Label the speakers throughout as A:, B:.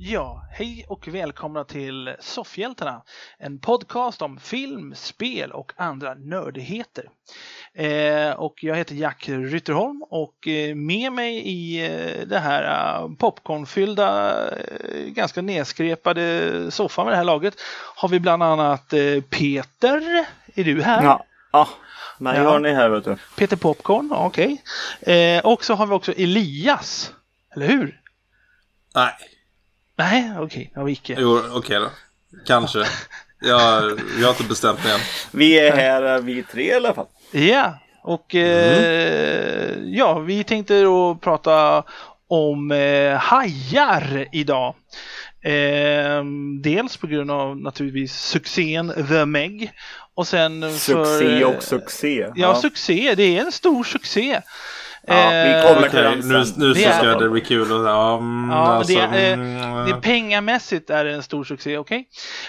A: Ja, hej och välkomna till Soffhjältarna, en podcast om film, spel och andra nördigheter. Och jag heter Jack Rytterholm och med mig i det här popcornfyllda, ganska nedskrepade soffan med det här laget har vi bland annat Peter. Är du här?
B: Ja. Nej, har ni här, vet du.
A: Peter Popcorn, okej. Och så har vi också Elias, eller hur? Nej, okej. Ja, icke.
C: Jo, okej då. Kanske. Jag har inte bestämt mig än.
B: Vi är här, vi tre i alla fall.
A: Ja, och vi tänkte då prata om hajar idag. Dels på grund av naturligtvis succén The Meg. Och sen
B: succé och succé.
A: Ja, succé. Det är en stor succé.
B: Ja, vi kommer till
C: den sen. Nu ska det bli kul.
A: Det är pengamässigt är det en stor succé, okej?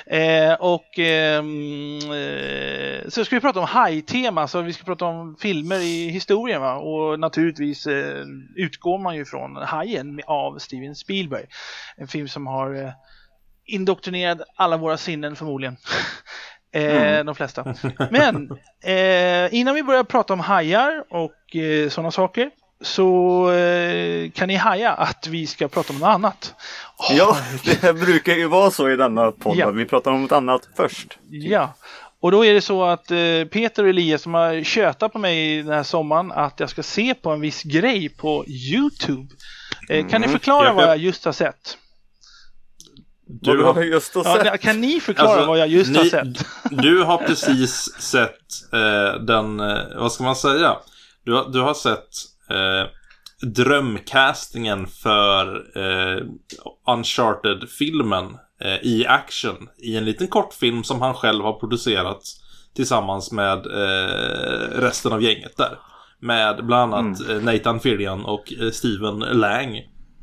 A: Så ska vi prata om haj-tema, så vi ska prata om filmer i historien, va? Och naturligtvis utgår man ju från Hajen av Steven Spielberg. En film som har indoktrinerat alla våra sinnen förmodligen. De flesta. Men innan vi börjar prata om hajar och sådana saker, så kan ni haja att vi ska prata om något annat.
B: Ja, det brukar ju vara så i denna podd. Ja. Vi pratar om något annat först.
A: Ja, och då är det så att Peter och Elias som har tjötat på mig den här sommaren att jag ska se på en viss grej på YouTube. Kan ni förklara vad jag just har sett?
C: Du har
B: just sett.
A: Ja, kan ni förklara vad jag just har sett?
C: Du har precis sett vad ska man säga? Du har sett drömcastingen för Uncharted-filmen i action i en liten kortfilm som han själv har producerat tillsammans med resten av gänget där. Med bland annat Nathan Fillion och Steven Lang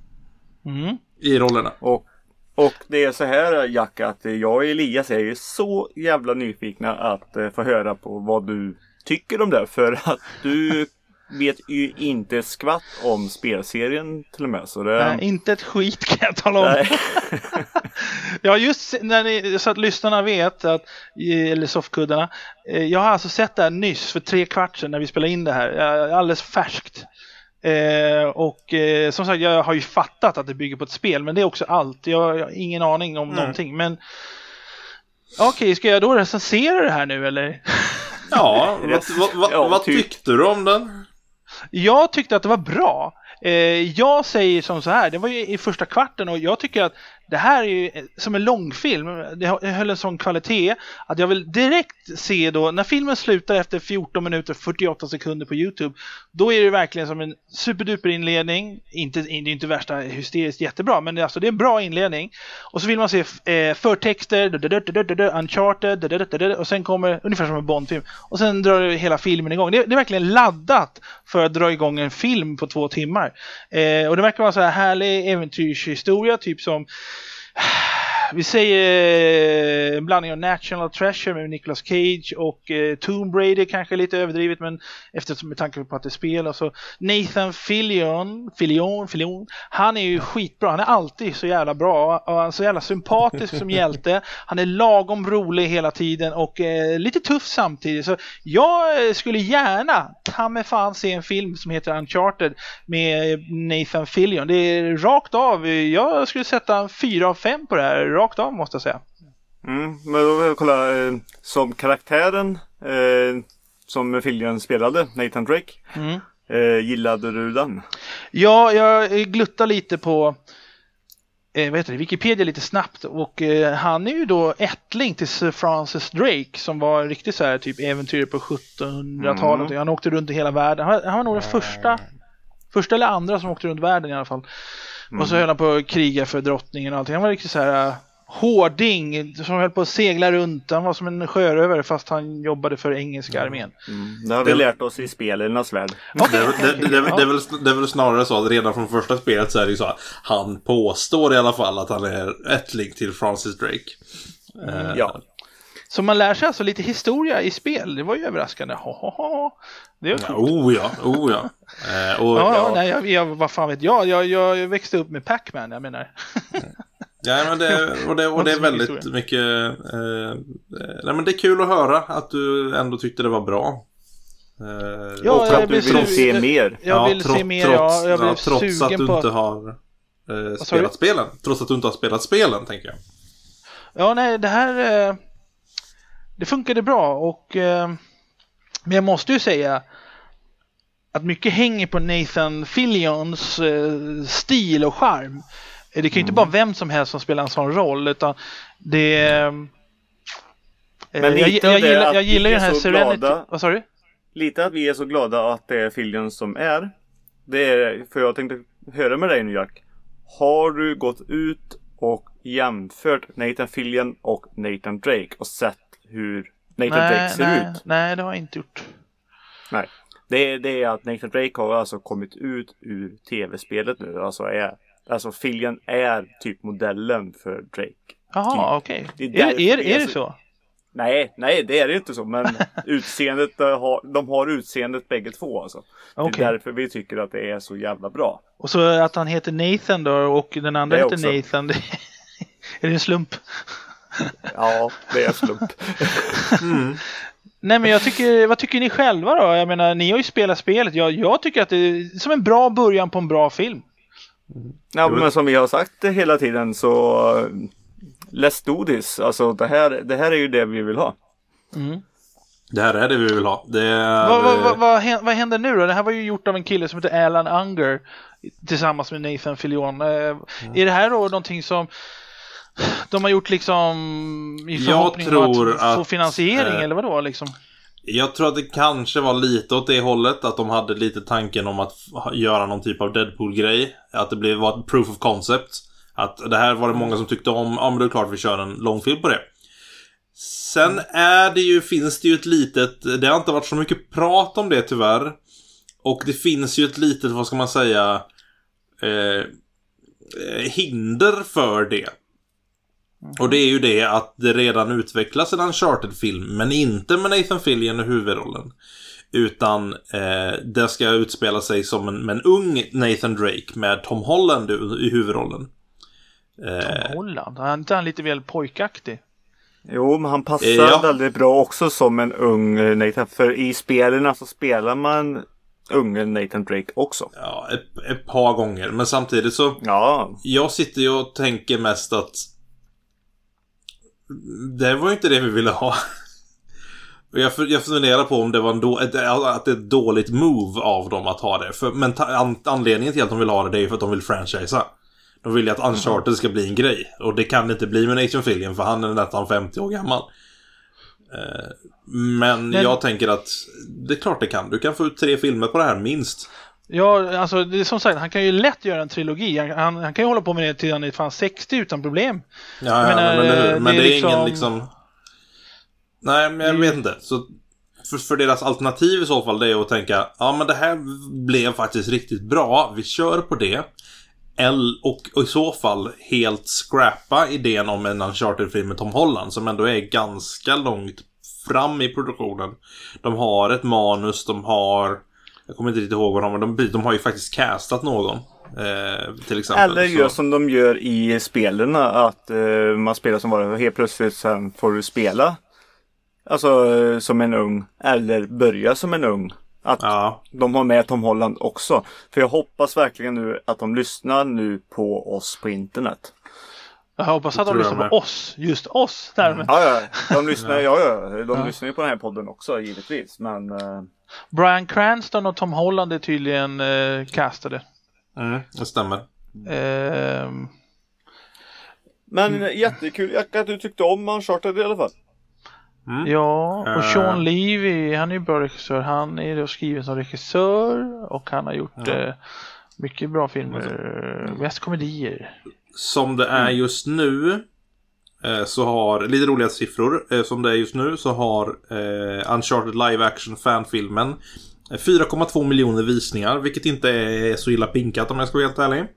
C: i rollerna.
B: Och det är så här, Jack, att jag och Elias är ju så jävla nyfikna att få höra på vad du tycker om det. För att du vet ju inte skvatt om spelserien till och med. Så det...
A: Nej, inte ett skit kan jag tala om. Ja, just när ni, så att lyssnarna vet, att, eller soffkuddarna. Jag har alltså sett det här nyss för 3/4 sedan när vi spelade in det här. Alldeles färskt. Som sagt, jag har ju fattat att det bygger på ett spel, men det är också allt. Jag har ingen aning om någonting. Men okej, ska jag då recensera det här nu eller?
C: Ja, vad tyckte du om den?
A: Jag tyckte att det var bra. Jag säger som så här, det var ju i första kvarten och jag tycker att det här är ju som en långfilm. Det höll en sån kvalitet att jag vill direkt se då, när filmen slutar efter 14 minuter 48 sekunder på YouTube, då är det verkligen som en superduper inledning. Det är inte värsta hysteriskt jättebra, men det är en bra inledning. Och så vill man se förtexter, Uncharted, och sen kommer ungefär som en Bondfilm. Och sen drar hela filmen igång. Det är verkligen laddat för att dra igång en film på 2 timmar. Och det verkar vara så här härlig äventyrshistoria, typ som vi säger en blandning av National Treasure med Nicolas Cage och Tomb Raider, kanske lite överdrivet, men eftersom med tanke på att det är spel. Och så Nathan Fillion, han är ju skitbra. Han är alltid så jävla bra och han är så jävla sympatisk som hjälte. Han är lagom rolig hela tiden och lite tuff samtidigt. Så jag skulle gärna se en film som heter Uncharted med Nathan Fillion. Det är rakt av. Jag skulle sätta en 4 av 5 på det här. Rakt av, måste jag säga.
B: Men då vill jag kolla som karaktären som Fillion spelade, Nathan Drake. Gillade du den? Ja, jag gluttar lite på Wikipedia lite snabbt, och han är ju då ättling till Sir Francis Drake, som var riktigt så här typ äventyrare på 1700-talet. Han åkte runt i hela världen. Han var nog den första eller andra som åkte runt världen i alla fall. Och så höll han på att kriga för drottningen och allting. Han var riktigt så här hårding som höll på att segla runt. Han var som en sjörövare fast han jobbade för engelska armén. Det har vi lärt oss i spelarnas värld.
C: Det är väl snarare så att redan från första spelet så är det ju så att han påstår i alla fall att han är ättling till Francis Drake.
B: Ja.
A: Så man lär sig alltså lite historia i spel. Det var ju överraskande. Det är
C: ja.
A: Nej, vad fan vet jag. Jag växte upp med Pac-Man, jag menar.
C: Ja, men det är väldigt mycket nej, men det är kul att höra att du ändå tyckte det var bra.
B: Ja,
D: och att du vill se mer.
B: Jag vill se mer, jag blev
C: trots att du
B: på...
C: inte har spelat spelen. Trots att du inte har spelat spelen, tänker jag.
B: Ja, nej, det här det funkade bra och men jag måste ju säga att mycket hänger på Nathan Fillions stil och charm. Det kan ju inte bara vem som helst som spelar en sån roll, utan det
D: men
B: jag gillar den här Serenity. Vad sa du?
D: Lite att vi är så glada att det är Fillion som är. Det är för jag tänkte höra med dig nu, Jack. Har du gått ut och jämfört Nathan Fillion och Nathan Drake och sett hur Nathan Drake ser ut?
B: Nej, det har jag inte gjort.
D: Nej. Det är att Nathan Drake har alltså kommit ut ur tv-spelet nu. Alltså Fillion är typ modellen för Drake.
B: Jaha, okej. Är det så?
D: Nej, det är det inte så. Men utseendet, de har utseendet bägge två alltså.
B: Okay.
D: Det är därför vi tycker att det är så jävla bra.
B: Och så att han heter Nathan då och den andra heter också Nathan. Är det en slump?
D: Ja, det är en slump.
B: Nej, men vad tycker ni själva då? Jag menar, ni har ju spelat spelet. Jag tycker att det är som en bra början på en bra film.
D: Ja, men som vi har sagt hela tiden så let's do this. Alltså det här är ju det vi vill ha.
C: Det här är det vi vill ha.
B: Vad händer nu då? Det här var ju gjort av en kille som heter Alan Unger tillsammans med Nathan Fillion. Är det här då någonting som de har gjort liksom i förhoppning att få finansiering eller vadå liksom?
C: Jag tror att det kanske var lite åt det hållet, att de hade lite tanken om att göra någon typ av Deadpool-grej, att det var ett proof of concept, att det här var det många som tyckte om, men det är klart vi kör en långfilm på det. Sen finns det ju ett litet, det har inte varit så mycket prat om det tyvärr, och det finns ju ett litet, vad ska man säga, hinder för det. Och det är ju det att det redan utvecklas en Uncharted-film, men inte med Nathan Fillion i huvudrollen, utan det ska utspela sig som en ung Nathan Drake med Tom Holland i huvudrollen.
B: Tom Holland? Han är inte lite väl pojkaktig?
D: Jo, men han passar väldigt bra också som en ung Nathan, för i spelarna så spelar man unge Nathan Drake också.
C: Ja, ett par gånger, men samtidigt så jag sitter ju och tänker mest att det var ju inte det vi ville ha. Jag funderar på om det var att det är ett dåligt move av dem att ha det. Men anledningen till att de vill ha det är för att de vill franchisea. De vill ju att Uncharted ska bli en grej. Och det kan det inte bli med Nathan Fillion, för han är nästan 50 år gammal. Men jag tänker att det är klart det kan. Du kan få ut 3 filmer på det här minst.
B: Ja, alltså det är som sagt, han kan ju lätt göra en trilogi. Han kan ju hålla på med det till han är fan 60 utan problem.
C: Men det är ingen liksom... Nej, men jag vet inte. Så för deras alternativ i så fall, det är att tänka, ja men det här blev faktiskt riktigt bra, vi kör på det. Och i så fall helt scrappa idén om en Uncharted-film med Tom Holland, som ändå är ganska långt fram i produktionen. De har ett manus, jag kommer inte riktigt ihåg vad de har ju faktiskt castat någon till exempel.
D: Eller gör som de gör i spelarna, att man spelar som bara helt plötsligt sen får du spela alltså som en ung, eller börja som en ung. Att de har med Tom Holland också. För jag hoppas verkligen nu att de lyssnar nu på oss på internet.
B: Jag hoppas att de lyssnar på oss. Just oss. Där.
D: Ja, de lyssnar, de lyssnar ju på den här podden också givetvis. Men
B: Bryan Cranston och Tom Holland är tydligen castade.
C: Det stämmer.
D: Men jättekul att du tyckte om Uncharted i alla fall.
B: Ja, och Sean Levy, han är ju bra regissör. Han är då skriven som regissör och han har gjort mycket bra filmer, mest komedier.
C: Som det är just nu så har, lite roliga siffror, som det är just nu så har Uncharted live action fanfilmen 4,2 miljoner visningar, vilket inte är så illa pinkat om jag ska vara helt ärlig.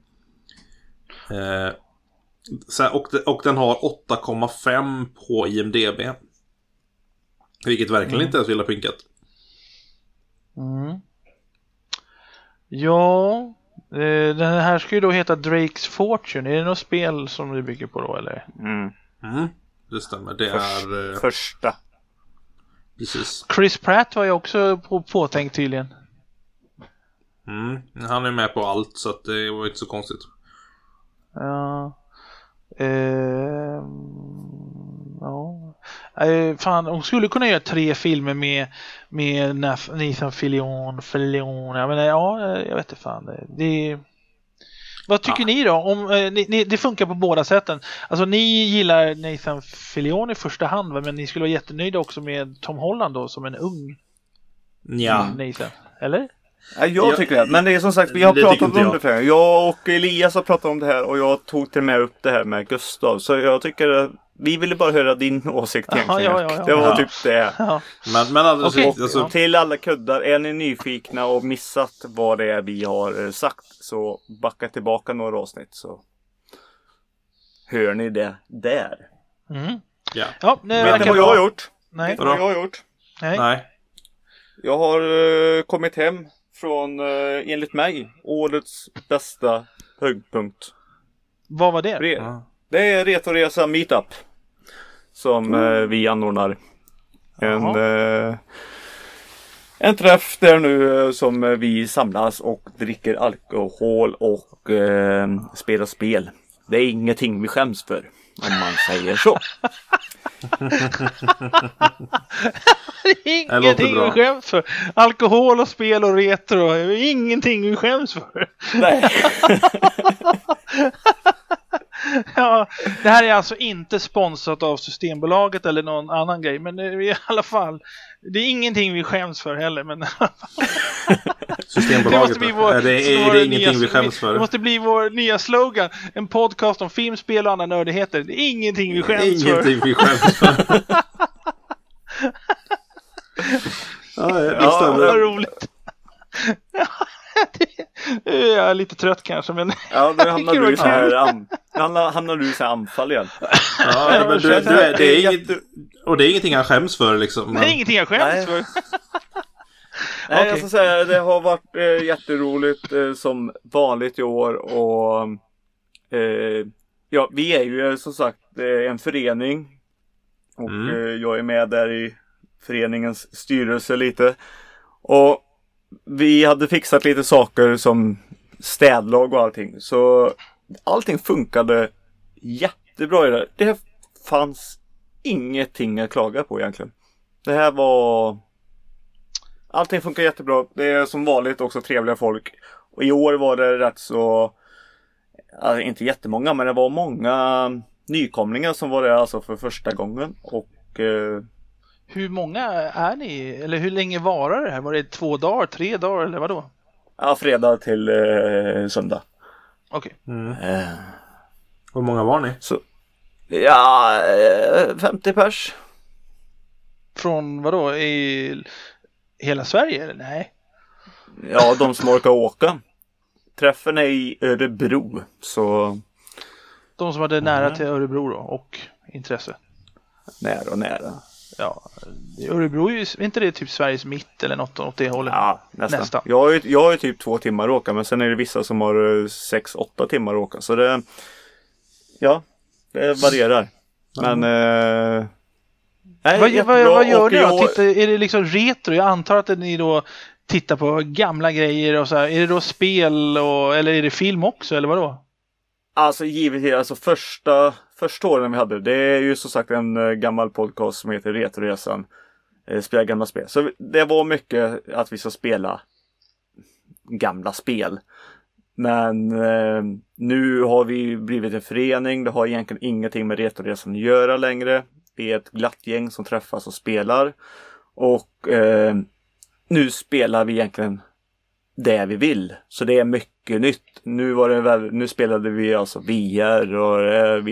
C: Och den har 8,5 på IMDb. Vilket verkligen inte är så illa pinkat.
B: Ja, Den här ska ju då heta Drake's Fortune. Är det något spel som det bygger på då, eller?
C: Det stämmer, det är...
D: Första.
C: Precis.
B: Chris Pratt var ju också påtänkt tydligen.
C: Han är med på allt, så att det var inte så konstigt.
B: Ja. Fan, hon skulle kunna göra 3 filmer med Nathan Fillion. Jag menar, jag vet inte fan. Vad tycker ni då? Om det funkar på båda sätten. Alltså ni gillar Nathan Fillion i första hand, men ni skulle vara jättenöjda också med Tom Holland då som en ung Nathan, eller?
D: Ja, jag tycker det. Men det är som sagt, vi har pratat om det här. Jag och Elias har pratat om det här och jag tog till med upp det här med Gustav. Så jag tycker vi ville bara höra din åsikt egentligen.
B: Ja.
D: Det var typ det.
B: Ja.
C: Men alltså,
D: till alla kuddar, är ni nyfikna och missat vad det är vi har sagt, så backa tillbaka några avsnitt så hör ni det där.
B: Vet
D: ni vad jag har gjort?
B: Nej.
D: Vad jag har gjort?
B: Nej.
D: Jag har kommit hem från, enligt mig, årets bästa höjdpunkt.
B: Vad var det?
D: Det är Retoresa Meetup som vi anordnar. En träff där nu som vi samlas och dricker alkohol och spelar spel. Det är ingenting vi skäms för, om man säger så.
B: Ingenting vi skäms för. Alkohol och spel och retro. Ingenting vi skäms för.
D: Nej.
B: Ja, det här är alltså inte sponsrat av Systembolaget eller någon annan grej, men i alla fall, det är ingenting vi skäms för heller, men
C: Systembolaget, det är ingenting vi skäms för.
B: Det måste bli vår nya slogan, en podcast om film, spel och andra nördigheter. Det är ingenting vi skäms för.
C: Ingenting vi skäms för.
B: Ja, vad roligt. Jag är lite trött kanske, men
D: ja, då hamnar du i så här anfall igen.
C: Ja, men det är ingenting han skäms för liksom.
B: Det är ingenting jag skäms för.
D: Nej, jag ska säga, det har varit jätteroligt som vanligt i år och vi är ju som sagt en förening och jag är med där i föreningens styrelse lite, och vi hade fixat lite saker som städlag och allting. Så allting funkade jättebra i det. Det fanns ingenting att klaga på egentligen. Det här var... Allting funkar jättebra. Det är som vanligt också trevliga folk. Och i år var det rätt så... Alltså, inte jättemånga, men det var många nykomlingar som var det alltså för första gången. Och...
B: Hur många är ni? Eller hur länge varar det här? Var det 2 dagar, 3 dagar eller vad då?
D: Ja, fredag till söndag.
B: Okej.
C: Hur många var ni?
D: Så, 50 pers.
B: Från vad då? I hela Sverige eller nej?
D: Ja, de som orkar åka. Träffen är i Örebro, så...
B: De som hade nära till Örebro då, och intresse.
D: Nära.
B: Ja, Örebro är ju inte det typ Sveriges mitt eller något åt det hållet?
D: Ja, nästan. Jag har ju typ 2 timmar att åka, men sen är det vissa som har 6-8 timmar att åka. Så det, det varierar. Men
B: vad gör ni då? Är det liksom retro? Jag antar att ni då tittar på gamla grejer och så här. Är det då spel eller är det film också, eller vad då?
D: Alltså givetvis, alltså första åren vi hade, det är ju som sagt en gammal podcast som heter Retroresan. Spela gamla spel. Så det var mycket att vi ska spela gamla spel. Men nu har vi blivit en förening. Det har egentligen ingenting med Retroresan att göra längre. Vi är ett glatt gäng som träffas och spelar. Och nu spelar vi egentligen det vi vill. Så det är mycket nytt. Nu spelade vi alltså VR och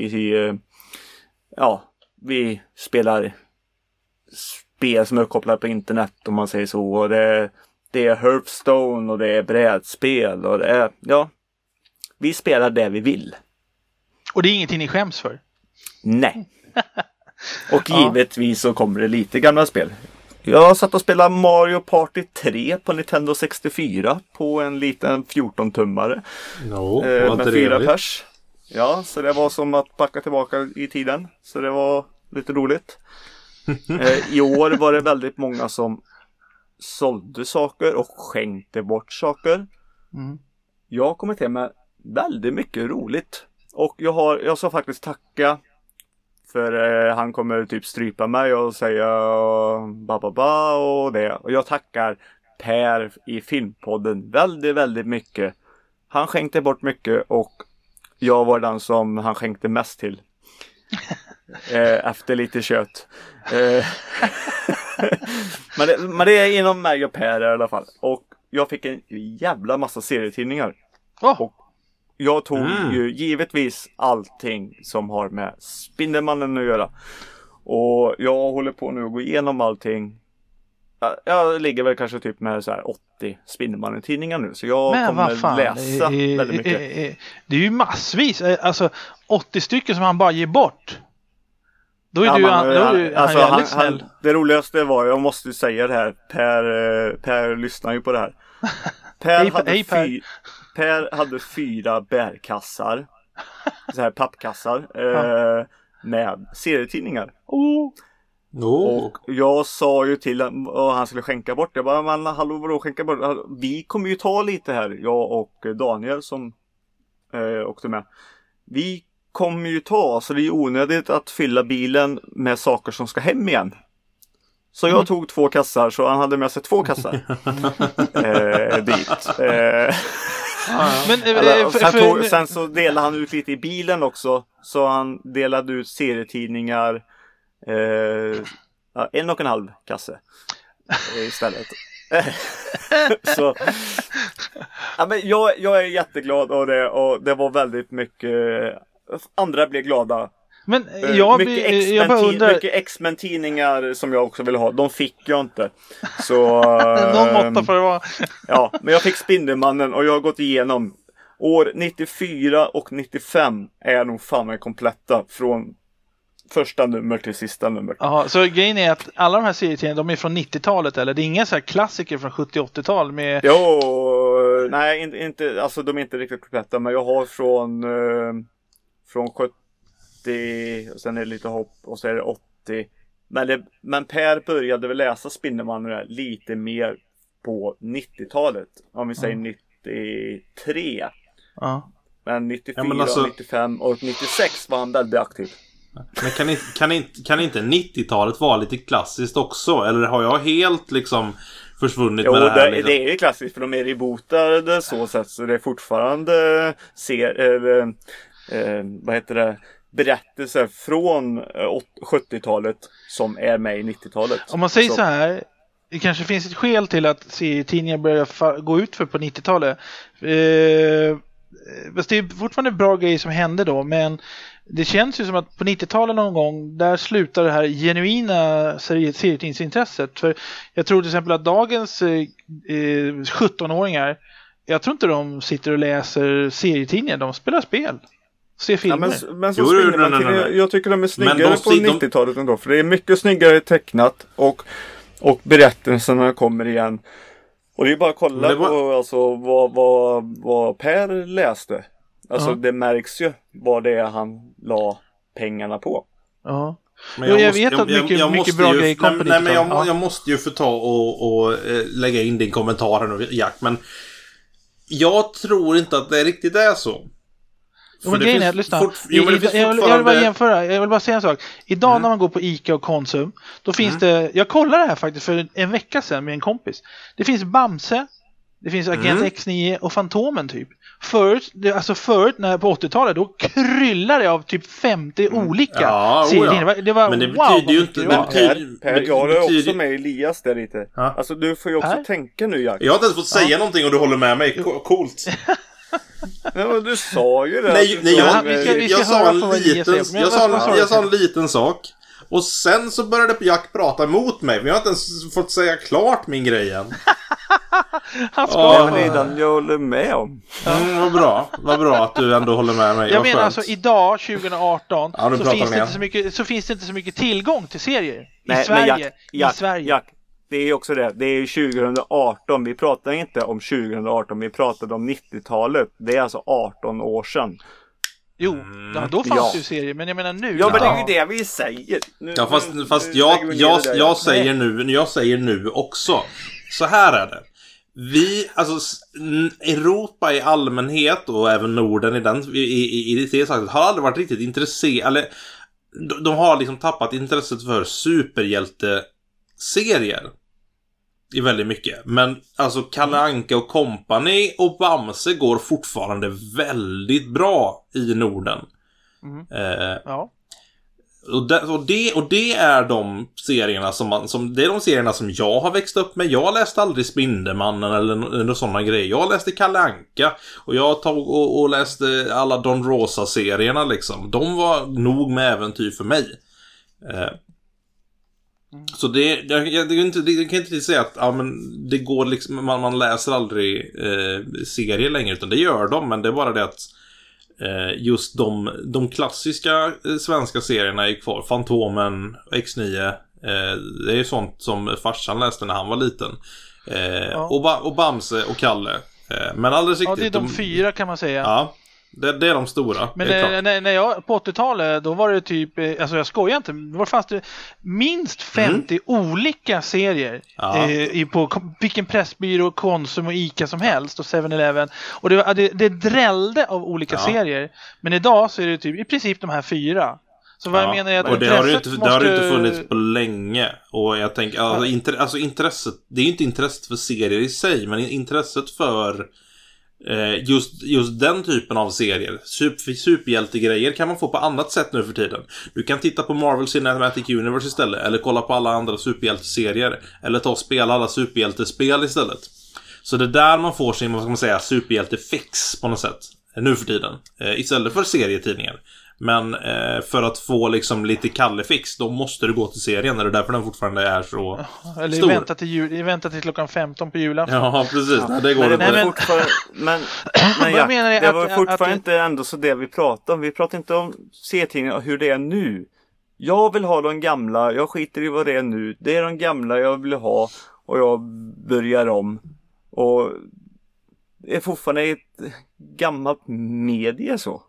D: vi spelar spel som är kopplade på internet, om man säger så. Och det är Hearthstone och det är brädspel och det är, vi spelar det vi vill.
B: Och det är ingenting ni skäms för?
D: Nej. Och givetvis så kommer det lite gamla spel. Jag satt och spelade Mario Party 3 på Nintendo 64 på en liten 14-tummare. Med 4 pers. Ja, så det var som att backa tillbaka i tiden. Så det var lite roligt. I år var det väldigt många som sålde saker och skänkte bort saker. Jag kommer till med väldigt mycket roligt. Och jag ska faktiskt tacka. För han kommer typ strypa mig och säga ba och det. Och jag tackar Per i Filmpodden väldigt, väldigt mycket. Han skänkte bort mycket och jag var den som han skänkte mest till. Efter lite kött. Men det är inom mig och Per i alla fall. Och jag fick en jävla massa serietidningar. Och jag tog ju givetvis allting som har med Spindelmannen att göra. Och jag håller på nu att gå igenom allting. Jag ligger väl kanske typ med så här 80 Spindelmannen-tidningar nu. Så jag kommer läsa väldigt mycket.
B: Det är ju massvis. Alltså 80 stycken som han bara ger bort. Då är han snäll.
D: Det roligaste var, jag måste säga det här. Per lyssnar ju på det här. Per hade 4 bärkassar. Så här pappkassar. Med serietidningar. Och jag sa ju till att han skulle skänka bort. Jag bara, men hallå, vadå skänka bort? Vi kommer ju ta lite här. Jag och Daniel som åkte med. Vi kommer ju ta, så det är onödigt att fylla bilen med saker som ska hem igen. Så jag tog 2 kassar, så han hade med sig 2 kassar dit. Sen så delade han ut lite i bilen också. Så han delade ut serietidningar 1,5 kasse istället. Så men jag är jätteglad av det. Och det var väldigt mycket. Andra blev glada.
B: Men
D: mycket X-Men-tidningar som jag också ville ha. De fick jag inte. Så
B: någon måtta för det var.
D: Ja, men jag fick Spindelmannen. Och jag har gått igenom år 94 och 95 är nog fan med kompletta. Från första nummer till sista nummer.
B: Jaha, så grejen är att alla de här serietidningarna, de är från 90-talet eller? Det är inga så här klassiker från 70-80-tal med...
D: Jo, nej inte, alltså de är inte riktigt kompletta. Men jag har från 70 och sen är det lite hopp och så är det 80. Men Per började väl läsa Spindelmannen lite mer på 90-talet. Om vi säger 93. Men 94, 95 och 96 var han väldigt aktiv.
C: Men kan inte 90-talet vara lite klassiskt också? Eller har jag helt liksom försvunnit med det här?
D: Jo, det är ju klassiskt för de är rebotade så sätt. Så det är fortfarande berättelser från 70-talet som är med i 90-talet.
B: Om man säger så här, det kanske finns ett skäl till att serietidningar börjar gå ut för på 90-talet. Fast det är fortfarande bra grejer som hände då, men det känns ju som att på 90-talet någon gång där slutar det här genuina serietidningsintresset. För jag tror till exempel att dagens 17-åringar, jag tror inte de sitter och läser serietidningar, de spelar spel. Se filmer.
D: Ja, men så jag tycker de är snyggare på 90-talet ändå. För det är mycket snyggare tecknat. Och berättelserna kommer igen. Och det är bara att kolla på alltså, vad Per läste. Alltså det märks ju vad det är han la pengarna på.
B: Ja. Men jag vet att mycket bra grejer kommer dit.
C: Men jag måste ju få ta och lägga in din kommentar här nu, Jack. Men jag tror inte att det riktigt är så.
B: Men grejen är, lyssna. Jag vill bara jämföra. Jag vill bara säga en sak. Idag när man går på Ica och Konsum, då finns det, jag kollade det här faktiskt för en vecka sedan med en kompis. Det finns Bamse, det finns Agent X9 och Fantomen typ. Förut när på 80-talet då kryllar det av typ 50 olika serier. Det var,
C: men det betyder ju inte
D: jag är också med Elias där lite. Alltså du får ju också tänka nu, Jack.
C: Jag har inte ens fått säga någonting och du håller med mig. Coolt.
D: Nej, men du sa ju det.
C: Jag sa en liten sak. Och sen så började Jack prata emot mig. Men jag har inte ens fått säga klart min grej än.
B: Han ska
D: redan jag håller med om.
C: Vad bra att du ändå håller med mig.
B: Jag menar alltså idag 2018 så finns det inte så mycket tillgång till serier i Sverige.
D: Jack, det är också det. Det är 2018. Vi pratar inte om 2018. Vi pratade om 90-talet. Det är alltså 18 år sedan.
B: Jo, då fanns det ju serier. Men jag menar nu.
D: Ja, men det är ju det vi säger. Nu,
C: fast jag säger nu också. Så här är det. Europa i allmänhet och även Norden i det sagt har aldrig varit riktigt intresserade, eller de har liksom tappat intresset för superhjälteserier i väldigt mycket. Men alltså Kalle Anka och Company och Bamse går fortfarande väldigt bra i Norden.
B: Ja.
C: Och det är de serierna det är de serierna som jag har växt upp med. Jag läste aldrig Spindelmannen eller sådana grejer. Jag läste Kalle Anka och jag tog och läste alla Don Rosa-serierna liksom. De var nog med äventyr för mig. Så det kan inte säga att men det går liksom, man läser aldrig serier längre, utan det gör de, men det är bara det att just de klassiska svenska serierna är kvar. Fantomen, X9, det är ju sånt som farsan läste när han var liten. Och Bamse och Kalle. Men alldeles riktigt.
B: Ja, det är de 4 kan man säga.
C: Ja, det är de stora.
B: Men när jag på 80-talet, då var det typ, alltså jag skojar inte, det var fast minst 50 olika serier på vilken pressbyrå, Konsum och Ica som helst och 7-Eleven. Och det drällde av olika serier. Men idag så är det typ i princip de här 4. Så vad jag menar är att
C: och det har ju inte funnits på länge. Och jag tänker, alltså intresset, det är ju inte intresset för serier i sig, men intresset för just den typen av serier. Superhjältegrejer kan man få på annat sätt nu för tiden. Du kan titta på Marvel Cinematic Universe istället, eller kolla på alla andra superhjälteserier, eller ta och spela alla superhjältespel istället. Så det är där man får sin, vad ska man säga, superhjältefix på något sätt nu för tiden, istället för serietidningar. Men för att få liksom lite kallefix, då måste du gå till serien. Det är därför den fortfarande är så stor.
B: Eller vänta till klockan 15 på julafton.
C: Ja, precis. Nej, det går
D: men det var fortfarande inte ändå så det vi pratar om. Vi pratar inte om serietidningar och hur det är nu. Jag vill ha de gamla. Jag skiter i vad det är nu. Det är de gamla jag vill ha. Och jag börjar om. Och det är fortfarande ett gammalt media så.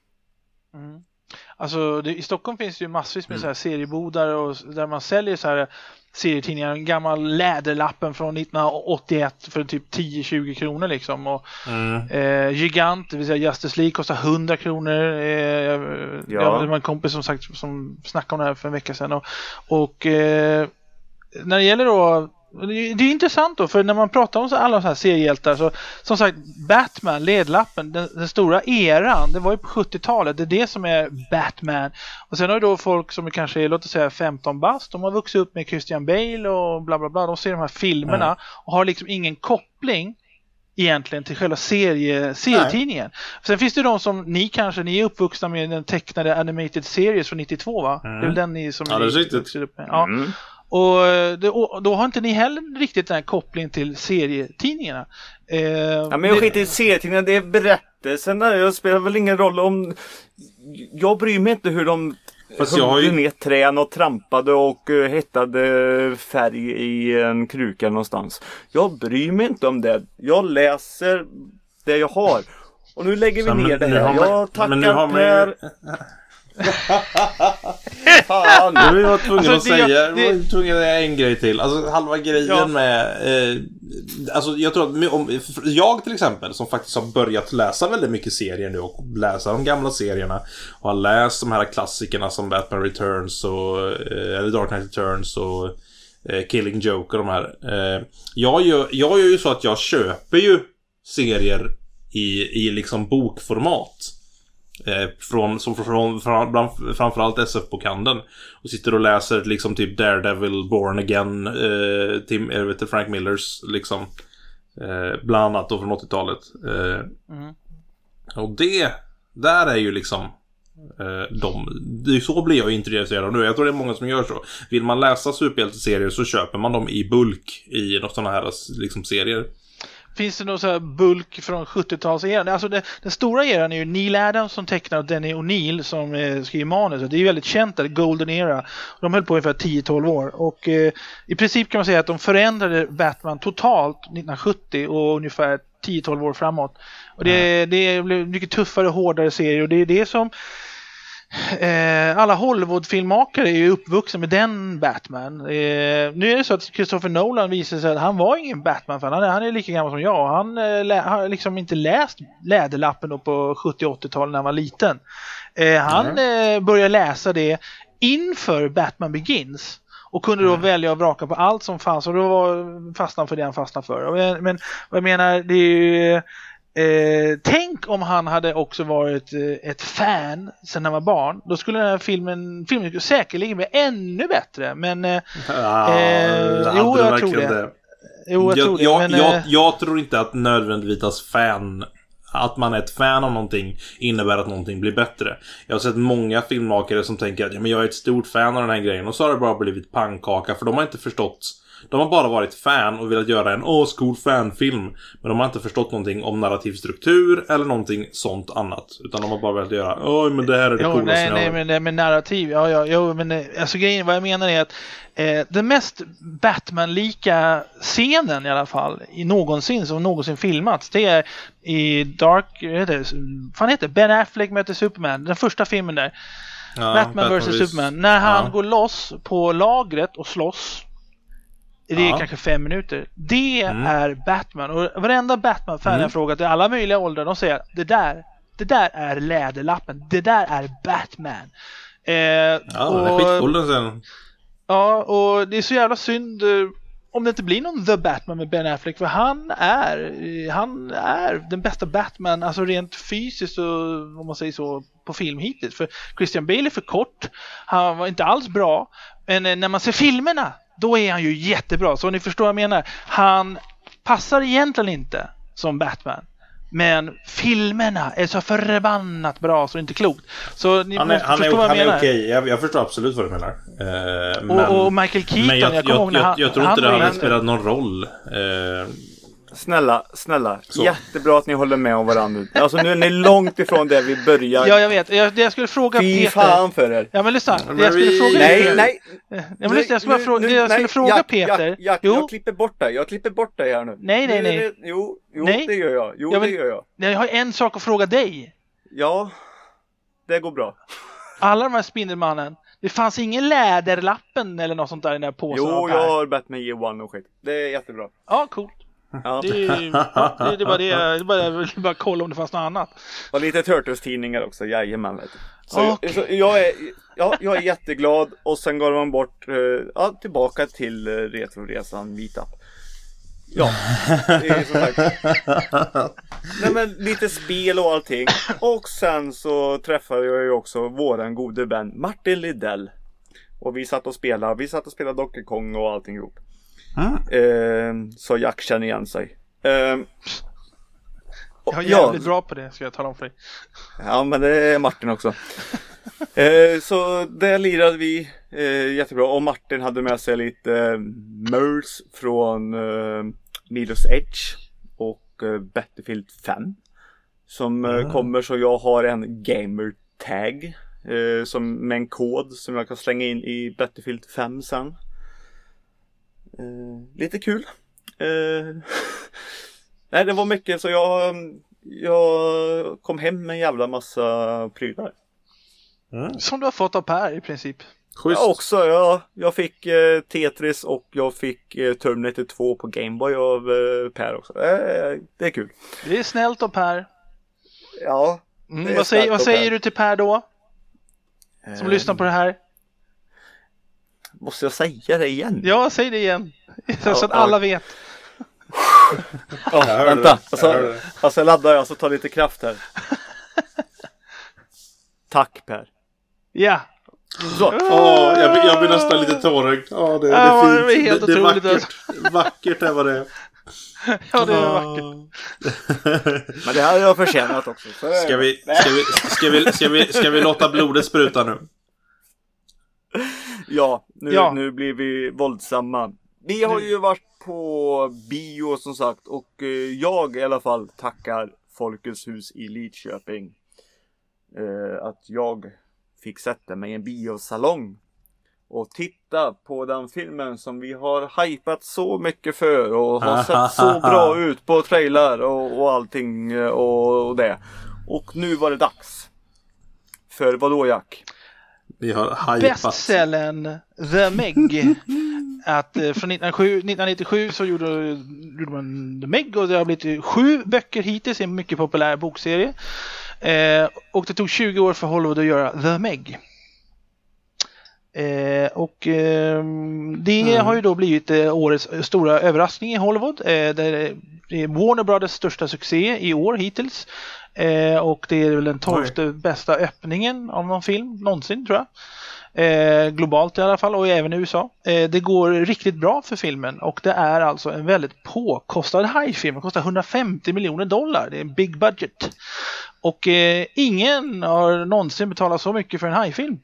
B: Alltså i Stockholm finns det ju massvis med så här seriebodar och där man säljer så här serietidningar, en gammal läderlappen från 1981 för typ 10-20 kronor liksom, och Gigant, det vill säga Justice League, kostar 100 kronor. Det var en kompis som snackade om det här för en vecka sedan, och när det gäller då, det är intressant då, för när man pratar om alla så här seriehjältar, så som sagt, Batman, ledlappen, den stora eran, det var ju på 70-talet, det är det som är Batman. Och sen har ju då folk som är kanske, låt oss säga 15 bast, de har vuxit upp med Christian Bale och bla bla bla, de ser de här filmerna och har liksom ingen koppling egentligen till själva serietidningen. Sen finns det de som ni är uppvuxna med den tecknade animated series från 92, va? Det är väl den ni som är vuxit upp med. Ja. Och då har inte ni heller riktigt den här kopplingen till serietidningarna.
D: Men jag skiter i serietidningarna, det är berättelsen. Jag spelar väl ingen roll om... Jag bryr mig inte hur de högg ner trän och trampade och hittade färg i en kruka någonstans. Jag bryr mig inte om det. Jag läser det jag har. Och nu lägger vi ner det här. Jag tackar Per...
C: Fan, du var tvungen att säga en grej till. Alltså halva grejen med alltså jag tror att om jag till exempel, som faktiskt har börjat läsa väldigt mycket serier nu och läsa de gamla serierna och har läst de här klassikerna som Batman Returns och eller Dark Knight Returns och Killing Joke och de här. Jag gör ju så att jag köper ju serier i liksom bokformat. Framförallt SF-bokhandeln och sitter och läser liksom typ Daredevil, Born Again, Frank Millers liksom, bland annat då från 80-talet. Och det där är ju liksom så blir jag intresserad av nu. Jag tror det är många som gör så. Vill man läsa superhjälteserier så köper man dem i bulk i något sådana här liksom serier.
B: finns det någon så här bulk från 70-talseran? Alltså den stora eran är ju Neil Adams som tecknar och Denny O'Neil som skriver manus. Det är ju väldigt känt, det Golden Era. De höll på ungefär 10-12 år. Och i princip kan man säga att de förändrade Batman totalt 1970 och ungefär 10-12 år framåt. Och det blev mycket tuffare, hårdare serier. Och det är det som alla Hollywood-filmmakare är ju uppvuxna med den Batman. Nu är det så att Christopher Nolan visar sig att han var ingen Batman-fan. Han är lika gammal som jag. Han har liksom inte läst Läderlappen då på 70-80-talet när han var liten. Han började läsa det inför Batman Begins. Och kunde då välja att vraka på allt som fanns. Och då fastnade han för det han fastnade för. Men vad jag menar, det är ju... tänk om han hade också varit ett fan sen han var barn. Då skulle den här filmen säkerligen bli ännu bättre. Men jag tror det.
C: Jag tror inte att nödvändigtvis att man är ett fan av någonting innebär att någonting blir bättre. Jag har sett många filmmakare som tänker att men jag är ett stort fan av den här grejen, och så har det bara blivit pannkaka, för de har inte förstått. De har bara varit fan och velat göra en cool fanfilm, men de har inte förstått någonting om narrativ struktur eller någonting sånt annat, utan de har bara velat göra men det här är det coolaste.
B: Nej, men narrativ. Men alltså grejen, vad jag menar är att den mest Batman-lika scenen i alla fall som någonsin filmats, det är i heter Ben Affleck möter Superman, den första filmen där. Batman vs Superman, när han går loss på lagret och slåss. Det är kanske 5 minuter. Det är Batman. Och varenda Batman-fan jag frågat i alla möjliga åldrar, de säger det där är Läderlappen. Det där är Batman.
C: Den är skitcool sen.
B: Ja, och det är så jävla synd om det inte blir någon The Batman med Ben Affleck, för han är den bästa Batman, alltså rent fysiskt och om man säger så, på film hittills. För Christian Bale är för kort. Han var inte alls bra. Men när man ser filmerna, då är han ju jättebra. Så ni förstår vad jag menar. Han passar egentligen inte som Batman. Men filmerna är så förbannat bra så det är inte klokt. Så ni
C: han är okej. Jag förstår absolut vad du menar.
B: Och Michael Keaton,
C: men jag tror inte det hade spelat någon roll.
D: Snälla, så. Jättebra att ni håller med om varandra. Alltså nu är ni långt ifrån det vi börjar.
B: Ja, jag vet. Det jag skulle fråga Peter.
D: Fan för er.
B: Ja, men lyssna. Det jag skulle fråga
D: Nej.
B: Ja, men lyssna, jag skulle fråga Peter.
D: Jag klipper bort dig här nu.
B: Nej.
D: Jo,
B: nej.
D: Det gör jag. Det gör jag.
B: Jag har en sak att fråga dig.
D: Ja, det går bra.
B: Alla de här Spindelmannen. Det fanns ingen Läderlappen eller något sånt där i den där påsen.
D: Jo, jag har bett mig ge one och skit. Det är jättebra.
B: Ja, coolt. Ja. Det är bara det. Jag vill bara kolla om det fanns något annat.
D: Och lite Turtles-tidningar också, jajamän, vet du. Så jag är jätteglad. Och sen går man bort tillbaka till Retroresan Meetup. Ja, det är som sagt. Nej, men lite spel och allting. Och sen så träffade jag ju också våran gode vän Martin Lidell. Och vi satt och spelade Donkey Kong och allting ihop. Så Jack känner igen sig.
B: Jag är jävligt bra på det, ska jag tala om för dig.
D: Ja, men det är Martin också. Så där lirade vi jättebra. Och Martin hade med sig lite merch från Milos Edge och Battlefield 5 som kommer, så jag har en gamer tag med en kod som jag kan slänga in i Battlefield 5 sen. Lite kul. Nej, det var mycket, så jag kom hem med en jävla massa prylar.
B: Som du har fått av Per i princip.
D: Schysst. Ja, också. Jag fick Tetris och jag fick Terminator 2 på Gameboy av Per också. Det är kul.
B: Det är snällt av Per.
D: Ja.
B: Vad säger du till Per då? Som lyssnar på det här.
D: Måste jag säga det igen?
B: Ja, säg det igen. Så att alla vet.
D: Vänta. Alltså laddar jag, så tar lite kraft här. Tack Per.
B: Ja.
C: Jag blir nästan lite tårögd. Det är fint.
B: Det är helt otroligt.
C: Det är vackert är vad det är.
B: Ja, det är vackert.
D: Men det här har jag förtjänat också.
C: Ska vi låta blodet spruta nu?
D: Ja, nu blir vi våldsamma. Vi har ju varit på bio som sagt. Och jag i alla fall tackar Folkets hus i Lidköping. Att jag fick sätta mig i en biosalong och titta på den filmen som vi har hypat så mycket för och har sett så bra ut på trailer och allting och det. Och nu var det dags. För vad då, Jack?
C: Vi har hypat.
B: Bestsellern The Meg. Att från 1997 så gjorde man The Meg och det har blivit 7 böcker hittills, en mycket populär bokserie. Och det tog 20 år för Hollywood att göra The Meg. Det har ju då blivit årets stora överraskning i Hollywood. Det är Warner Brothers största succé i år hittills. Och det är väl den 12:e bästa öppningen av någon film någonsin, tror jag. Globalt i alla fall, och även i USA. Det går riktigt bra för filmen, och det är alltså en väldigt påkostad hajfilm. Det kostar $150 miljoner. Det är en big budget. Och ingen har någonsin betalat så mycket för en hajfilm.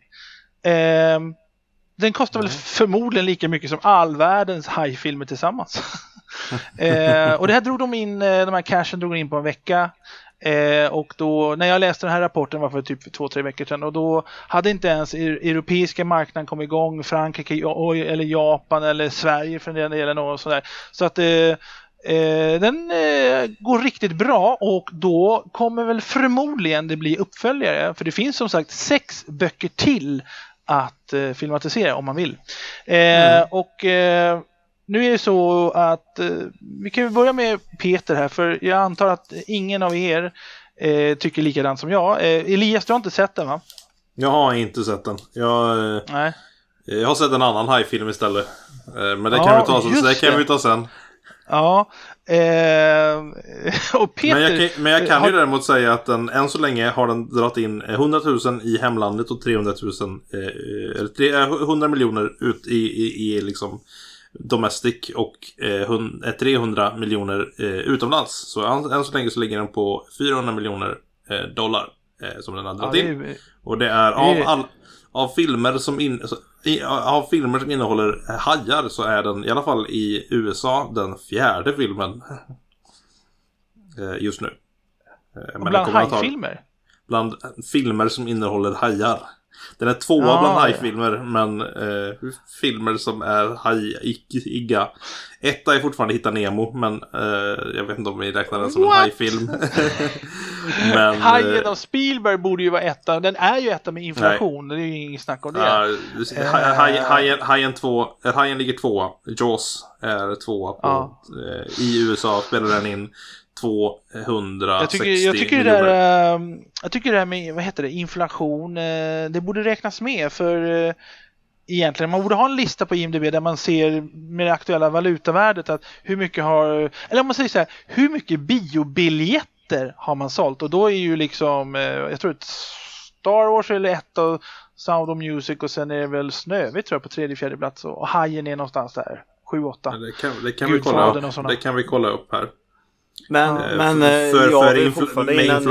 B: Den kostar väl förmodligen lika mycket som all världens hajfilmer tillsammans. Och det här drog de in, de här cashen drog in på en vecka. Och då, när jag läste den här rapporten var för typ 2-3 veckor sedan, och då hade inte ens europeiska marknaden kommit igång, Frankrike eller Japan eller Sverige för den delen och sådär. Så att den går riktigt bra, och då kommer väl förmodligen det bli uppföljare, för det finns som sagt 6 böcker till att filmatisera om man vill. Och nu är det så att vi kan börja med Peter här, för jag antar att ingen av er tycker likadant som jag. Elias, du har inte sett den, va?
C: Jag har inte sett den.
B: Nej.
C: Jag har sett en annan hajfilm istället. Men det kan vi ta sen.
B: Ja. Och Peter,
C: men jag kan ju däremot säga att den än så länge har den dragit in 100 000 i hemlandet och 100 miljoner ut i liksom domestic, och 300 miljoner utomlands. Så än så länge så ligger den på 400 miljoner dollar som den har dragit in. Och det är av filmer som innehåller hajar, så är den i alla fall i USA den 4:e filmen just nu.
B: Men bland hajfilmer?
C: Bland filmer som innehåller hajar. Den är 2 bland hajfilmer, men filmer som är hajiga. 1 är fortfarande Hitta Nemo, men jag vet inte om vi räknar den som en hajfilm. Men
B: Hajen av Spielberg borde ju vara 1. Den är ju 1 med inflation. Nej. Det är ju ingen snack om det. Hajen ligger 2. Jaws är 2 på, i USA spelar den in 260 miljoner. Jag tycker det där med, vad heter det, inflation, det borde räknas med, för egentligen man borde ha en lista på IMDb där man ser med det aktuella valutavärdet att hur mycket har, eller om man säger så här, hur mycket biobiljetter har man sålt, och då är ju liksom jag tror att Star Wars eller 1 och Sound of Music, och sen är det väl Snövit tror jag på 3-4 plats, och Hajen är någonstans där 7-8.
C: Det kan vi kolla upp här.
D: Men jag vill fortfarande innan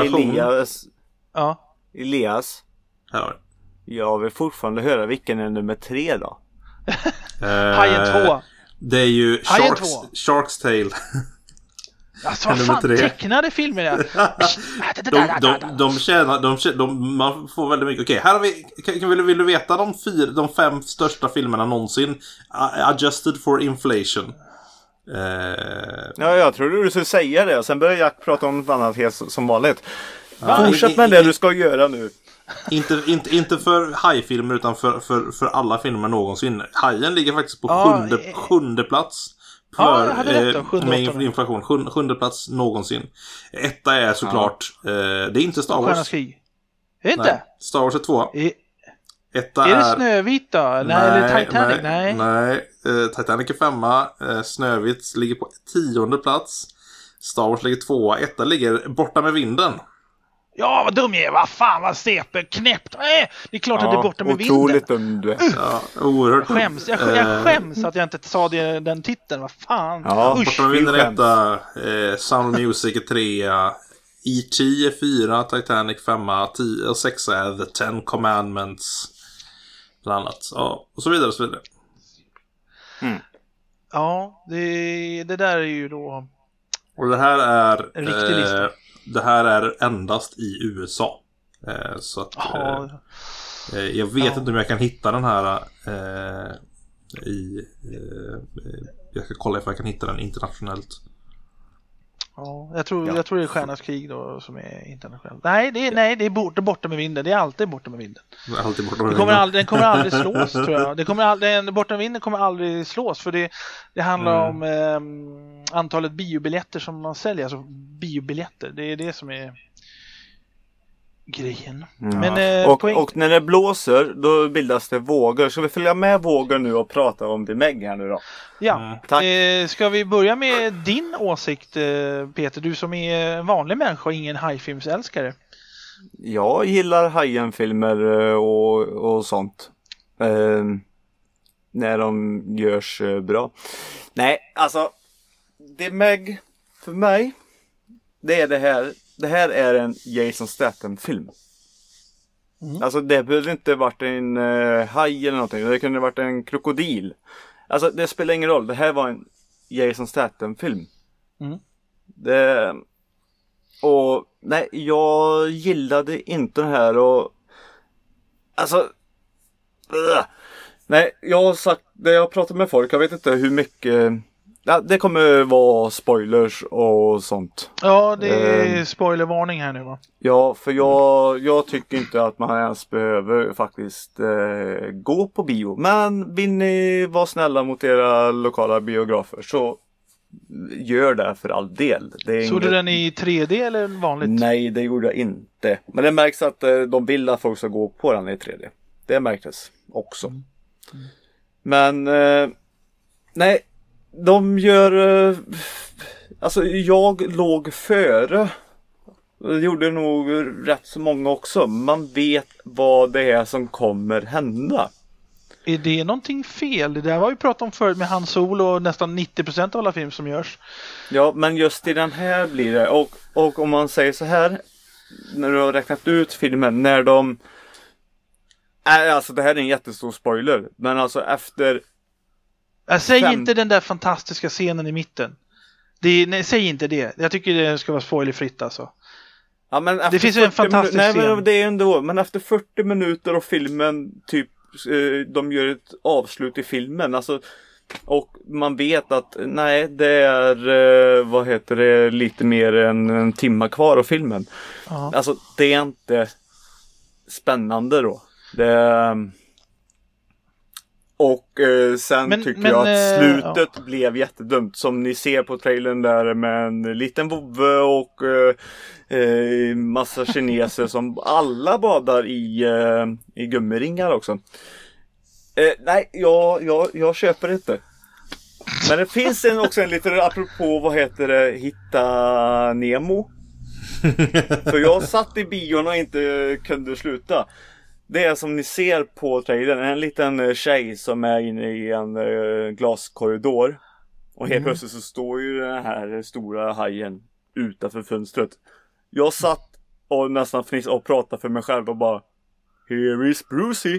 D: Elias. Jag vill fortfarande höra vilken är nummer 3 då.
B: Hajen 2.
C: Det är ju Shark's Tale.
B: Alltså vad fan, tecknade filmer där.
C: Man får väldigt mycket. Okej, här har vi, vill du veta de 5 största filmerna någonsin adjusted for inflation?
D: Ja, jag trodde du skulle säga det. Sen börjar Jack prata om annat helt som vanligt. Fortsätt med det du ska göra nu.
C: Inte för hajfilmer, utan för alla filmer någonsin. Hajen ligger faktiskt på sjunde plats. Med inflation. Sjunde plats någonsin. 1 är såklart det är inte Star Wars.
B: Är det inte?
C: Star Wars är 2.
B: Är det Snövit då? Eller Titanic?
C: Nej. Titanic är 5. Snövit ligger på 10:e plats. Star Wars ligger 2. 1 ligger Borta med vinden.
B: Ja, vad dum jag är. Vad fan, vad sepe, knäppt. Det är klart att det är Borta med vinden.
D: Otroligt dum du är.
C: Ja, oerhört.
B: Jag skäms att jag inte sa den titeln. Vad fan.
C: Ja, Borta med vinden är 1. Sound of Music är 3. E.T. är 4. Titanic 5. 10 och 6 är The Ten Commandments. Bland annat. Ja, och så vidare och så vidare.
B: Ja, det där är ju då...
C: Och det här är...
B: En riktig lista.
C: Det här är endast i USA. Så att... jag vet inte om jag kan hitta den här jag ska kolla ifall jag kan hitta den internationellt.
B: Ja, jag tror det är Stjärnas krig då som är internationellt. Nej, det är borta med vinden. Det är alltid borta med vinden. Den kommer aldrig slås, tror jag. Borta med vinden kommer aldrig slås, för det handlar om antalet biobiljetter som man säljer, alltså biobiljetter. Det är det som är grejen. Men,
D: och när det blåser då bildas det vågor. Ska vi följa med vågor nu och prata om The Meg här nu då?
B: Ja, tack. Ska vi börja med din åsikt, Peter? Du som är en vanlig människa och ingen hajfilmsälskare.
D: Jag gillar Hajen-filmer och sånt. När de görs bra. Nej, alltså The Meg för mig, det är det här. Det här är en Jason Statham-film. Alltså det behöver inte varit en haj eller någonting. Det kunde varit en krokodil. Alltså det spelar ingen roll. Det här var en Jason Statham-film. Och nej, jag gillade inte den här. Och alltså nej, jag har sagt det, jag har pratat med folk. Jag vet inte hur mycket. Ja, det kommer vara spoilers och sånt.
B: Ja, det är spoilervarning här nu, va?
D: Ja, för jag tycker inte att man ens behöver faktiskt gå på bio. Men vill ni vara snälla mot era lokala biografer så gör det för all del.
B: Såg du den i 3D eller vanligt?
D: Nej, det gjorde jag inte. Men det märks att de vill att folk ska gå på den i 3D. Det märktes också. Men nej, de gör... alltså jag låg före. Det gjorde nog rätt så många också. Man vet vad det är som kommer hända.
B: Är det någonting fel? Det där var ju pratat om förut med Han Solo och nästan 90% av alla filmer som görs.
D: Ja, men just i den här blir det. Och om man säger så här, när du har räknat ut filmen, när de... alltså det här är en jättestor spoiler. Men alltså efter...
B: Säg inte den där fantastiska scenen i mitten. Nej, säg inte det. Jag tycker det ska vara spoilerfritt alltså.
D: Ja, men
B: det finns ju en fantastisk scen.
D: Nej, men det är ändå. Men efter 40 minuter av filmen typ de gör ett avslut i filmen. Alltså, och man vet att nej, det är vad heter det, lite mer än en timme kvar av filmen. Alltså det är inte spännande då. Och sen tycker jag att slutet blev jättedumt. Som ni ser på trailern där med en liten vovve och massa kineser som alla badar i gummiringar också. Nej, jag köper inte. Men det finns också en liten, apropå vad heter det, Hitta Nemo. För jag satt i bion och inte kunde sluta. Det är som ni ser på trailern, en liten tjej som är inne i en glaskorridor. Och helt plötsligt så står ju den här stora hajen utanför fönstret. Jag satt och nästan fnissade och pratade för mig själv och bara Here is Brucey.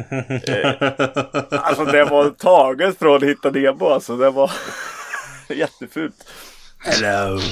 D: Alltså det var taget från Hitta Nemo. Alltså det var jättefult.
C: Hello.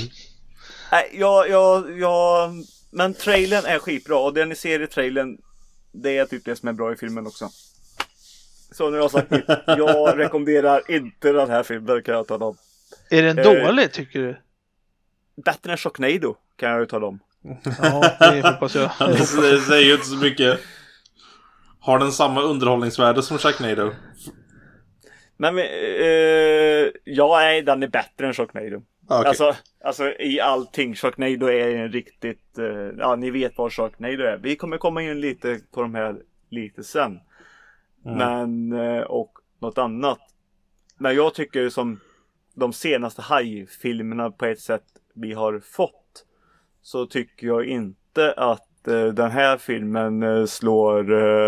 D: Nej, men trailern är skitbra. Och det ni ser i trailern, det är typ det som är bra i filmen också. Så nu har jag sagt mitt. Jag rekommenderar inte den här filmen, kan jag tala om.
B: Är den dålig, tycker du?
D: Bättre än Sharknado, kan jag ju tala om.
B: Ja, det hoppas jag.
C: Det säger ju inte så mycket. Har den samma underhållningsvärde som Sharknado?
D: Men ja, nej, den är bättre än Sharknado. Okay. Alltså i allting. Sharknado är en riktigt ja, ni vet vad Sharknado är. Vi kommer komma in lite på de här lite sen. Men och något annat. Men jag tycker som de senaste hajfilmerna på ett sätt vi har fått, så tycker jag inte att den här filmen slår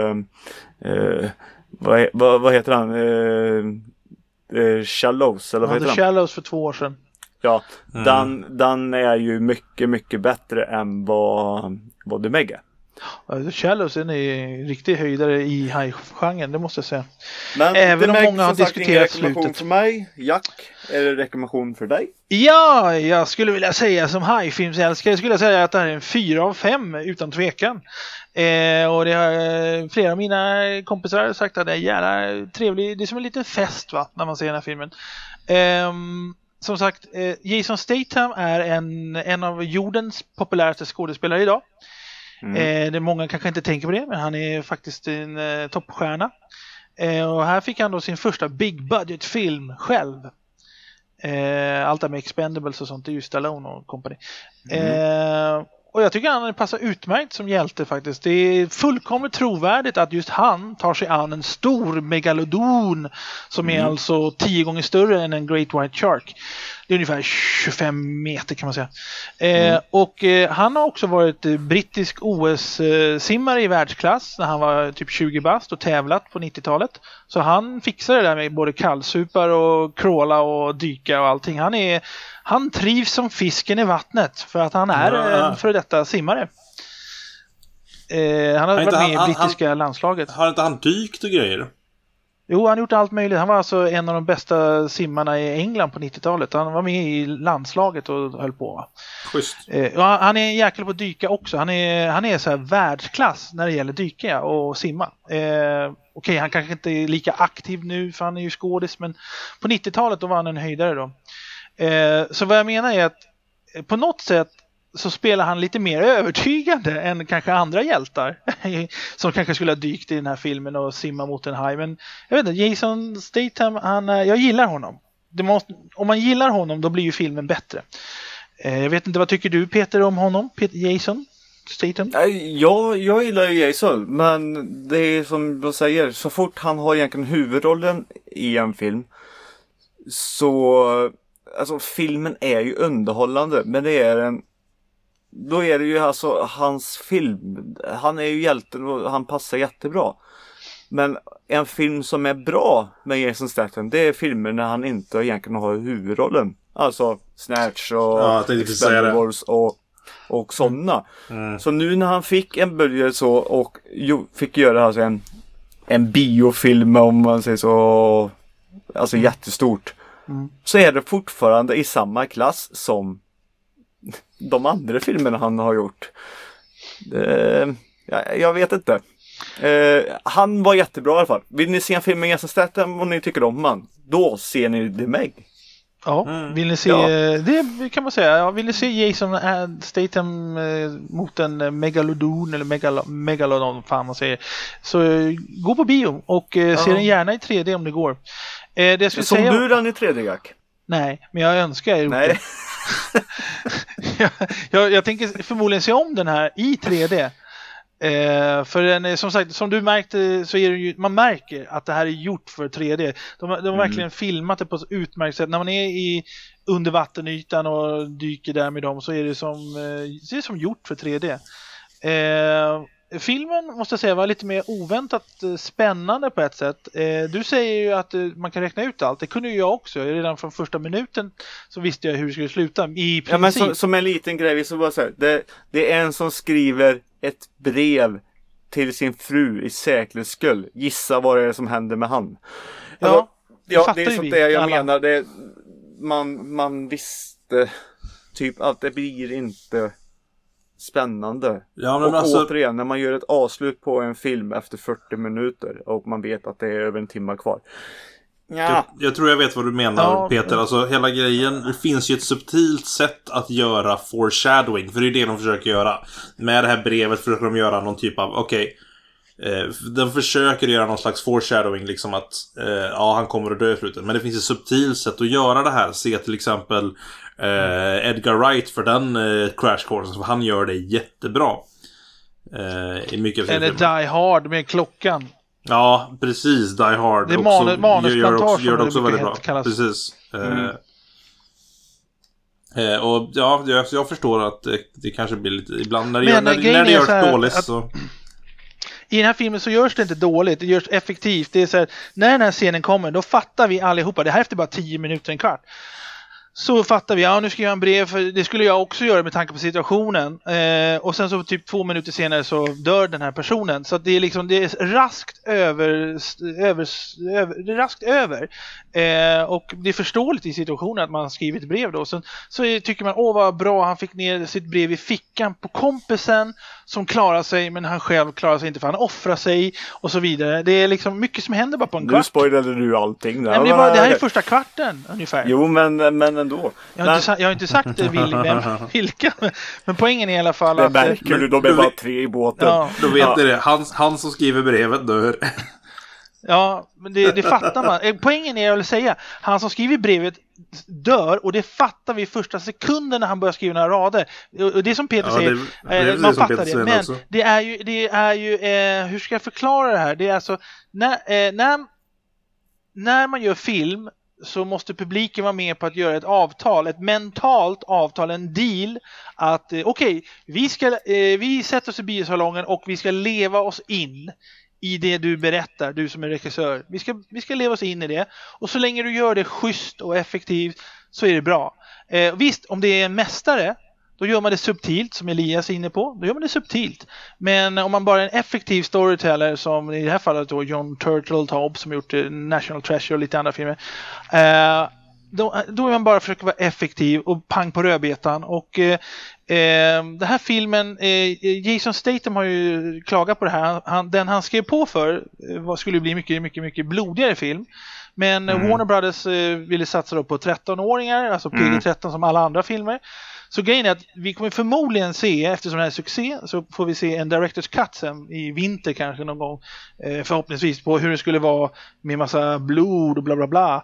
D: vad heter han? Shallows, eller vad heter han?
B: Shallows för 2 år sedan.
D: Ja, den är ju mycket, mycket bättre än vad The Meg är.
B: Shallows är en riktig höjdare i high-genren, det måste jag säga.
D: Men
B: även om många har diskuterat
D: rekommendation
B: slutet.
D: För mig, Jack, är det rekommendation för dig?
B: Ja, jag skulle vilja säga som high-filmsälskare skulle jag säga att det här är en 4 av 5 utan tvekan. Och det har flera av mina kompisar sagt att det är jävla trevligt. Det är som en liten fest va, när man ser den här filmen. Som sagt, Jason Statham är en av jordens populäraste skådespelare idag. Det är många kanske inte tänker på det, men han är faktiskt en toppstjärna. Och här fick han då sin första big budget film själv. Allt det med Expendables och sånt, det är ju Stallone och company. Och jag tycker han passar utmärkt som hjälte faktiskt. Det är fullkomligt trovärdigt att just han tar sig an en stor megalodon som är alltså 10 gånger större än en Great White Shark. Det är ungefär 25 meter kan man säga. Och han har också varit brittisk OS-simmare i världsklass när han var typ 20 bast och tävlat på 90-talet. Så han fixar det där med både kallsupar och crawla och dyka och allting. Han trivs som fisken i vattnet för att han är en före detta simmare. Han har varit med i brittiska landslaget.
C: Har inte han dykt och grejer?
B: Jo, han har gjort allt möjligt. Han var alltså en av de bästa simmarna i England på 90-talet. Han var med i landslaget och höll på.
C: Schysst.
B: Han är en jäkel på att dyka också. Han är så här världsklass när det gäller dyka och simma. Okej, han kanske inte är lika aktiv nu för han är ju skådis, men på 90-talet då var han en höjdare då. Så vad jag menar är att på något sätt så spelar han lite mer övertygande än kanske andra hjältar som kanske skulle ha dykt i den här filmen och simma mot en haj. Men jag vet inte, Jason Statham, jag gillar honom. Om man gillar honom då blir ju filmen bättre. Jag vet inte, vad tycker du Peter om honom? Jason Statham?
D: Jag gillar ju Jason, men det är som de säger, så fort han har egentligen huvudrollen i en film så alltså filmen är ju underhållande, men då är det ju alltså hans film. Han är ju hjälten och han passar jättebra. Men en film som är bra med Jason Statham, det är filmer när han inte egentligen har huvudrollen. Alltså Snatch och Expendables och sådana. Så nu när han fick en budget så och fick göra alltså en biofilm om man säger så, alltså jättestort. Så är det fortfarande i samma klass som de andra filmerna han har gjort. Jag vet inte. Han var jättebra i alla fall. Vill ni se en film med Jason Statham och ni tycker om han, då ser ni The Meg.
B: Ja, vill ni se det kan man säga. Ja, vill ni se Jason Statham mot en megalodon eller megalodon fan man säger. Så gå på bio och se den gärna i 3D om det går. Det
D: som säga, du den i 3D, Jack?
B: Nej, men jag önskar jag gjorde det. jag tänker förmodligen se om den här i 3D. För den är, som sagt, som du märkte så är det ju, man märker att det här är gjort för 3D. De har verkligen filmat det på ett utmärkt sätt. När man är under vattenytan och dyker där med dem så är det som gjort för 3D. Filmen måste jag säga var lite mer oväntat spännande på ett sätt. Du säger ju att man kan räkna ut allt. Det kunde ju jag också. Redan från första minuten så visste jag hur det skulle sluta. I princip.
D: Ja, men som en liten grej så bara så här, det är en som skriver ett brev till sin fru i säkerhets skull. Gissa vad det är som händer med han. Alltså, det är sånt där jag menar. Man visste typ att det blir inte spännande. Ja, men och återigen, när man gör ett avslut på en film efter 40 minuter och man vet att det är över en timme kvar.
C: Ja. Jag tror jag vet vad du menar, Peter. Alltså hela grejen, det finns ju ett subtilt sätt att göra foreshadowing, för det är det de försöker göra. Med det här brevet försöker de göra någon typ av, de försöker göra någon slags foreshadowing, liksom att han kommer att dö i slutet. Men det finns ett subtilt sätt att göra det här. Se till exempel Edgar Wright för den Crash Course, så han gör det jättebra. I mycket
B: eller Die Hard med klockan.
C: Ja, precis, Die Hard.
B: Det är manusplantage
C: gör det också väldigt bra.
B: Kallas.
C: Precis. Och jag förstår att det kanske blir lite ibland när det görs dåligt så.
B: I den här filmen så görs det inte dåligt, det görs effektivt. Det är så här, när den här scenen kommer, då fattar vi allihopa. Det här efter bara 10 minuter, en kvart. så fattar vi, ja nu skriver jag en brev, för det skulle jag också göra med tanke på situationen. Och sen så typ 2 minuter senare så dör den här personen. Så att det är liksom, det är raskt över. Och det är förståeligt i situationen att man skriver ett brev då. Så tycker man, vad bra, han fick ner sitt brev i fickan på kompisen som klarar sig, men han själv klarar sig inte för han offrar sig och så vidare. Det är liksom mycket som händer bara på en kvart.
D: Nu spoilade du allting.
B: Nej, men det här är första kvarten ungefär.
D: Jo, men ändå.
B: Jag har inte sagt vilka. Men poängen är i alla fall att...
D: Det märker du, de är bara 3 i båten.
C: Ja. Då vet ni det. Han som skriver brevet dör.
B: Ja, men det fattar man. Poängen är, jag vill säga, han som skriver brevet dör, och det fattar vi första sekunden när han börjar skriva några rader. Och det som Peter säger, man fattar det. Men också. Det är ju hur ska jag förklara det här? Det är alltså, när man gör film så måste publiken vara med på att göra ett avtal, ett mentalt avtal, en deal att okej, vi sätter oss i biosalongen och vi ska leva oss in i det du berättar, du som är regissör. Vi ska leva oss in i det, och så länge du gör det schysst och effektivt så är det bra. Visst, om det är en mästare, då gör man det subtilt, som Elias är inne på. Då gör man det subtilt. Men om man bara är en effektiv storyteller, som i det här fallet då John Turteltaub som gjort National Treasure och lite andra filmer, då är man bara försöka vara effektiv och pang på rödbetan. Och den här filmen, Jason Statham har ju klagat på det här. Den han skrev på för skulle bli mycket, mycket, mycket blodigare film. Men Warner Brothers ville satsa då på 13-åringar, alltså PG-13 som alla andra filmer. Så grejen är att vi kommer förmodligen se, eftersom det här är succé, så får vi se en director's cut sen i vinter kanske någon gång, förhoppningsvis, på hur det skulle vara med massa blod och bla bla bla.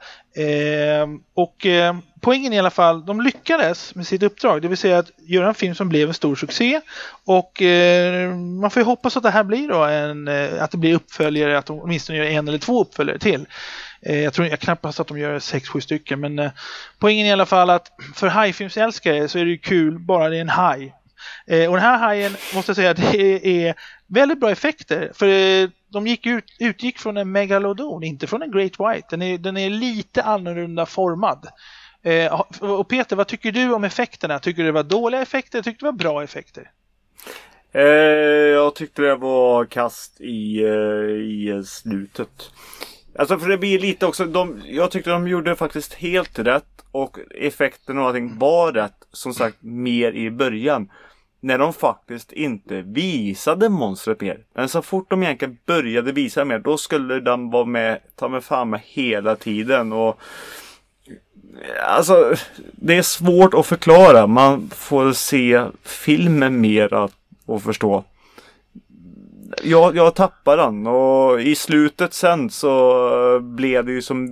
B: Poängen i alla fall, de lyckades med sitt uppdrag, det vill säga att göra en film som blev en stor succé, och man får ju hoppas att det här blir då att det blir uppföljare, att de åtminstone gör 1 eller 2 uppföljare till. Jag tror knappast att de gör 6-7 stycken, men poängen är i alla fall att för hajfilmsälskare så är det ju kul bara det är en haj. Och den här hajen måste jag säga att det är väldigt bra effekter, för de utgick från en megalodon, inte från en great white. Den är lite annorlunda formad. Och Peter, vad tycker du om effekterna? Tycker du det var dåliga effekter? Tycker du det var bra effekter?
D: Jag tyckte det var kast i slutet. Alltså, för det blir lite också, jag tyckte de gjorde faktiskt helt rätt, och effekten och allting var rätt, som sagt, mer i början. När de faktiskt inte visade monstret mer. Men så fort de egentligen började visa mer, då skulle de vara med, ta med fan med hela tiden. Och alltså, det är svårt att förklara. Man får se filmen mer och förstå. Jag tappade den, och i slutet sen så blev det ju som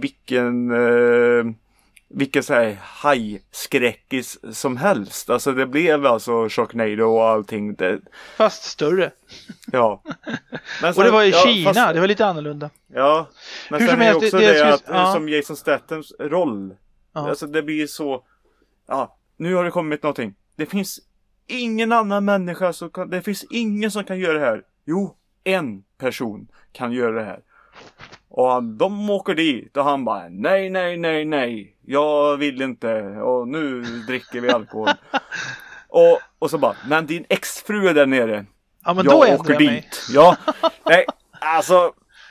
D: vilken så här hajskräckis som helst. Alltså det blev alltså Sharknado och allting.
B: Fast större.
D: Ja. Men sen,
B: och det var i Kina, det var lite annorlunda.
D: Ja, men hur sen är också det som Jason Stathams roll. Ja. Alltså det blir så, nu har det kommit någonting. Det finns ingen annan människa det finns ingen som kan göra det här. Jo, en person kan göra det här. Och de åker dit och han bara nej, jag vill inte, och nu dricker vi alkohol. och så bara, men din exfru är där nere.
B: Ja, men då åker dit. Mig.
D: Ja, nej, alltså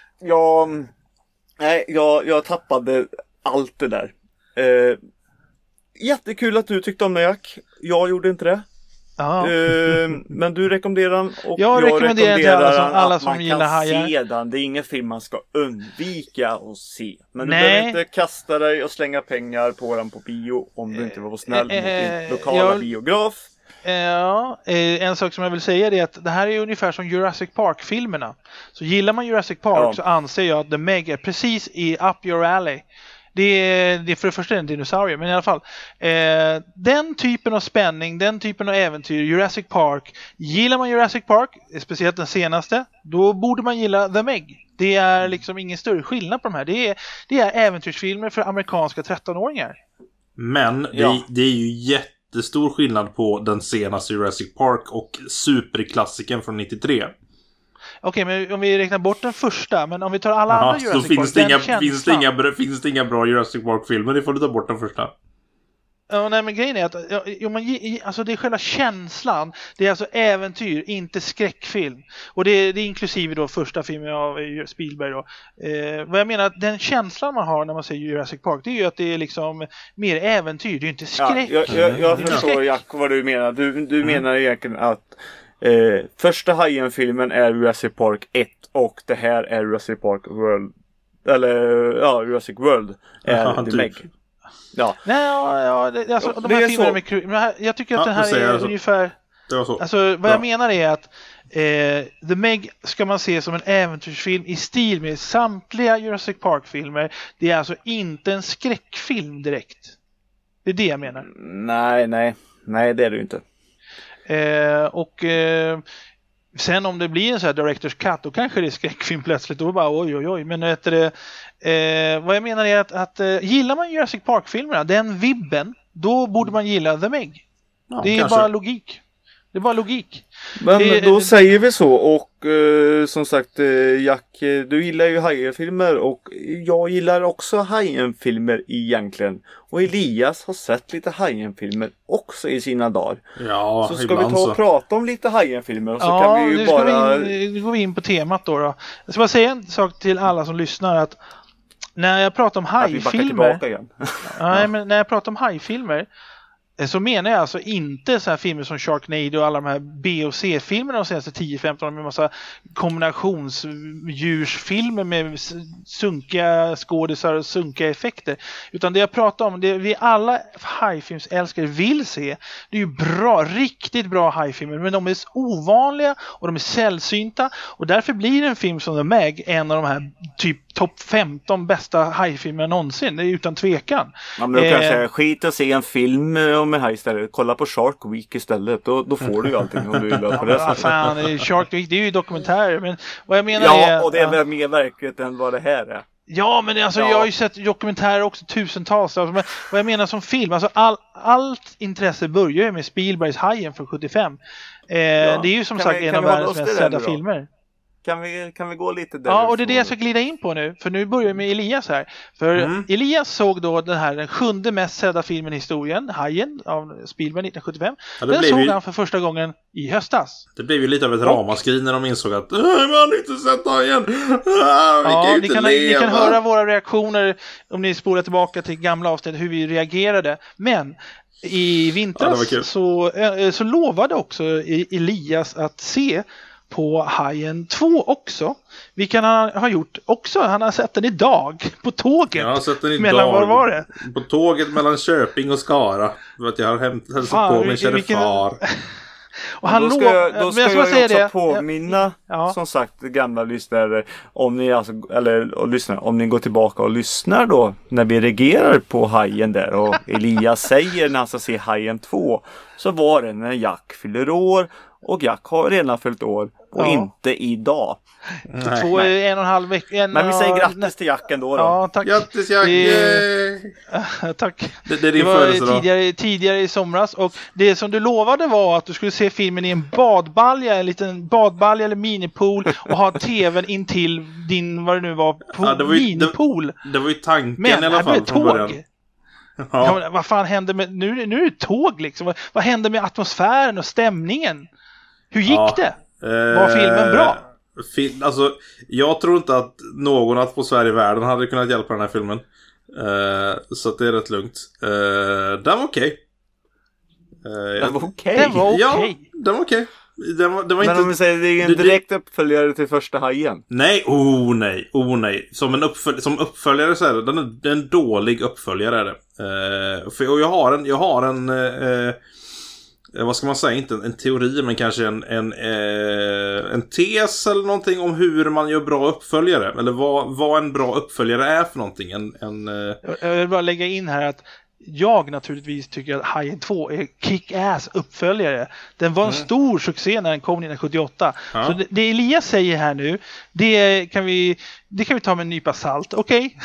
D: jag tappade allt det där. Jättekul att du tyckte om det, Jack. Jag gjorde inte det. Men du rekommenderar den, och jag rekommenderar till alla som gillar hajar. Se den. Det är ingen film man ska undvika att se. Men du behöver inte kasta dig och slänga pengar på den på bio om du inte var snäll mot din lokala biograf.
B: En sak som jag vill säga är att det här är ungefär som Jurassic Park-filmerna. Så gillar man Jurassic Park så anser jag att The Meg är precis i Up Your Alley. Det är för det första en dinosaurie, men i alla fall den typen av spänning, den typen av äventyr, Jurassic Park. Gillar man Jurassic Park, speciellt den senaste, då borde man gilla The Meg. Det är liksom ingen större skillnad på de här. Det är äventyrsfilmer för amerikanska 13-åringar.
C: Men det är ju jättestor skillnad på den senaste Jurassic Park och superklassiken från 93.
B: Okej, men om vi räknar bort den första, men om vi tar alla andra Jurassic
C: Park, finns det inga bra Jurassic Park-filmer, det får du ta bort den första.
B: Ja, nej, men grejen är att alltså det är själva känslan. Det är alltså äventyr, inte skräckfilm. Och det är inklusive då första filmen av Spielberg då. Vad jag menar, att den känslan man har när man ser Jurassic Park, det är ju att det är liksom mer äventyr, det är inte skräck.
D: Ja, jag förstår, Jack, vad du menar. Du menar egentligen att första Hajen-filmen är Jurassic Park 1 och det här är Jurassic Park World. Eller Jurassic World är The Meg. Ja.
B: Nej, alltså, de här filmerna med jag tycker att den här är alltså, ungefär...
C: Det var så.
B: Alltså, vad jag menar är att The Meg ska man se som en äventyrsfilm i stil med samtliga Jurassic Park-filmer. Det är alltså inte en skräckfilm direkt. Det är det jag menar.
D: Nej, det är det ju inte.
B: Sen om det blir en sån här director's cut, då kanske det är skräckfilm plötsligt. Då bara oj. Men vad jag menar är att gillar man Jurassic Park-filmerna, den vibben, då borde man gilla The Meg.
C: Ja,
B: det är
C: kanske.
B: bara logik. Det är bara logik.
D: Men då säger vi så. Och som sagt, Jack, du gillar ju Hajen-filmer och jag gillar också Hajen-filmer egentligen. Och Elias har sett lite Hajen-filmer också i sina dagar.
C: Ja,
D: så ska vi ta och prata om lite Hajen-filmer och så kan vi ju
B: nu
D: bara...
B: Nu går vi in på temat då. Jag ska bara säga en sak till alla som lyssnar, att när jag pratar om hajfilmer... Nej, men när jag pratar om hajfilmer så menar jag alltså inte så här filmer som Sharknado och alla de här B- och C-filmerna de senaste 10-15 med en massa kombinationsdjursfilmer med sunkiga skådisar och sunkiga effekter. Utan det jag pratar om, det vi alla hajfilmsälskare vill se, det är ju bra, riktigt bra hajfilmer, men de är ovanliga och de är sällsynta, och därför blir en film som The Meg en av de här typ topp 15 bästa hajfilmerna någonsin, det är utan tvekan.
D: Ja, men då kan jag säga, skit och se en film om en haj istället. Kolla på Shark Week istället. Då får du ju allting om du gillar på det sättet.
B: Fan, Shark Week, det är ju dokumentärer. Men vad jag menar
D: är... och det är väl mer verkligt än vad det här är.
B: Ja, men alltså, jag har ju sett dokumentärer också tusentals. Alltså, men vad jag menar som film, alltså allt intresse börjar ju med Spielbergs Hajen från 75. Det är ju som sagt en av världens mest sedda filmer.
D: Kan vi gå lite där?
B: Ja, och det är det jag ska glida in på nu. För nu börjar vi med Elias här. För Elias såg då den 7:e mest sedda filmen i historien, Hajen av Spielberg 1975. Ja, den såg han för första gången i höstas.
C: Det blev ju lite av ett ramaskri när de insåg att man har inte sett Hajen.
B: Ni kan höra våra reaktioner om ni spolar tillbaka till gamla avsnitt hur vi reagerade. Men i vintras så lovade också Elias att se på Hajen 2 också. Vilken han har gjort också. Han har sett den idag på tåget.
C: Jag har sett den idag.
B: Var var det?
C: På tåget mellan Köping och Skara. För att jag har hälsat på min kära far.
B: Och han
D: då ska jag också påminna som sagt gamla lyssnare om ni om ni går tillbaka och lyssnar då när vi reagerar på Hajen där och Elias säger när han ska se Hajen 2, så var det när Jack fyller år. Och Jack har redan fyllt år och inte idag.
B: 1,5 veckor.
D: Men vi säger grattis till Jack ändå då.
B: Ja, tack.
C: Grattis Jack!
B: Tack.
C: Det var
B: tidigare i somras. Och det som du lovade var att du skulle se filmen i en badbalja, en liten badbalja eller minipool, och ha tvn in till din, vad det nu var, minipool.
C: Det var ju tanken i alla fall från början.
B: Ja, men vad fan hände med nu är det tåg liksom. Vad hände med atmosfären och stämningen? Hur gick det? Var filmen bra?
C: Alltså, jag tror inte att någon atmosfär i världen hade kunnat hjälpa den här filmen. Så att det är rätt lugnt. Den var okej.
B: Den var okej?
C: Ja, den var okej. Det var
D: men
C: inte...
D: om vi säger det är en direkt uppföljare till första Hajen.
C: Nej, nej. Som uppföljare så är det en dålig uppföljare är det. För jag har en vad ska man säga, inte en teori men kanske en tes eller någonting om hur man gör bra uppföljare, eller vad en bra uppföljare är för någonting.
B: Jag vill bara lägga in här att jag naturligtvis tycker att Hajen 2 är kick-ass uppföljare. Den var en stor succé när den kom 1978. Ja. Så det Elias säger här nu, det kan vi ta med en nypa salt. Okej?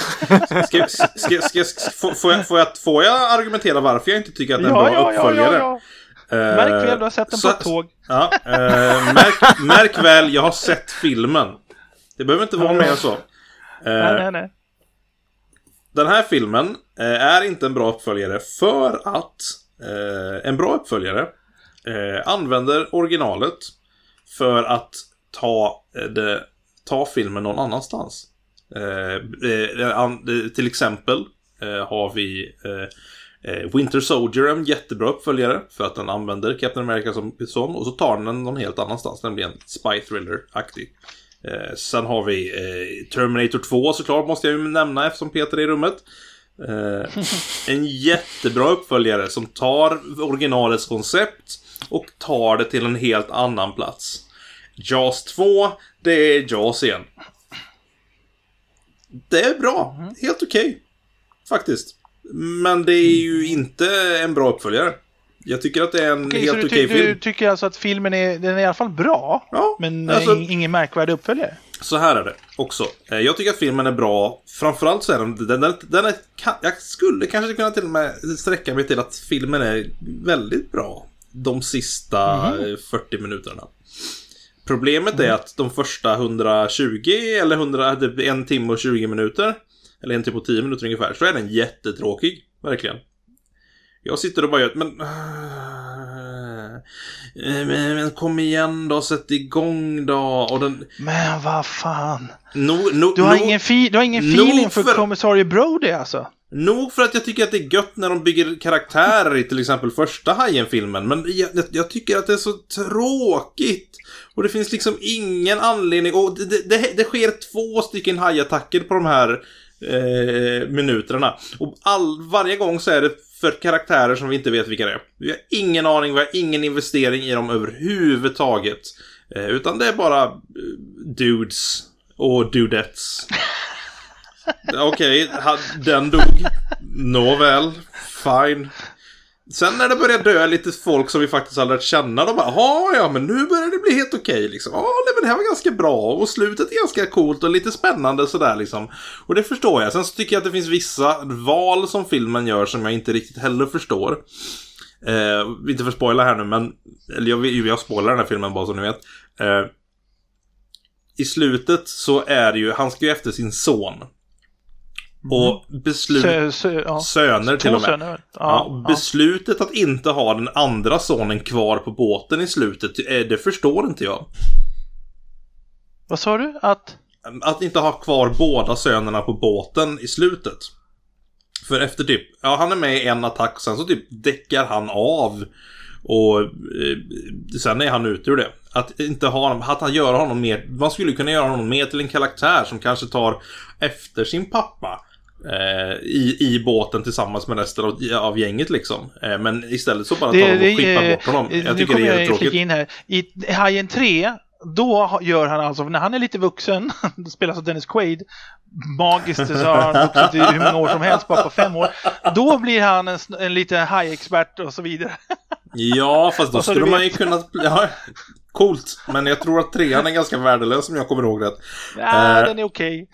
C: Får jag argumentera varför jag inte tycker att den var uppföljare?
B: Ja. Märk väl, du har sett den på ett tåg.
C: Ja, märk väl, jag har sett filmen. Det behöver inte vara mer än så.
B: Nej.
C: den här filmen är inte en bra uppföljare för att en bra uppföljare använder originalet för att ta filmen någon annanstans. Till exempel har vi Winter Soldier, en jättebra uppföljare för att den använder Captain America som sån, och så tar den någon helt annanstans, nämligen spy thriller-aktig. Sen har vi Terminator 2 såklart, måste jag ju nämna eftersom Peter är i rummet. En jättebra uppföljare som tar originalets koncept och tar det till en helt annan plats. Jaws 2, det är Jaws igen. Det är bra, helt okej. Faktiskt. Men det är ju inte en bra uppföljare. Jag tycker att det är en helt okej film.
B: Du tycker alltså att filmen är i alla fall bra,
C: ja,
B: men
C: alltså,
B: ingen märkvärdig uppföljare?
C: Så här är det också. Jag tycker att filmen är bra. Framförallt så är den är, jag skulle kanske kunna till och med sträcka mig till att filmen är väldigt bra de sista 40 minuterna. Problemet är att de första 120 eller 1 timme och 20 minuter, eller 1 timme och 10 minuter ungefär, så är den jättetråkig, verkligen. Jag sitter och bara gör, men kom igen då, sätt igång då. Och den...
B: Men vad fan. Du har ingen feeling för kommissarie Brody alltså?
C: Nog för att jag tycker att det är gött när de bygger karaktärer i till exempel första Hajen-filmen. Men jag tycker att det är så tråkigt. Och det finns liksom ingen anledning. Och det sker 2 stycken hajattacker på de här minuterna. Och varje gång så är det för karaktärer som vi inte vet vilka det är. Vi har ingen aning, vi har ingen investering i dem överhuvudtaget. Utan det är bara dudes och dudettes. Okej, den dog. Nåväl, fine. Sen när det börjar dö lite folk som vi faktiskt har lärt känna, de bara, ja, men nu börjar det bli helt okej, liksom. Men det här var ganska bra, och slutet är ganska coolt och lite spännande sådär, liksom. Och det förstår jag. Sen så tycker jag att det finns vissa val som filmen gör som jag inte riktigt heller förstår. Inte för spoiler här nu, men eller jag spoilar den här filmen bara så ni vet. I slutet så är det ju, han ska ju efter sin son. Och söner till och med.
B: Söner.
C: Beslutet att inte ha den andra sonen kvar på båten i slutet, det förstår inte jag.
B: Vad sa du?
C: Att inte ha kvar båda sönerna på båten i slutet. För efter typ, han är med i en attack, sen så typ däckar han av. Och sen är han ute ur det. Att inte ha honom, att han gör honom mer, man skulle kunna göra honom mer till en karaktär som kanske tar efter sin pappa i båten tillsammans med resten av gänget liksom. Men istället så bara tar de och skippar bort honom. Jag tycker det är helt tråkigt.
B: In här. I Hajen 3, då gör han alltså, när han är lite vuxen, då spelas av Dennis Quaid, magiskt så har han vuxit i hur många år som helst, bara på 5 år. Då blir han en lite hajexpert och så vidare.
C: Ja, fast då skulle man ju kunna... Ja, coolt, men jag tror att 3an är ganska värdelös om jag kommer ihåg rätt.
B: Ja, den är okej.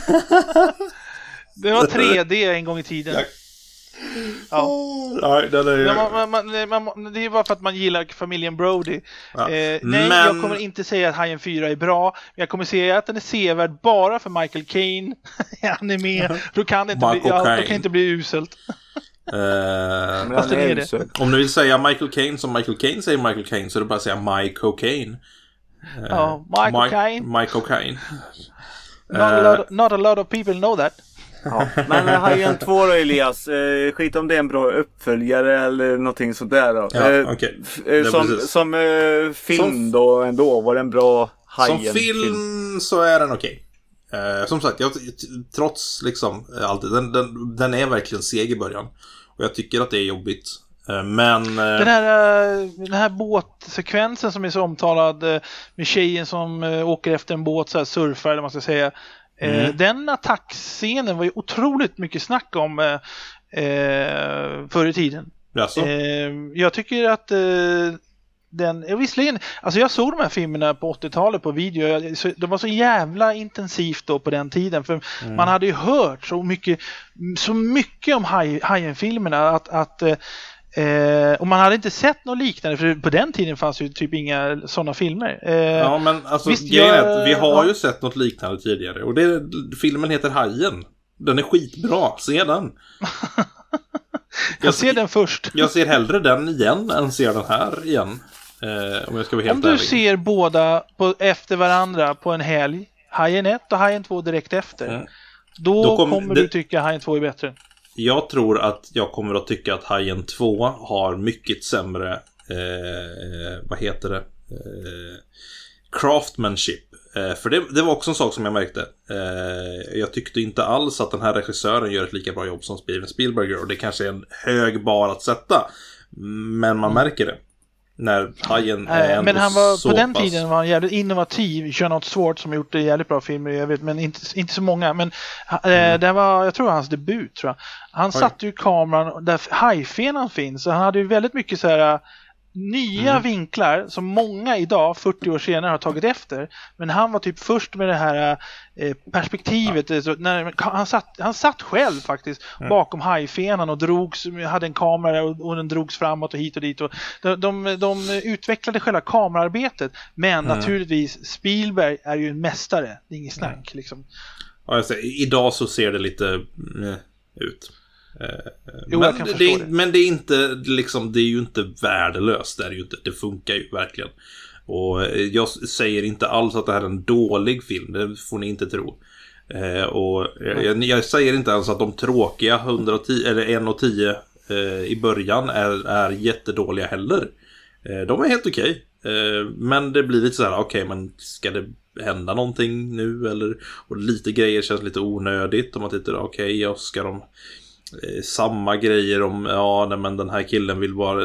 B: Det var 3D en gång i tiden. Ja.
C: Nej, den är...
B: det är bara för att man gillar familjen Brody. Nej, jag kommer inte säga att Hajen 4 är bra. Men jag kommer säga att den är sevärd bara för Michael Caine. Han är med. Då kan det inte bli uselt.
C: Fast det är det. Om du vill säga Michael Caine som Michael Caine säger Michael Caine, så är det bara att säga Mike Cocaine.
B: Michael Caine.
C: Mike Cocaine.
B: Not a lot of people know that.
D: Ja. Men Hajen 2 då, Elias, skit om det är en bra uppföljare eller någonting sådär då. Som film då ändå, var det en bra Hajen?
C: Som film så är den okej. Som sagt, trots liksom allt, den är verkligen seg i början. Och jag tycker att det är jobbigt. Men
B: den här båtsekvensen som är så omtalad, med tjejen som åker efter en båt så här, surfar eller man ska säga. Den attackscenen var ju otroligt mycket snack om förr i tiden. Jag tycker att visserligen, alltså jag såg de här filmerna på 80-talet på video. Det var så jävla intensivt då på den tiden, för man hade ju hört så mycket om Hajen-filmerna att och man hade inte sett något liknande, för på den tiden fanns ju typ inga sådana filmer.
C: Ja, men alltså vi har ju sett något liknande tidigare, och filmen heter Hajen. Den är skitbra, se den.
B: Jag ser den först.
C: Jag ser hellre den igen än ser den här igen. Om jag ska vara helt
B: ärlig. Om du ser båda efter varandra på en helg, Hajen 1 och Hajen 2 direkt efter, då kommer du tycka Hajen 2 är bättre.
C: Jag tror att jag kommer att tycka att Hajen 2 har mycket sämre craftsmanship. För det var också en sak som jag märkte. Jag tyckte inte alls att den här regissören gör ett lika bra jobb som Steven Spielberg gör. Och det kanske är en hög bar att sätta. Men man märker det. När Hajen är
B: men han var,
C: så
B: på den
C: pass...
B: tiden var han jävligt innovativ. Charlotte Swart som har gjort jävligt bra filmer i övrigt, men inte så många. Men det var, jag tror hans debut, tror jag. Han satte ju kameran där hajfenan finns. Och han hade ju väldigt mycket så här nya vinklar som många idag 40 år senare har tagit efter, men han var typ först med det här perspektivet. Så när han satt själv faktiskt bakom hajfenan och hade en kamera och den drogs framåt och hit och dit, och de utvecklade själva kamerarbetet, men naturligtvis Spielberg är ju en mästare, det är inget snack liksom.
C: Ja, jag säger, idag så ser det lite ut. Men det är inte liksom, det är ju inte värdelöst, det är ju inte, det funkar ju verkligen. Och jag säger inte alls att det här är en dålig film, det får ni inte tro. Och jag säger inte ens att de tråkiga 110 eller 1:10 i början är jättedåliga heller. De är helt okej. Men det blir lite så här, okej, men ska det hända någonting nu eller, och lite grejer känns lite onödigt om man tittar, okej, ska de samma grejer om, men den här killen vill bara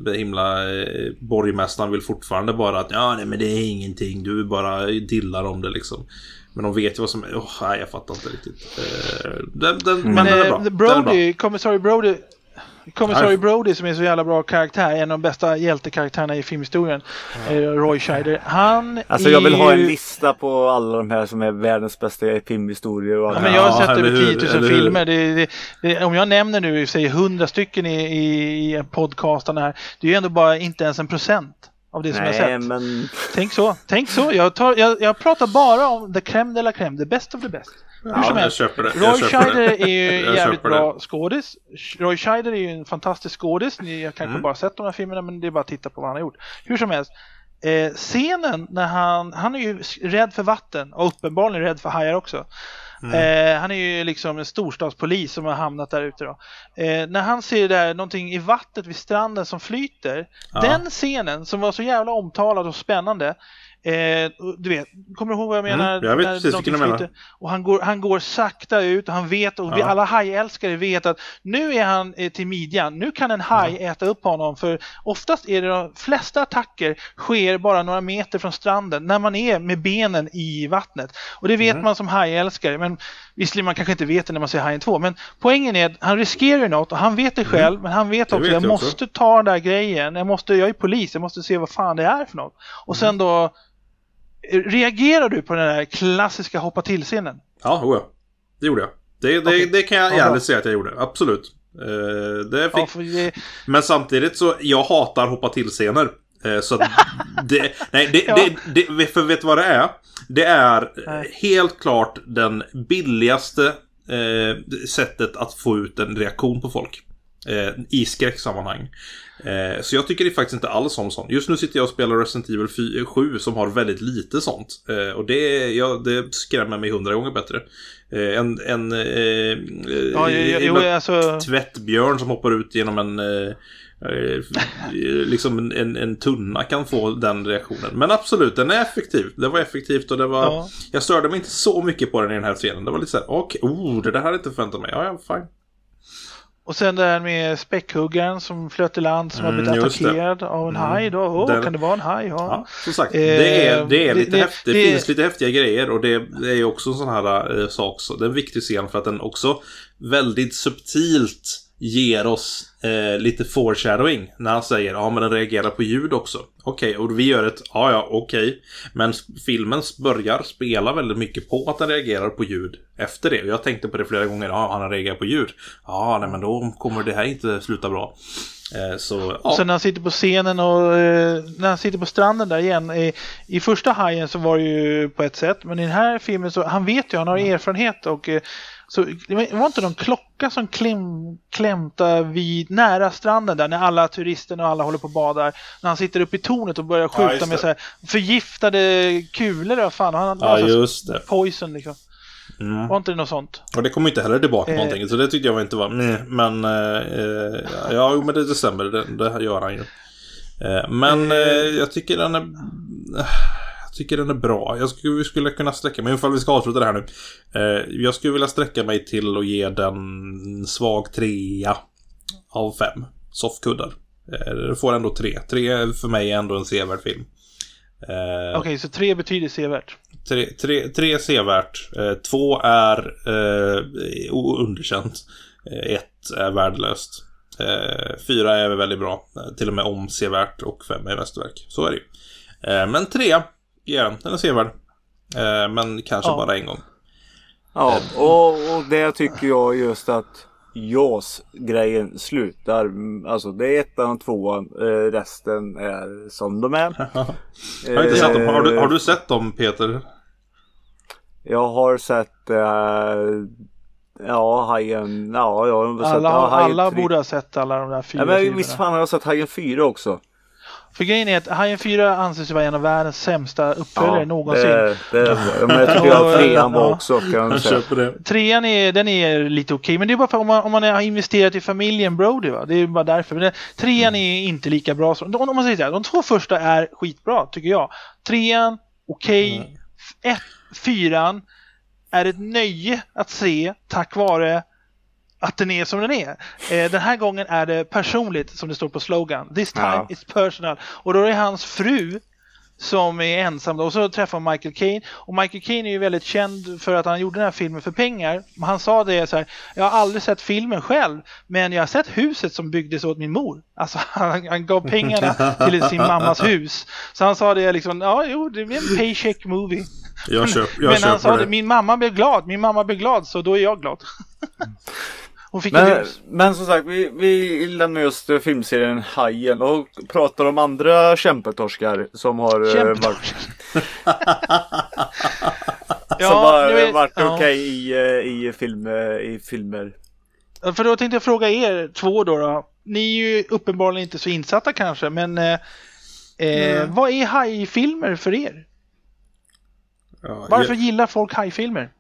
C: borgmästaren vill fortfarande bara att men det är ingenting, du bara dillar om det liksom. Men de vet ju vad som är, nej, jag fattar inte riktigt. Men den är bra.
B: Brody, Kommissarie Brody som är så jävla bra karaktär, en av de bästa hjältekaraktärerna i filmhistorien, Roy Scheider. Jag vill ha en lista på alla de här som är världens bästa filmhistorier. Men jag har sett över 10 000 filmer. Om jag nämner nu, säg 100 stycken i podcastarna här, det är ju ändå bara inte ens 1% av det som jag sett. Men... Tänk så. Jag pratar bara om the crème de la crème, the best of the best.
C: Jag köper det.
B: Roy Scheider är ju jävligt bra skådis. Roy Scheider är ju en fantastisk skådis. Ni har kanske bara sett de här filmerna, men det är bara att titta på vad han har gjort. Hur som helst, scenen när han är ju rädd för vatten och uppenbarligen rädd för hajar också. Han är ju liksom en storstadspolis som har hamnat där ute då. När han ser där någonting i vattnet vid stranden som flyter, den scenen som var så jävla omtalad och spännande. Du vet, kommer du ihåg vad jag menar?
C: Jag vet precis vilken du menar.
B: Och han går sakta ut och han vet, och vi alla hajälskare vet att nu är han till midjan. Nu kan en haj äta upp honom, för oftast är det de flesta attacker sker bara några meter från stranden när man är med benen i vattnet. Och det vet man som hajälskare, men visserligen man kanske inte vet det när man ser Hajen 2, men poängen är att han riskerar något och han vet det själv, men han vet också att jag måste ta den där grejen. Jag är polis, jag måste se vad fan det är för något. Och sen då reagerar du på den där klassiska hoppa till-scenen?
C: Ja, det gjorde jag. Det kan jag ärligt säga att jag gjorde, absolut. Men samtidigt så, jag hatar hoppa till-scener. Så för vet vad det är? Det är helt klart den billigaste sättet att få ut en reaktion på folk i skräcksammanhang. Så jag tycker det faktiskt inte alls om sånt. Just nu sitter jag och spelar Resident Evil 7 som har väldigt lite sånt. Och det skrämmer mig 100 gånger bättre. Tvättbjörn som hoppar ut genom liksom en tunna kan få den reaktionen. Men absolut, den är effektiv. Det var effektivt och det var... Jag störde mig inte så mycket på den i den här scenen. Det var lite såhär, det där hade jag inte förväntat mig. Ja, fine.
B: Och sen det här med späckhuggaren som flöt till land, som har blivit attackerad av en haj då. Kan det vara en haj? Ja,
C: som sagt, det är lite häftigt. Det finns lite häftiga grejer, och det är också en sån här sak. Så det är en viktig scen för att den också väldigt subtilt ger oss lite foreshadowing när han säger ja men den reagerar på ljud också. Okej, och vi gör ett okej. Men filmen börjar spela väldigt mycket på att den reagerar på ljud efter det. Jag tänkte på det flera gånger. Ja, han reagerar på ljud. Ja, nej men då kommer det här inte sluta bra. Så, ja.
B: Sen när han sitter på scenen och när han sitter på stranden där igen i första Hajen så var det ju på ett sätt, men i den här filmen så han vet ju, han har erfarenhet och så det var inte någon klocka som klämta vid nära stranden där när alla turisterna och alla håller på och badar, när han sitter uppe i tornet och börjar skjuta med så här förgiftade kulor och fan han
C: just det.
B: Poison liksom. Var inte det något sånt?
C: Och det kommer inte heller tillbaka någonting. Så det tyckte jag inte var men ja, men det stämmer. Det gör han ju. Men jag tycker den är bra. Jag skulle kunna sträcka mig, ifall vi ska avsluta det här nu. Jag skulle vilja sträcka mig till att ge den svag 3 av 5 soffkuddar. Det får ändå 3. 3 för mig är ändå en sevärd film.
B: Okej, så 3 betyder sevärt.
C: 3 sevärt. 2 är underkänt. 1 är värdelöst. 4 är väldigt bra. Till och med omsevärt. Och 5 är mästerverk. Så är det ju. Men 3, ja, den är sevärd. Men kanske bara en gång.
D: Ja, och det tycker jag just att Jaws-grejen slutar. Alltså det är 1 och 2, resten är som de är.
C: Jag har inte sett dem. Har du sett dem, Peter?
D: Jag har sett Hajen. Ja, jag har sett
B: alla borde ha sett alla de där 4
D: filmerna. Men visst fan har jag sett Hajen 4 också.
B: För grejen är att Hajen 4 anses vara en av världens sämsta uppföljare någonsin.
D: Men jag tycker att 3:an var också.
B: Trean är lite okej, men det är bara för om man har investerat i familjen Brody, va? Det är bara därför. Men 3:an är inte lika bra. Om man säger så här, de 2 första är skitbra tycker jag. 3:an okej. 4:an är ett nöje att se tack vare att den är som den är. Den här gången är det personligt, som det står på slogan. This time is personal. Och då är hans fru som är ensam. Och så träffar Michael Caine. Och Michael Caine är ju väldigt känd för att han gjorde den här filmen för pengar. Men han sa det så här: jag har aldrig sett filmen själv, men jag har sett huset som byggdes åt min mor. Alltså han gav pengarna till sin mammas hus. Så han sa det liksom, det är en paycheck movie. Men han sa det, min mamma blev glad, så då är jag glad.
D: Men som sagt, vi lämnar just filmserien Hajen och pratar om andra kämpetorskar som har varit okej i filmer.
B: För då tänkte jag fråga er 2 då. Ni är ju uppenbarligen inte så insatta kanske, men vad är hajfilmer för er? Varför gillar folk hajfilmer?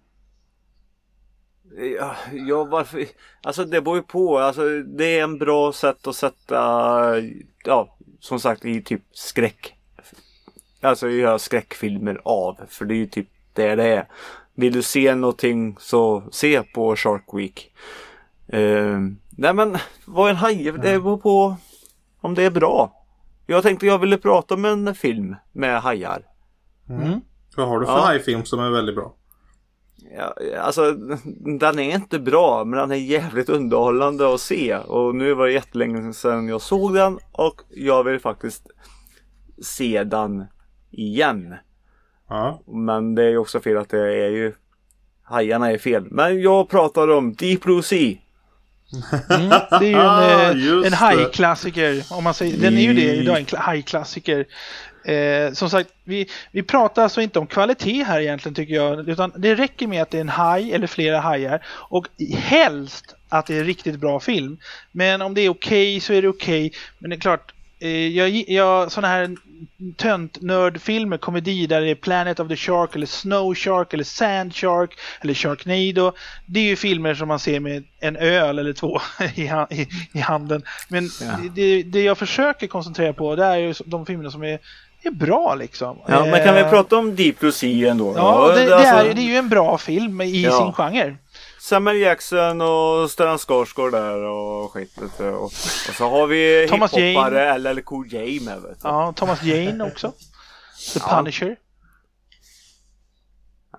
D: Ja, varför? Alltså det beror ju på. Alltså det är en bra sätt att sätta, som sagt, i typ skräck. Alltså göra skräckfilmer av. För det är ju typ det är. Vill du se någonting så se på Shark Week. Nej men, vad är en haj? Det beror på om det är bra. Jag tänkte jag ville prata om en film med hajar.
C: Vad har du för hajfilm som är väldigt bra?
D: Ja, alltså den är inte bra, men den är jävligt underhållande att se. Och nu var det jättelänge sedan jag såg den, och jag vill faktiskt se den igen. Men det är ju också fel att det är ju hajarna är fel. Men jag pratar om Deep Blue Sea.
B: Det är ju en hajklassiker, om man säger. Den är ju det idag, en hajklassiker. Som sagt, vi pratar alltså inte om kvalitet här egentligen, tycker jag, utan det räcker med att det är en haj eller flera hajar, och helst att det är riktigt bra film. Men om det är okej så är det okej. Men det är klart, jag såna här tönt-nördfilmer, komedi där det är Planet of the Shark eller Snow Shark eller Sand Shark eller Sharknado, det är ju filmer som man ser med en öl eller 2 i handen. Men det jag försöker koncentrera på, det är ju de filmerna som är bra liksom.
D: Ja, men kan vi prata om Deep Blue Sea ändå?
B: Ja, det är ju en bra film i sin genre.
D: Samuel Jackson och Stellan Skarsgård där och skit. Och så har vi hiphoppare eller Cool J med, vet du.
B: Ja, Thomas Jane också. The Punisher.
D: Ja.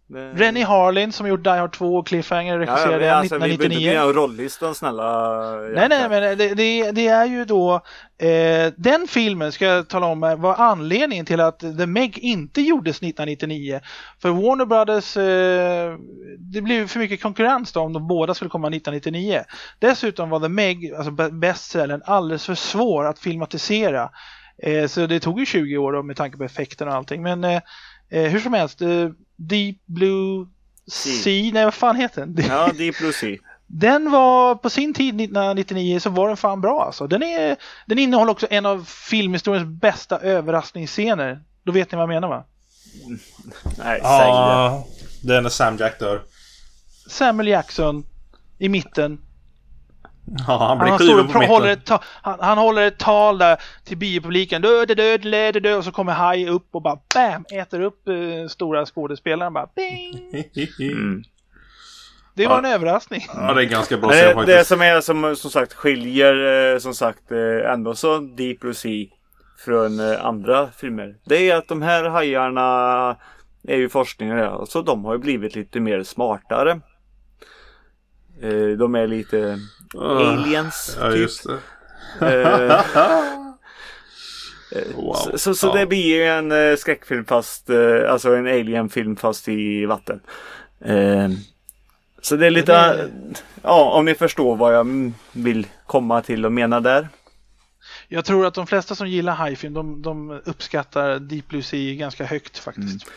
B: Rennie Harlin som gjort Die Hard 2 och Cliffhanger regisserade 1999.
D: Vi behöver rollistan, snälla.
B: Nej, men det är ju då den filmen, ska jag tala om, var anledningen till att The Meg inte gjordes 1999. För Warner Brothers, det blev för mycket konkurrens då om de båda skulle komma 1999. Dessutom var The Meg, alltså bestsellern, alldeles för svår att filmatisera. Så det tog ju 20 år då, med tanke på effekten och allting. Men hur som helst, Deep Blue Sea, nej vad fan heter den?
D: Ja, Deep Blue Sea.
B: Den var på sin tid 1999 så var den fan bra alltså. Den innehåller också en av filmhistoriens bästa överraskningsscener. Då vet ni vad jag menar, va?
D: Nej, ja,
C: det är när Sam Jack dör.
B: Samuel Jackson i mitten.
C: Ja, han blir skiven på mitten.
B: Han håller ett tal där till biopubliken. Död. Och så kommer Haj upp och bara bam, äter upp stora skådespelaren. Bara bing. Det var en överraskning.
C: Ja, det är ganska bra.
D: Det som är som sagt skiljer som sagt ändå så Deep Blue Sea från andra filmer. Det är att de här hajarna är ju forskningar, så de har ju blivit lite mer smartare. De är lite aliens
C: ja,
D: typ.
C: Just det.
D: Wow. Så det blir ju en skräckfilm fast alltså en alienfilm fast i vatten. Så det är lite om ni förstår vad jag vill komma till och mena där.
B: Jag tror att de flesta som gillar hajfilm de uppskattar Deep Blue Sea ganska högt faktiskt.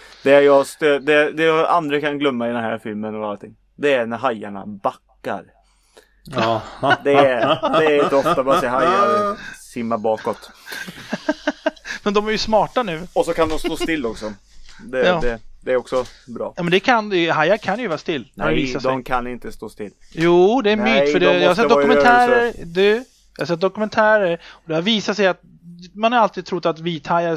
D: Det andra kan glömma i den här filmen och allting. Det är när hajarna backar.
C: Ja.
D: Det är inte ofta bara se hajar simma bakåt.
B: Men de är ju smarta nu.
D: Och så kan de stå still också. Det är också bra.
B: Ja, men hajar kan ju vara still.
D: Nej, de kan inte stå still.
B: Jo, det är en myt. För jag har sett dokumentärer. Jag har sett dokumentärer. Och det har visat sig att man har alltid trott att vithajar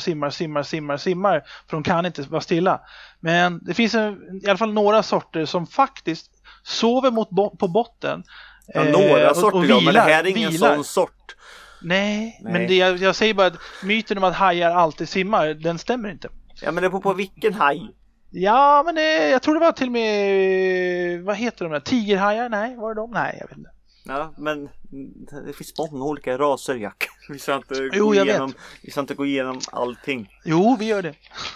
B: simmar. För de kan inte vara stilla. Men det finns i alla fall några sorter som faktiskt sover på botten.
D: Ja, några sorter, och vilar, men det här är ingen sån sort.
B: Nej. Men jag säger bara att myten om att hajar alltid simmar, den stämmer inte.
D: Ja, men det är på vilken haj?
B: Ja, men jag tror det var till och med, vad heter de där? Tigerhajar? Nej, var det de? Nej, jag vet inte.
D: Ja, men det finns många olika raser, Jack. Vi ska inte gå igenom allting.
B: Jo, vi gör det.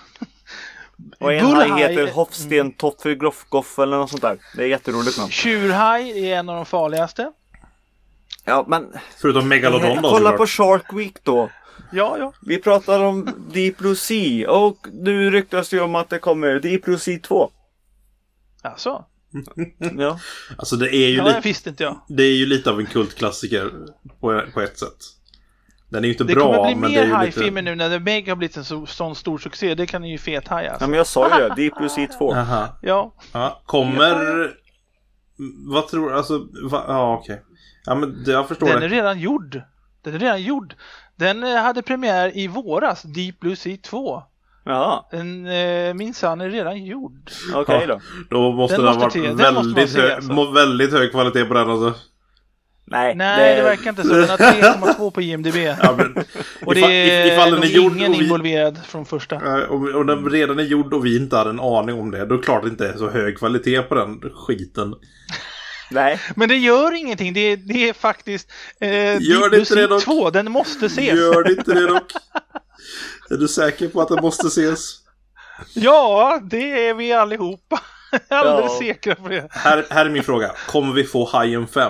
D: Och en haj heter Hofsten Toffer Groffgoff eller något sånt där. Det är jätteroligt namn.
B: Tjurhaj är en av de farligaste.
D: Ja, men
C: förutom Megalodon då.
D: Kolla på Shark Week då.
B: Ja.
D: Vi pratar om Deep Blue Sea och nu ryktas det om att det kommer Deep Blue Sea 2.
B: Alltså.
D: Ja.
C: Alltså det är ju
B: det visste inte jag.
C: Det är ju lite av en kultklassiker på ett sätt. Den är ju inte
B: det
C: bra,
B: kommer bli
C: men
B: mer
C: det är ju
B: hajfilmer nu när The Meg har blivit en sån stor succé. Det kan ju fethaja. Alltså.
D: Ja, men jag sa ju det. Deep Blue Sea 2.
C: Aha.
B: Ja.
C: Kommer vad tror du? Alltså okej. Ja, men jag förstår
B: Den är redan gjord. Den hade premiär i våras, Deep Blue Sea 2.
D: Ja.
B: Den minsann är redan gjord.
D: Okej då.
C: Då måste det ha varit väldigt hög kvalitet på den alltså.
D: Nej,
B: det verkar inte så. Den har 3,2 på IMDb. Ja, men, och det är ingen involverad från första.
C: Om den redan är gjord och vi inte hade en aning om det, då är det klart det inte är så hög kvalitet på den skiten.
D: Nej.
B: Men det gör ingenting. Det är faktiskt
C: gör det inte det dock?
B: 2. Den måste ses.
C: Gör det inte det dock? Är du säker på att den måste ses?
B: Ja, det är vi allihopa. Alldeles säkra på det.
C: Här är min fråga. Kommer vi få Hajen 5?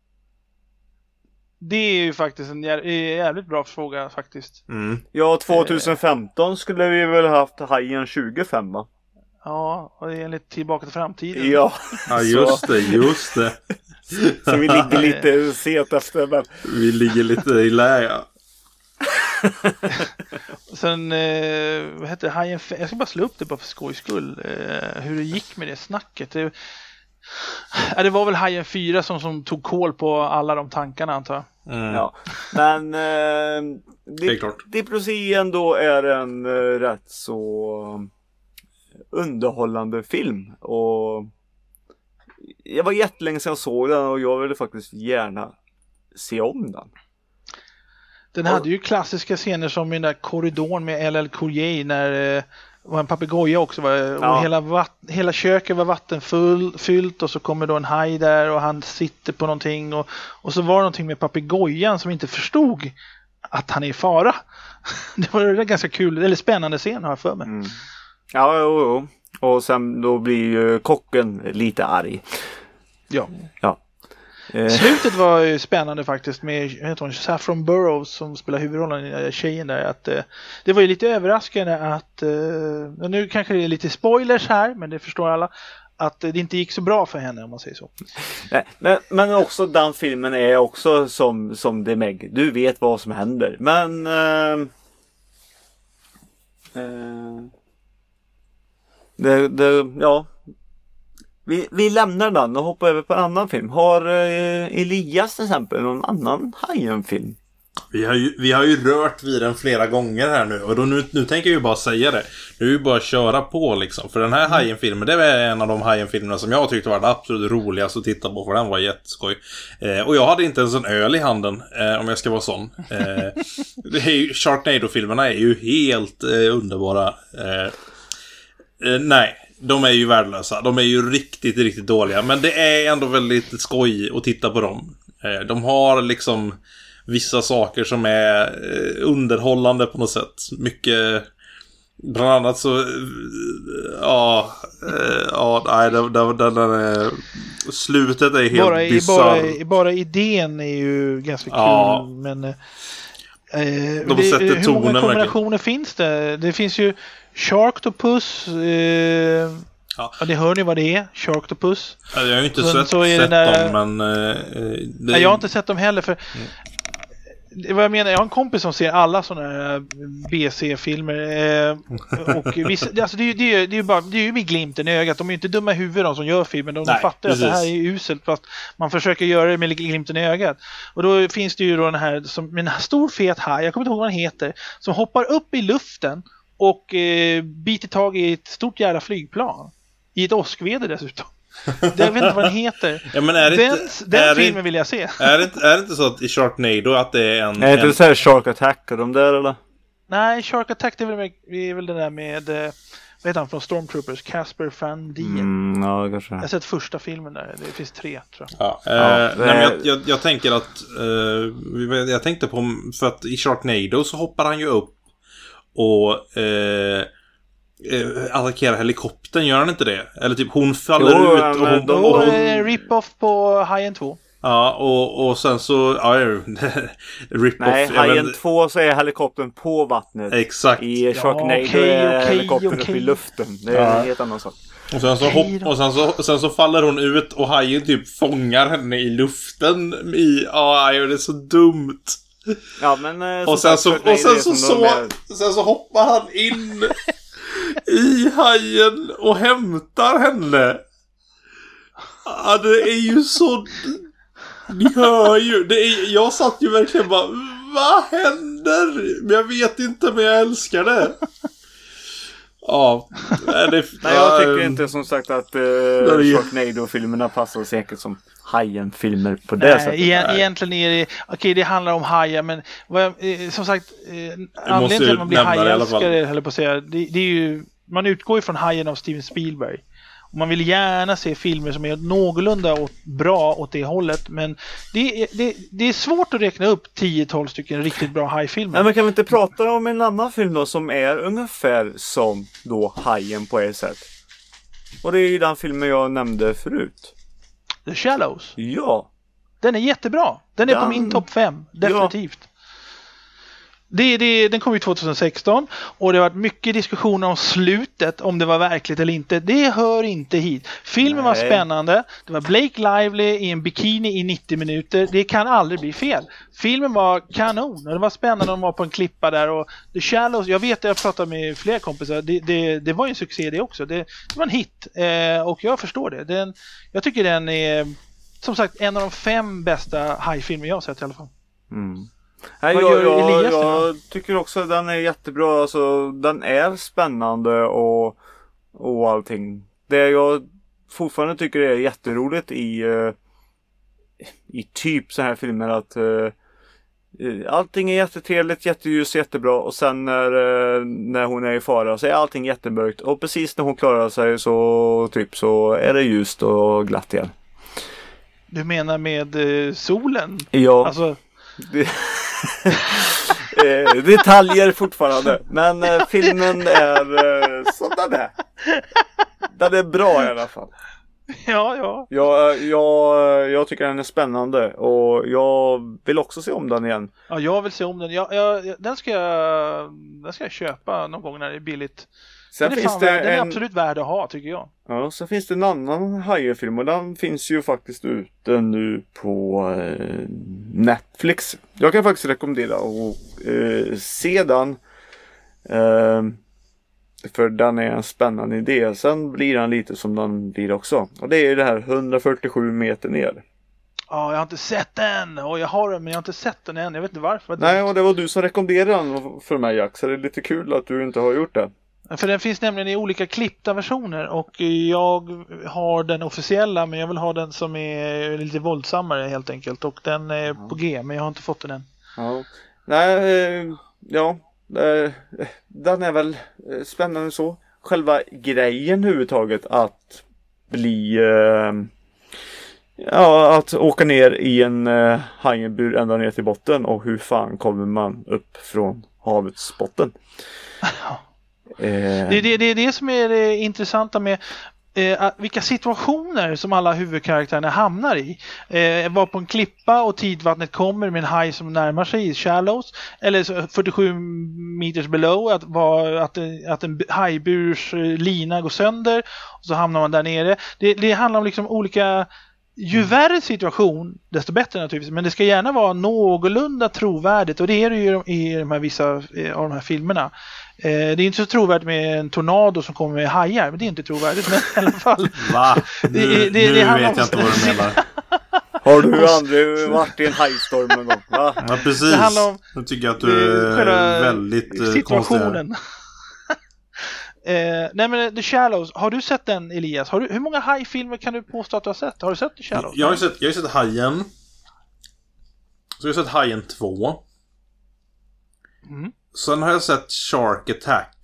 B: Det är ju faktiskt en jävligt bra fråga faktiskt.
D: Ja, 2015 skulle vi väl haft Hajen 25, va?
B: Ja, och det är lite tillbaka till framtiden.
D: Ja,
C: just det.
D: Så vi ligger lite sent efter. Men...
C: Vi ligger lite i läge.
B: Sen, vad heter det? Hajen 5. Jag ska bara slå upp det bara för skojs skull. Hur det gick med det snacket. Det var väl Hajen 4 som tog koll på alla de tankarna, antar jag.
D: Ja, men
C: Deep
D: Blue Sea ändå är en rätt så underhållande film. Och jag var jättelänge sedan jag såg den och jag ville faktiskt gärna se om den.
B: Den hade ju klassiska scener som i den där korridoren med LL Cool J när var en papegoja också. Och hela köket var vattenfyllt och så kommer då en haj där och han sitter på någonting. Och så var det någonting med papegojan som inte förstod att han är i fara. Det var en ganska kul, eller spännande scen har jag för mig.
D: Mm. Ja, jo. Och sen då blir ju kocken lite arg.
B: Ja.
D: Ja.
B: Slutet var ju spännande faktiskt med Saffron Burrows som spelar huvudrollen, tjejen där. Att, det var ju lite överraskande att, nu kanske det är lite spoilers här, men det förstår alla, att det inte gick så bra för henne om man säger så.
D: Nej, men också den filmen är också som The Meg. Du vet vad som händer. Men ja. Vi lämnar den och hoppar över på en annan film. Har Elias till exempel någon annan Hajen-film?
C: Vi har ju rört vid den flera gånger här nu. Och då nu tänker jag ju bara säga det. Nu är ju bara köra på liksom. För den här Hajen-filmen, det var en av de Hajen-filmerna som jag tyckte var det absolut roligast att titta på. För den var jätteskoj. Och jag hade inte ens en öl i handen, om jag ska vara sån. Sharknado-filmerna är ju helt underbara. Nej, de är ju värdelösa. De är ju riktigt, riktigt dåliga. Men det är ändå väldigt skoj att titta på dem. De har liksom vissa saker som är underhållande på något sätt. Mycket, bland annat så slutet är helt bizarr.
B: Bara idén är ju ganska kul, men
C: de sätter
B: hur många
C: tonen
B: kombinationer
C: verkligen.
B: finns det? Det finns ju Sharktopus. Ja, det hör ni vad det är, Sharktopus.
C: Jag har ju inte
B: sett
C: dem, men
B: nej, jag har inte sett dem heller för vad jag menar, jag har en kompis som ser alla sådana här BC-filmer och vissa, alltså det är ju med glimten i ögat. De är ju inte dumma i huvudet de som gör filmen. De fattar att det här är uselt fast man försöker göra det med glimten i ögat. Och då finns det ju då den här som en stor fet haj, jag kommer inte ihåg vad den heter, som hoppar upp i luften och biter tag i ett stort jävla flygplan i ett åskväder dessutom. Jag vet inte vad den heter.
C: Ja, men är
B: den filmen vill jag se.
C: Är det inte så att i Sharknado att det är en...
D: Är det så här Shark Attack och de där eller?
B: Nej, Shark Attack det är väl det där med vad heter han från Stormtroopers? Casper Van Dien.
D: Ja, kanske.
B: Jag har sett första filmen där. Det finns 3 tror jag.
C: Ja, nej, men jag tänker att jag tänkte på, för att i Sharknado så hoppar han ju upp och attackerar helikoptern, gör han inte det? Eller typ hon faller ut och hon
B: rip-off på Hajen 2.
C: Ja, och sen så rip-off.
D: Nej, Hajen 2 så är helikoptern på vattnet.
C: Exakt.
D: I Sharknado är helikoptern uppe i luften. Det är en helt annan sak.
C: Och sen så faller hon ut och hajen typ fångar henne i luften det är så dumt.
D: Ja, men
C: sen så hoppar han in i hajen och hämtar henne. Ja, det är ju så... Ni hör ju. Jag satt ju verkligen bara... Vad händer? Men jag vet inte, men jag älskar det. Ja.
D: Nej, jag tycker inte som sagt att Sharknado-filmerna passar säkert som Hajen-filmer på det sättet.
B: Egentligen är det... Okej, det handlar om hajar, men som sagt, anledningen till att man blir hajälskare, höll på att säga, det är ju... Man utgår ju från Hajen av Steven Spielberg. Och man vill gärna se filmer som är någorlunda bra åt det hållet. Men det är svårt att räkna upp 10-12 stycken riktigt bra hajfilmer.
D: Men kan vi inte prata om en annan film då som är ungefär som då Hajen på ett sätt? Och det är ju den filmen jag nämnde förut.
B: The Shallows.
D: Ja.
B: Den är jättebra. Den är på min topp 5. Definitivt. Ja. Den kom ju 2016 och det har varit mycket diskussioner om slutet, om det var verkligt eller inte. Det hör inte hit. Filmen var spännande. Det var Blake Lively i en bikini i 90 minuter. Det kan aldrig bli fel. Filmen var kanon och det var spännande. De var på en klippa där och The Shallows, jag vet att jag pratade med flera kompisar. Det var ju en succé det också. Det var en hit och jag förstår det. Jag tycker den är som sagt en av de 5 bästa hajfilmer jag har sett i alla fall.
D: Nej, jag tycker också att den är jättebra. Alltså, den är spännande och allting. Det jag fortfarande tycker är jätteroligt i typ så här filmer att allting är jättetrevligt, jätteljus, jättebra. Och sen när hon är i fara så är allting jättemörkt. Och precis när hon klarar sig så är det ljust och glatt igen.
B: Du menar med solen?
D: Ja.
B: Alltså...
D: detaljer fortfarande. Men filmen är sådan där. Den är bra i alla fall.
B: Ja.
D: Jag tycker den är spännande. Och jag vill också se om den igen.
B: Ja, jag vill se om den. Den ska jag köpa någon gång när det är billigt.
D: Sen
B: den är absolut värd att ha, tycker jag.
D: Ja, sen finns det en annan Hajen-film. Och den finns ju faktiskt ute nu på Netflix. Jag kan faktiskt rekommendera att se den. För den är en spännande idé. Sen blir den lite som den blir också. Och det är det här 147 meter ner.
B: Ja, jag har inte sett den. Och jag har den, men jag har inte sett den än. Jag vet inte varför.
D: Nej, och det var du som rekommenderade den för mig, Jack. Så det är lite kul att du inte har gjort det.
B: För den finns nämligen i olika klippta versioner. Och jag har den officiella, men jag vill ha den som är lite våldsammare helt enkelt. Och den är på G, men jag har inte fått den än.
D: Ja. Nej, ja. Den är väl spännande så. Själva grejen överhuvudtaget att bli att åka ner i en hajenbur ända ner till botten. Och hur fan kommer man upp från havets botten?
B: Det är det som är det intressanta med vilka situationer som alla huvudkaraktärerna hamnar i. Var på en klippa och tidvattnet kommer med en haj som närmar sig i Shallows, eller 47 meters below, att en hajburs lina går sönder och så hamnar man där nere. Det handlar om liksom olika. Ju värre situation, desto bättre naturligtvis. Men det ska gärna vara någorlunda trovärdigt. Och det är det ju i de här vissa av de här filmerna. Det är inte så trovärdigt med en tornado som kommer med hajar. Men det är inte trovärdigt, men i alla fall.
C: Va? Nu vet jag inte vad du menar.
D: Har du aldrig varit i en hajstorm någon gång? Va?
C: Ja, precis. Nu tycker jag att du är väldigt
B: situationen. Konstig. Nej, men The Shallows, har du sett den, Elias? Hur många hajfilmer kan du påstå att du har sett? Har du sett The Shallows?
C: Jag har sett Hajen. Så jag har sett Hajen 2. Sen har jag sett Shark Attack.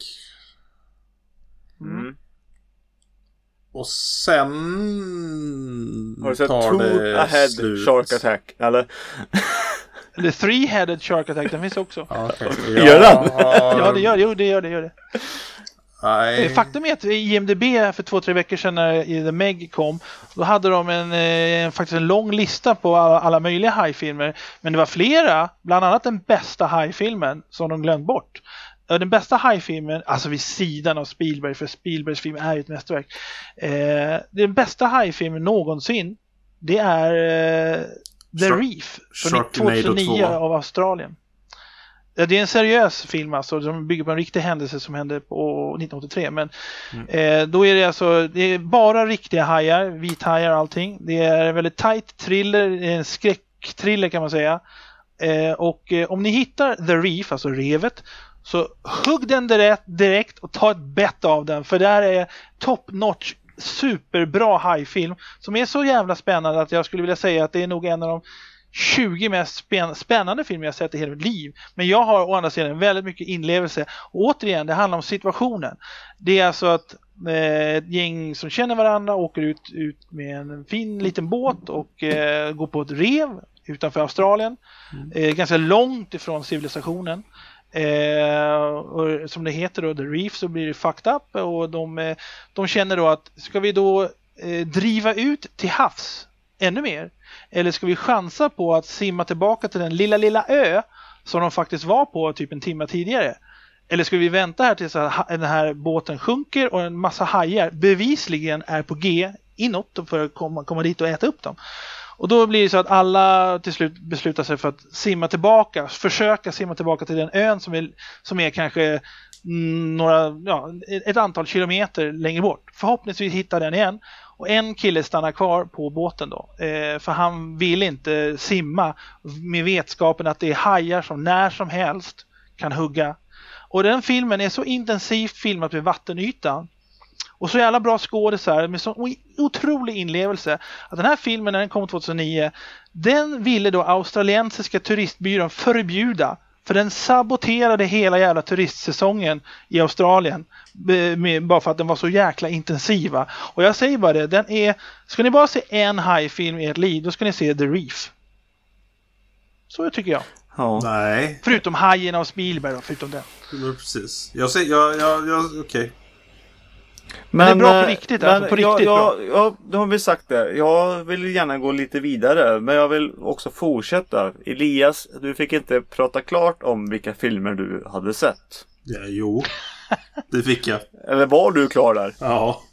C: Och sen
D: har du sett Two-Ahead Shark Attack, eller?
B: The Three-Headed Shark Attack, den finns också.
C: Okay.
D: Gör den?
B: Ja, det gör det.
C: Nej.
B: Faktum är att i IMDb för 2-3 veckor sedan när The Meg kom, då hade de faktiskt en lång lista på alla möjliga hajfilmer, men det var flera, bland annat den bästa hajfilmen som de glömt bort. Den bästa hajfilmen, alltså vid sidan av Spielberg, för Spielbergs film är ju ett mästerverk. Den bästa hajfilmen någonsin, det är The Reef från 2009 av Australien. Det är en seriös film alltså, som bygger på en riktig händelse som hände på 1983, men då är det alltså, det är bara riktiga hajar, vithajar och allting. Det är en väldigt tight thriller, en skräckthriller kan man säga. Och om ni hittar The Reef, alltså revet, så hugg den direkt och ta ett bett av den, för det här är top notch, superbra hajfilm som är så jävla spännande att jag skulle vilja säga att det är nog en av de 20 mest spännande filmer jag sett i hela mitt liv. Men jag har å andra sidan väldigt mycket inlevelse. Och återigen, det handlar om situationen. Det är alltså att ett gäng som känner varandra åker ut med en fin liten båt och går på ett rev utanför Australien. Ganska långt ifrån civilisationen. Och som det heter då, The Reef, så blir det fucked up. Och de känner då att ska vi då driva ut till havs ännu mer? Eller ska vi chansa på att simma tillbaka till den lilla ö som de faktiskt var på typ en timme tidigare? Eller ska vi vänta här tills den här båten sjunker och en massa hajar bevisligen är på G inåt för att komma dit och äta upp dem? Och då blir det så att alla till slut beslutar sig för att försöka simma tillbaka till den ön som är kanske ett antal kilometer längre bort. Förhoppningsvis hittar den igen. Och en kille stannar kvar på båten då. För han vill inte simma med vetskapen att det är hajar som när som helst kan hugga. Och den filmen är så intensivt filmad med vattenytan. Och så jävla bra skådisar med så otrolig inlevelse. Att den här filmen när den kom 2009, den ville då australiensiska turistbyrån förbjuda. För den saboterade hela jävla turistsäsongen i Australien. Bara för att den var så jäkla intensiva. Och jag säger bara det, ska ni bara se en hajfilm i ert liv, då ska ni se The Reef. Så tycker jag.
C: Ja. Nej.
B: Förutom Hajen av Spielberg då, förutom den.
C: Ja, precis. Okej. Okay.
B: Men det är bra på riktigt. Alltså, på riktigt bra.
D: Ja, då har vi sagt det. Jag vill gärna gå lite vidare. Men jag vill också fortsätta. Elias, du fick inte prata klart om vilka filmer du hade sett.
C: Ja, jo. Det fick jag.
D: Eller var du klar där?
C: Ja.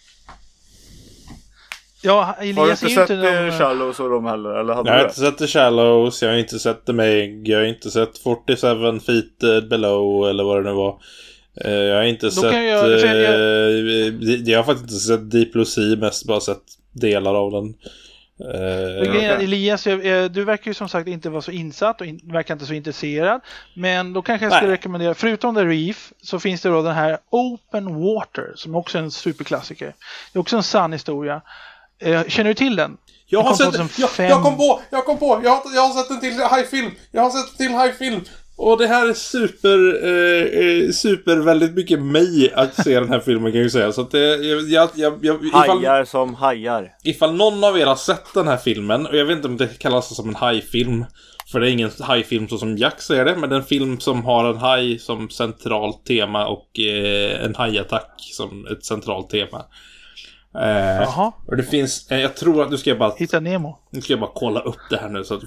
B: Ja, Elias
D: har du inte sett The Shallows och de heller? Eller hade
C: jag har inte sett The Shallows, jag har inte sett The Meg, jag har inte sett 47 Feet Below eller vad det nu var. Jag har inte sett jag har faktiskt inte sett Deep Blue Sea, mest bara sett delar av den.
B: Elias, du verkar ju som sagt inte vara så insatt och verkar inte så intresserad. Men då kanske jag skulle rekommendera, förutom The Reef, så finns det då den här Open Water, som också är en superklassiker. Det är också en sann historia. Känner du till den?
C: Jag har sett jag kom på. Jag har sett en till high-film. Och det här är super väldigt mycket mig att se den här filmen, kan jag ju säga. Så att
D: hajar som hajar.
C: Ifall någon av er har sett den här filmen, och jag vet inte om det kallas som en hajfilm, för det är ingen hajfilm så som Jack säger det, men det är en film som har en haj som centralt tema och en hajattack som ett centralt tema. Och det finns, jag tror att
B: Hitta Nemo.
C: Nu ska jag bara kolla upp det här nu så att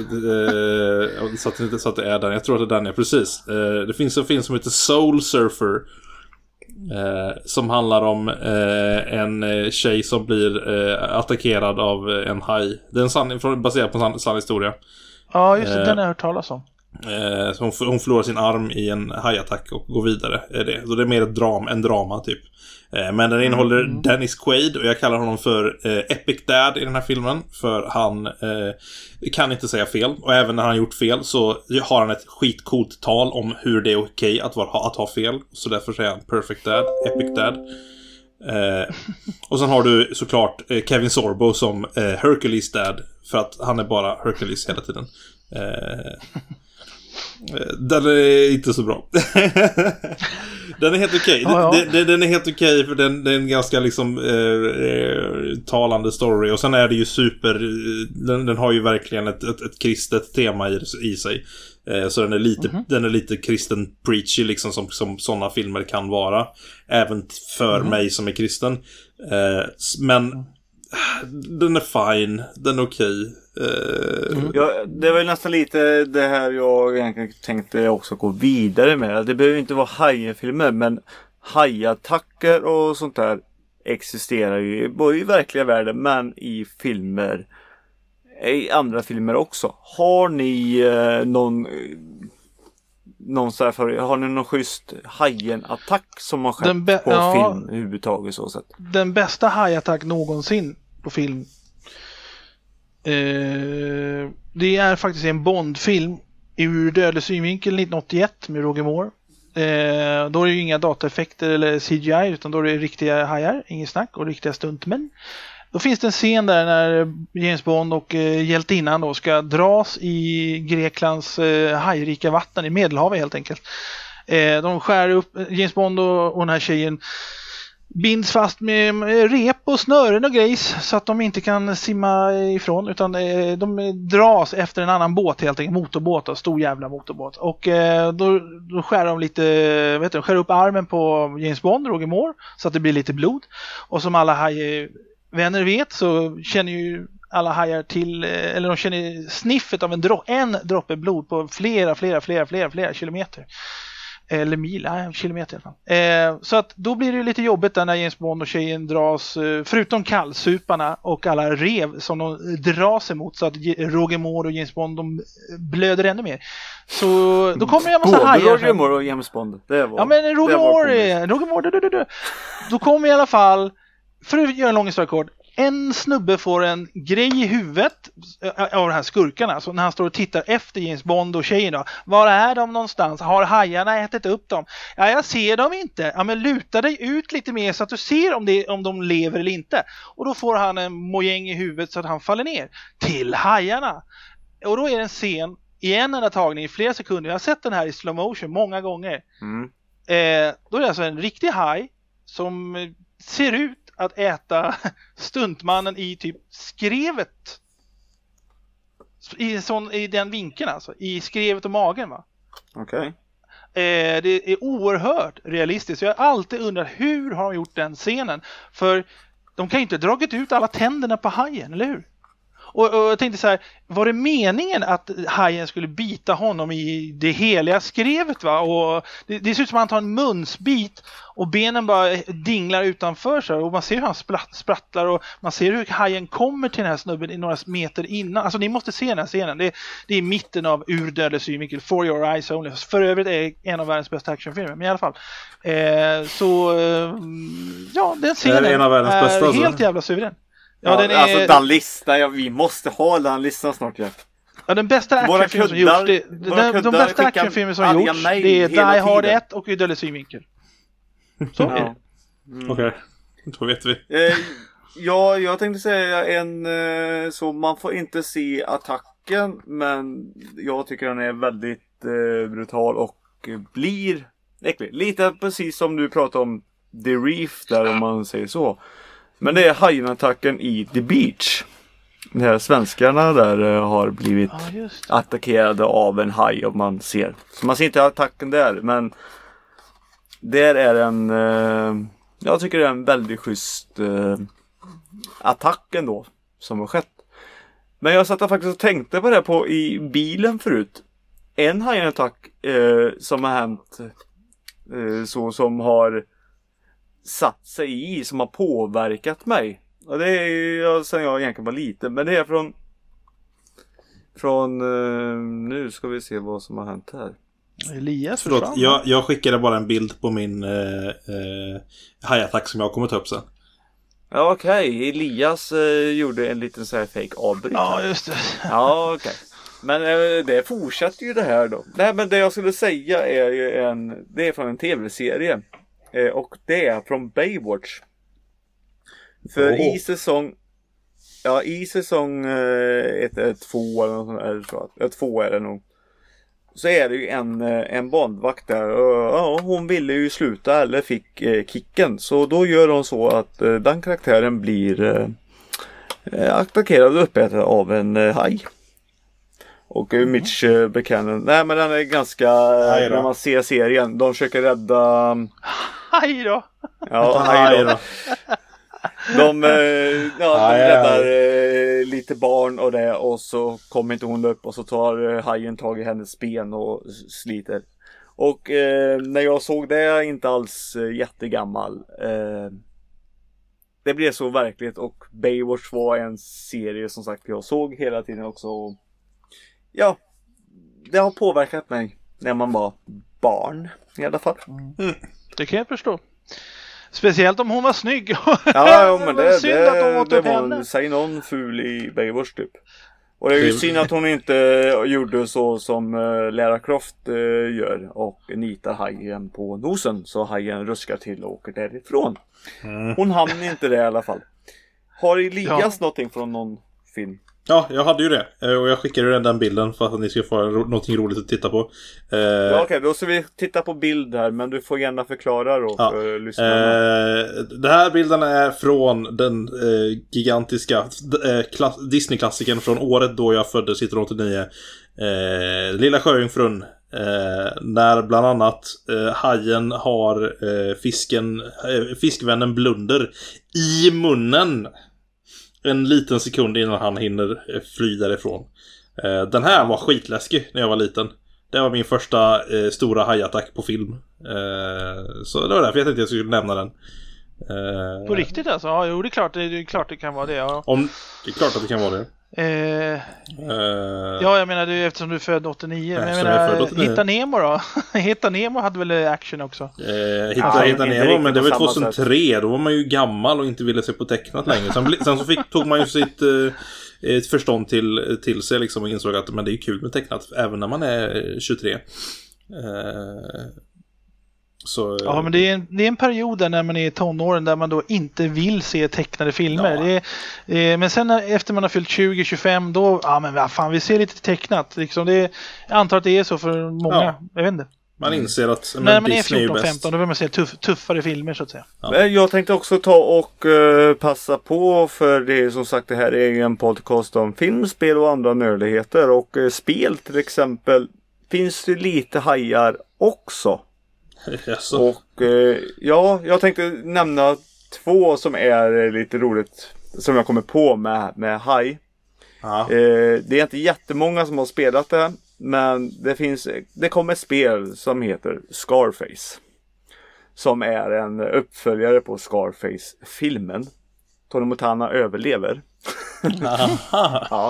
C: det är den. Jag tror att det är den, precis. Det finns en film som heter Soul Surfer, som handlar om en tjej som blir attackerad av en haj. Det är baserad på en sann historia. Ja,
B: just det, den har jag hört talas om.
C: Hon förlorar sin arm i en hajattack och går vidare. Så det är mer en drama typ. Men den innehåller Dennis Quaid, och jag kallar honom för Epic Dad i den här filmen, för han kan inte säga fel, och även när han gjort fel så har han ett skitcoolt tal om hur det är okej att ha fel, så därför säger han Perfect Dad, Epic Dad. Och sen har du såklart Kevin Sorbo som Hercules Dad, för att han är bara Hercules hela tiden. Den är inte så bra. Den är helt okej. Den är helt okej, för det är en ganska liksom talande story. Och sen är det ju den har ju verkligen ett kristet tema i sig. Så den är lite kristen preachy liksom, som sådana filmer kan vara. Även för mig som är kristen. Men den är fine. Den är okej.
D: Det var ju nästan lite det här jag egentligen tänkte också gå vidare med. Det behöver ju inte vara hajfilmer, men hajattacker och sånt där existerar ju både i verkliga världen men i filmer, i andra filmer också. Har ni har ni någon schysst hajenattack som har skett på film överhuvudtaget så sätt?
B: Den bästa hajattack någonsin på film, det är faktiskt en Bond-film ur dödlig synvinkel 1981 med Roger Moore. Då är det ju inga dataeffekter eller CGI, utan då är det riktiga hajar, inget snack, och riktiga stuntmän. Då finns det en scen där när James Bond och hjältinnan då ska dras i Greklands hajrika vatten i Medelhavet helt enkelt. De skär upp James Bond och den här tjejen binds fast med rep och snören och grejs så att de inte kan simma ifrån, utan de dras efter en annan båt helt enkelt, motorbåt, stor jävla motorbåt. Och då skär de lite, skär upp armen på James Bond, Roger Moore, så att det blir lite blod. Och som alla hajvänner vet så känner ju alla hajar till, eller de känner sniffet av en droppe blod på flera kilometer. Eller mil, kilometer i alla fall. Så att då blir det lite jobbigt där när James Bond och tjejen dras, förutom kallsuparna och alla rev som de dras emot, så att Roger Moore och James Bond de blöder ännu mer. Så då kommer jag massa hajar.
D: Roger Moore och James Bond.
B: Ja, men Roger Moore. Då kommer i alla fall, för att göra en lång historia kort, en snubbe får en grej i huvudet av de här skurkarna. Så när han står och tittar efter James Bond och tjejen då. Var är de någonstans? Har hajarna ätit upp dem? Ja, jag ser dem inte. Ja, men luta dig ut lite mer så att du ser om de lever eller inte. Och då får han en mojäng i huvudet så att han faller ner till hajarna. Och då är det en scen i en enda tagning i flera sekunder. Jag har sett den här i slow motion många gånger. Då är det alltså en riktig haj som ser ut att äta stuntmannen i typ skrevet. I den vinkeln alltså. I skrevet och magen, va?
D: Okej.
B: Det är oerhört realistiskt. Jag har alltid undrat hur har de gjort den scenen. För de kan ju inte dragit ut alla tänderna på hajen, eller hur? Och jag tänkte så här, var det meningen att hajen skulle bita honom i det heliga skrevet, va? Och det ser ut som att han tar en munsbit och benen bara dinglar utanför sig och man ser hur han sprattlar och man ser hur hajen kommer till den här snubben i några meter innan. Alltså ni måste se den här scenen. Det är i mitten av Urdödlig synvinkel, For Your Eyes Only. För övrigt är en av världens bästa actionfilmer, men i alla fall. Den scenen
C: är en av världens bästa,
B: helt
C: alltså.
B: Jävla suverän.
D: Ja, den är... Alltså den listan, vi måste ha den listan snart, Jeff.
B: Ja, den bästa actionfilmen som gjorts, de bästa actionfilmer som gjorts, det är Die Hard 1 och Urdödlig synvinkel. Så är det.
C: Okej, då vet vi.
D: Jag tänkte säga så man får inte se attacken, men jag tycker den är väldigt brutal och blir äcklig. Lite precis som du pratade om The Reef där, om man säger så. Men det är hajenattacken i The Beach. De här svenskarna där har blivit attackerade av en haj, om man ser. Så man ser inte attacken där, men där är jag tycker det är en väldigt schysst attack ändå som har skett. Men jag satt faktiskt och tänkte på det i bilen förut. En hajenattack som har hänt som har satt sig i, som har påverkat mig. Och det är sen jag egentligen var liten, men det är från nu ska vi se vad som har hänt här.
B: Elias,
C: förlåt, jag skickade bara en bild på min hajattack som jag kommer ta upp sen.
D: Ja, okej. Elias gjorde en liten så här fake avbryt.
B: Ja, just det.
D: Ja, okej. Men det fortsätter ju det här då. Nej, men det jag skulle säga är ju det är från en tv-serie. Och det är från Baywatch. För i säsong 1, 2 eller något sånt där, tror jag. 2 är det nog. Så är det ju en bandvakt där. Och hon ville ju sluta eller fick kicken. Så då gör hon så att den karaktären blir attackerad och uppätad av en haj. Och Mitch Buchanan. Nej, men den är ganska... När man ser serien. De försöker rädda...
B: Hej då!
D: Ja, hej då. De räddar lite barn och det. Och så kommer inte hon upp. Och så tar hajen tag i hennes ben och sliter. Och när jag såg det, jag är inte alls jättegammal. Det blev så verkligt. Och Baywatch var en serie som sagt jag såg hela tiden också. Och ja, det har påverkat mig när man var barn i alla fall.
B: Det kan jag förstå. Speciellt om hon var snygg.
D: Ja, men det
B: synd att hon åt upp henne.
D: Säg någon ful i Baywatch typ. Och det är ju synd att hon inte gjorde så som Lara Croft gör och nitar hajen på nosen så hajen ruskar till och åker därifrån. Hon hann inte det i alla fall. Har Elias någonting från någon film?
C: Ja, jag hade ju det. Och jag skickade den bilden för att ni ska få någonting roligt att titta på.
D: Ja, okej, då ska vi titta på bild här. Men du får gärna förklara då för lyssnarna.
C: Den här bilden är från den gigantiska Disney-klassikern från året då jag föddes 1989. Lilla sjöjungfrun. När bland annat hajen har fiskvännen Blunder i munnen. En liten sekund innan han hinner fly därifrån. Den här var skitläskig när jag var liten. Det var min första stora hajattack på film. Så det var därför jag tänkte jag skulle nämna den.
B: På riktigt alltså? Ja, jo, det är klart det kan vara det. Ja.
C: Det är klart att det kan vara det.
B: Ja, jag menar eftersom du är född 89. Men jag menar, Hitta Nemo då? Hitta Nemo hade väl action också?
C: Hitta Nemo, men det var 2003. Då var man ju gammal och inte ville se på tecknat längre. Sen så tog man ju sitt ett förstånd till sig liksom, och insåg att men det är kul med tecknat även när man är 23. Så,
B: ja, men det är en period där när man är i tonåren där man då inte vill se tecknade filmer. Ja. Men sen efter man har fyllt 20-25 då, ja men vad fan, vi ser lite tecknat. Liksom jag antar att det är så för många, ja. Jag vet inte.
C: Man inser att
B: när man är 14-15 då vill man se tuffare filmer så att säga.
D: Ja. Jag tänkte också ta och passa på, för det är som sagt det här är en podcast om film, spel och andra nördigheter. Och spel till exempel finns det lite hajar också.
C: Yes.
D: Och jag tänkte nämna 2 som är lite roligt som jag kommer på med haj. Det är inte jättemånga som har spelat det, men det kommer ett spel som heter Scarface, som är en uppföljare på Scarface-filmen. Tony Montana överlever. Ja.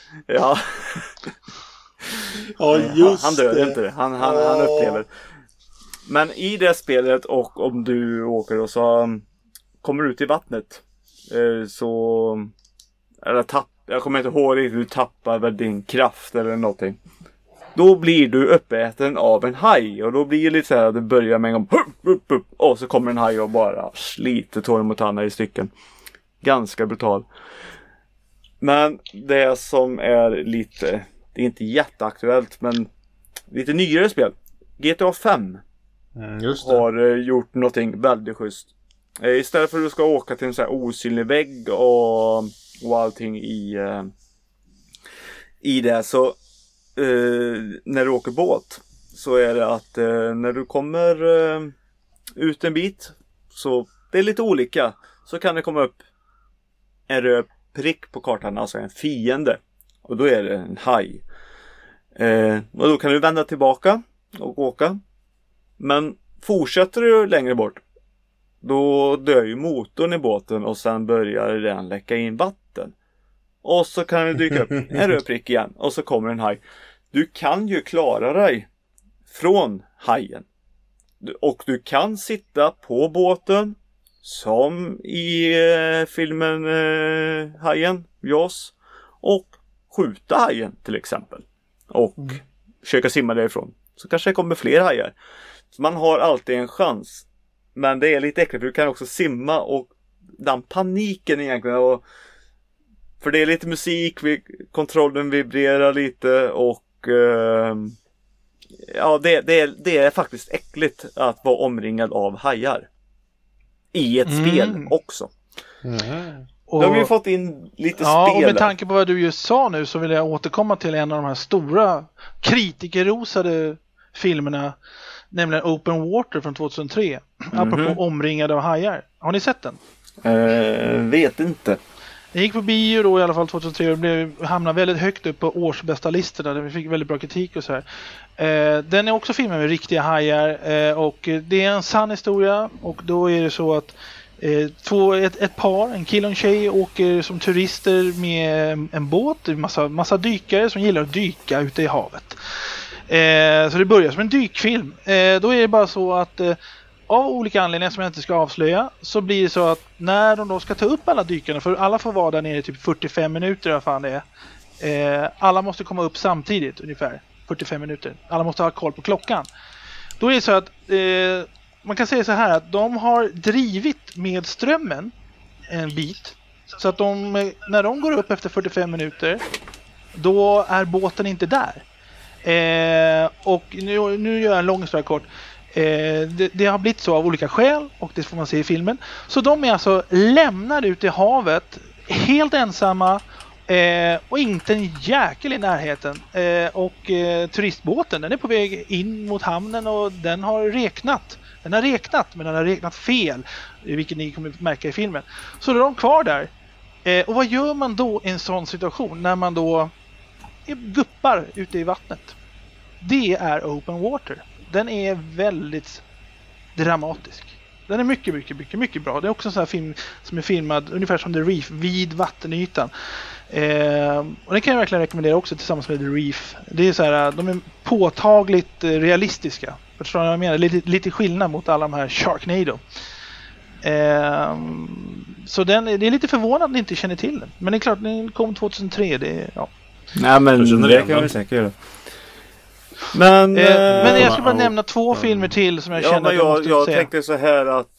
C: Just
D: han dör inte. Han upplever. Men i det spelet, och om du åker och så kommer ut i vattnet, så jag kommer inte ihåg riktigt, du tappar väl din kraft eller någonting. Då blir du uppäten av en haj, och då blir det lite så här att du börjar med en gång och så kommer en haj och bara sliter Tony Montana i stycken. Ganska brutal. Men det som är lite, det är inte jätteaktuellt, men lite nyare spel, GTA 5 har gjort någonting väldigt schysst. Istället för att du ska åka till en så här osynlig vägg och allting i det, så när du åker båt så är det att när du kommer ut en bit, så det är lite olika, så kan det komma upp en röd prick på kartan, alltså en fiende, och då är det en haj. Och då kan du vända tillbaka och åka. Men fortsätter du längre bort, då dör ju motorn i båten och sen börjar den läcka in vatten. Och så kan det dyka upp en röd prick igen och så kommer en haj. Du kan ju klara dig från hajen. Och du kan sitta på båten som i filmen Hajen, Jaws, och skjuta hajen till exempel. Och försöka simma därifrån. Så kanske det kommer fler hajar. Så man har alltid en chans. Men det är lite äckligt, för du kan också simma och den paniken egentligen. För det är lite musik, kontrollen vibrerar lite och ja, det är faktiskt äckligt att vara omringad av hajar. I ett spel också. Då har vi fått in lite spel.
B: Och med tanke på vad du just sa nu så vill jag återkomma till en av de här stora kritikerrosade filmerna, nämligen Open Water från 2003. Apropå omringade av hajar. Har ni sett den?
D: Vet inte.
B: Den gick på bio då i alla fall 2003 och hamnade väldigt högt upp på årsbästa listorna där vi fick väldigt bra kritik och så här. Den är också filmad med riktiga hajar och det är en sann historia, och då är det så att ett par, en kille och en tjej, åker som turister med en båt, massa dykare som gillar att dyka ute i havet. Så det börjar som en dykfilm. Då är det bara så att av olika anledningar som jag inte ska avslöja, så blir det så att när de då ska ta upp alla dykarna, för alla får vara där nere i typ 45 minuter, vad fan det är. Alla måste komma upp samtidigt ungefär 45 minuter. Alla måste ha koll på klockan. Då är det så att man kan säga så här att de har drivit med strömmen en bit, så att när de går upp efter 45 minuter, då är båten inte där. Och nu gör jag en lång historia kort. Det har blivit så av olika skäl, och det får man se i filmen. Så de är alltså lämnade ute i havet helt ensamma, och inte en jäkel i närheten. Och turistbåten, den är på väg in mot hamnen och den har räknat. Den har räknat, men den har räknat fel, vilket ni kommer märka i filmen. Så då är de kvar där. Och vad gör man då i en sån situation när man då guppar ute i vattnet? Det är Open Water. Den är väldigt dramatisk. Den är mycket bra. Det är också en sån här film som är filmad ungefär som The Reef, vid vattenytan. Och det kan jag verkligen rekommendera också tillsammans med The Reef. Det är så här, de är påtagligt realistiska. Förstår ni vad jag menar? Lite skillnad mot alla de här Sharknado. Så det är lite förvånande att ni inte känner till den. Men det är klart, den kom 2003.
D: Nej, men det kan vi säkert göra. Men
B: jag ska bara nämna 2 filmer till som jag känner att jag måste
D: jag
B: säga.
D: tänkte så här att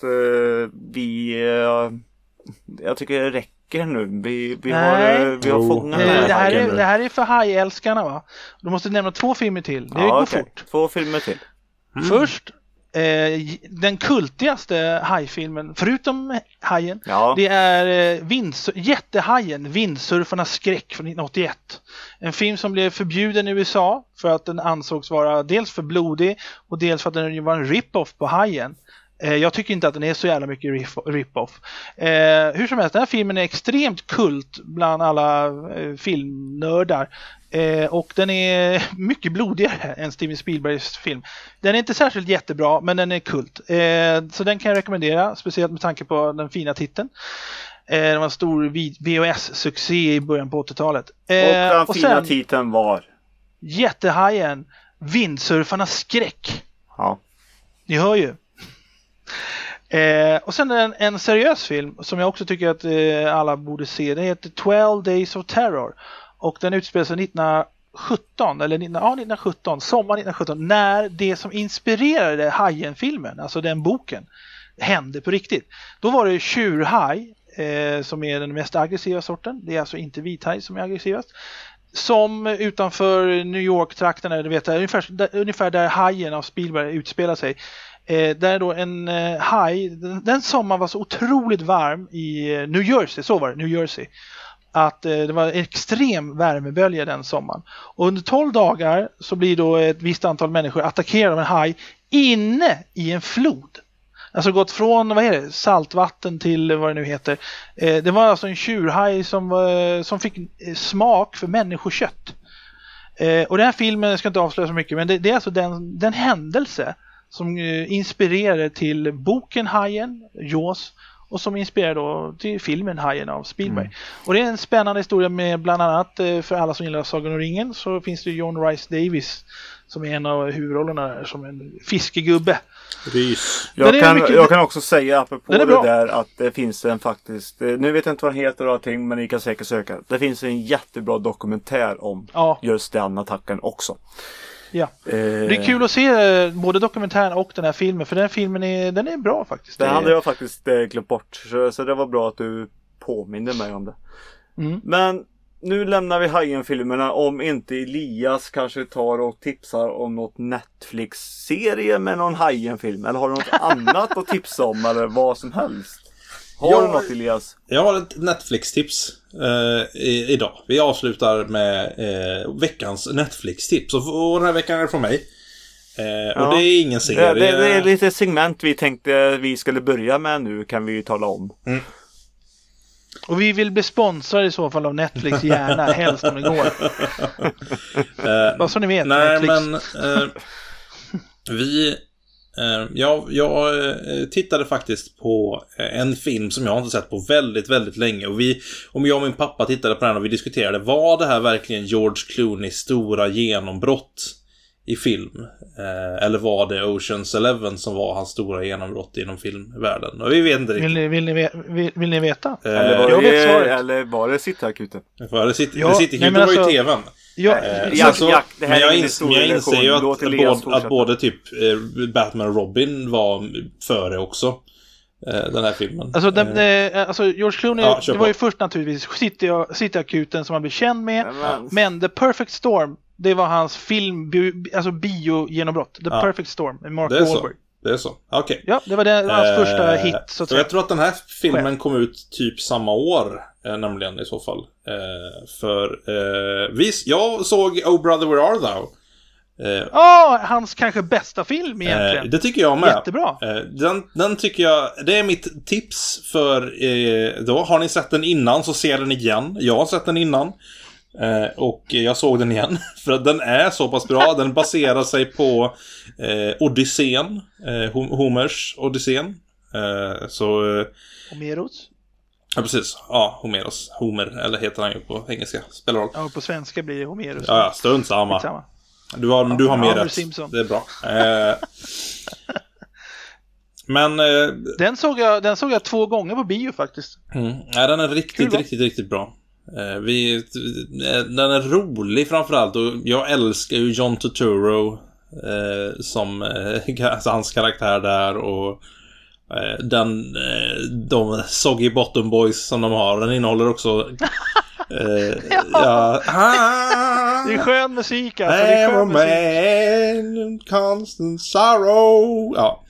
D: jag tycker det räcker nu. Vi har fångat
B: det här är för hajälskarna, va? Du måste nämna 2 filmer till. Det går fort.
D: 2 filmer till.
B: Först den kultigaste hajfilmen förutom Hajen, det är jättehajen, Vindsurfarnas skräck från 1981. En film som blev förbjuden i USA för att den ansågs vara dels för blodig och dels för att den var en rip-off på Hajen. Jag tycker inte att den är så jävla mycket rip-off. Hur som helst, den här filmen är extremt kult bland alla filmnördar. Och den är mycket blodigare än Steven Spielbergs film. Den är inte särskilt jättebra, men den är kult. Så den kan jag rekommendera, speciellt med tanke på den fina titeln. Det var en stor VHS-succé i början på 80-talet.
D: Och den fina titeln var?
B: Jättehajen, Vindsurfarnas skräck.
D: Ja.
B: Ni hör ju. Och sen en seriös film som jag också tycker att alla borde se. Den heter 12 Days of Terror. Och den utspelar sig 1917, sommar 1917, när det som inspirerade Hajen-filmen, alltså den boken, hände på riktigt. Då var det tjurhaj som är den mest aggressiva sorten. Det är alltså inte vithaj som är aggressivast. Som utanför New York-trakterna, du vet, ungefär där Hajen av Spielberg utspelar sig. Där då en haj, den sommaren var så otroligt varm i New Jersey, så var det, New Jersey. Att det var en extrem värmebölja den sommaren. Och under 12 dagar så blir då ett visst antal människor attackerade av en haj inne i en flod. Alltså gått från, saltvatten till vad det nu heter. Det var alltså en tjurhaj som fick smak för människokött. Och den här filmen, jag ska inte avslöja så mycket, men det är alltså den händelse som inspirerade till boken Hajen, Jaws, och som inspirerar då till filmen Hajen av Spielberg. Och det är en spännande historia med bland annat, för alla som gillar Sagan om ringen, så finns det John Rhys Davies som är en av huvudrollerna där, som en fiskegubbe.
D: Jag kan också säga apropå det där att det finns en faktiskt, nu vet jag inte vad det heter och allting, men ni kan säkert söka. Det finns en jättebra dokumentär om just den attacken också.
B: Ja. Det är kul att se både dokumentären och den här filmen, för den här filmen den är bra faktiskt.
D: Det hade jag faktiskt glömt bort, så det var bra att du påminner mig om det. Men nu lämnar vi Hajen-filmerna, om inte Elias kanske tar och tipsar om något Netflix-serie med någon Hajen-film, eller har du något annat att tipsa om, eller vad som helst. Har du något, Elias?
C: Jag har ett Netflix-tips idag. Vi avslutar med veckans Netflix-tips. Och den här veckan är det från mig. Och det är ingen serie.
D: Det är lite segment vi tänkte vi skulle börja med nu, kan vi ju tala om.
B: Och vi vill bli sponsrade i så fall av Netflix, gärna, helst om det går. Vad som ni vet,
C: nej,
B: Netflix.
C: Men jag tittade faktiskt på en film som jag inte sett på väldigt, väldigt länge. Och om jag och min pappa tittade på den och vi diskuterade, var det här verkligen George Clooneys stora genombrott i film? Eller var det Ocean's 11 som var hans stora genombrott inom filmvärlden? Och vi vet inte riktigt.
B: Vill ni veta?
D: Eller var det Sittakuten?
C: Det sitter var ju tvn. Men jag inser ju att både typ Batman och Robin var före också den här filmen.
B: Alltså George Clooney, det var ju först naturligtvis Sittakuten som han blev känd med. Men The Perfect Storm, det var hans bio-genombrott. The Perfect Storm med Mark Wahlberg.
C: Det är så, okej.
B: Ja, det var hans första hit, så att säga.
C: Jag tror att den här filmen kom ut typ samma år, nämligen i så fall. Jag såg Oh Brother Where Are Thou?
B: Hans kanske bästa film egentligen.
C: Det tycker jag med.
B: Jättebra.
C: Den tycker jag, det är mitt tips för då. Har ni sett den innan så ser den igen. Jag har sett den innan. Och jag såg den igen. För att den är så pass bra. Den baserar sig på Odysseen, Homers Odysseen.
A: Homeros?
C: Ja, precis. Ja, Homer, eller heter han ju på engelska. Spelar roll.
A: Ja, på svenska blir det Homeros.
C: Ja, strunt samma. Du har mer rätt.
A: Simpson.
C: Det är bra. Men
A: den såg jag 2 gånger på bio faktiskt.
C: Ja, den är riktigt bra. Den är rolig framförallt, och jag älskar ju John Turturro som hans karaktär där, och de Soggy Bottom Boys som de har. Den innehåller också
A: ja. Det är skön musik alltså. Det är skön
C: musik. Constant sorrow. Ja.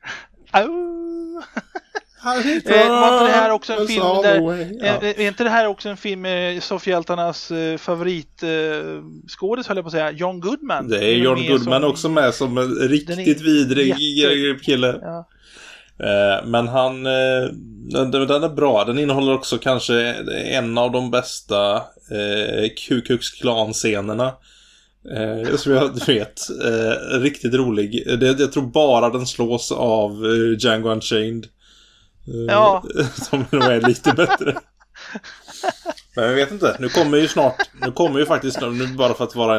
A: Var inte det här också en film är inte det här också en film med soffhjältarnas favoritskådis, höll jag på att säga, John Goodman?
C: Det är John Goodman också med som en riktigt vidrig kille. Ja. Men den är bra. Den innehåller också kanske en av de bästa Ku Klux Klan-scenerna som jag vet. Riktigt rolig. Jag tror bara den slås av Django Unchained. Som nog är lite bättre. Men jag vet inte. Nu kommer ju faktiskt, nu bara för att vara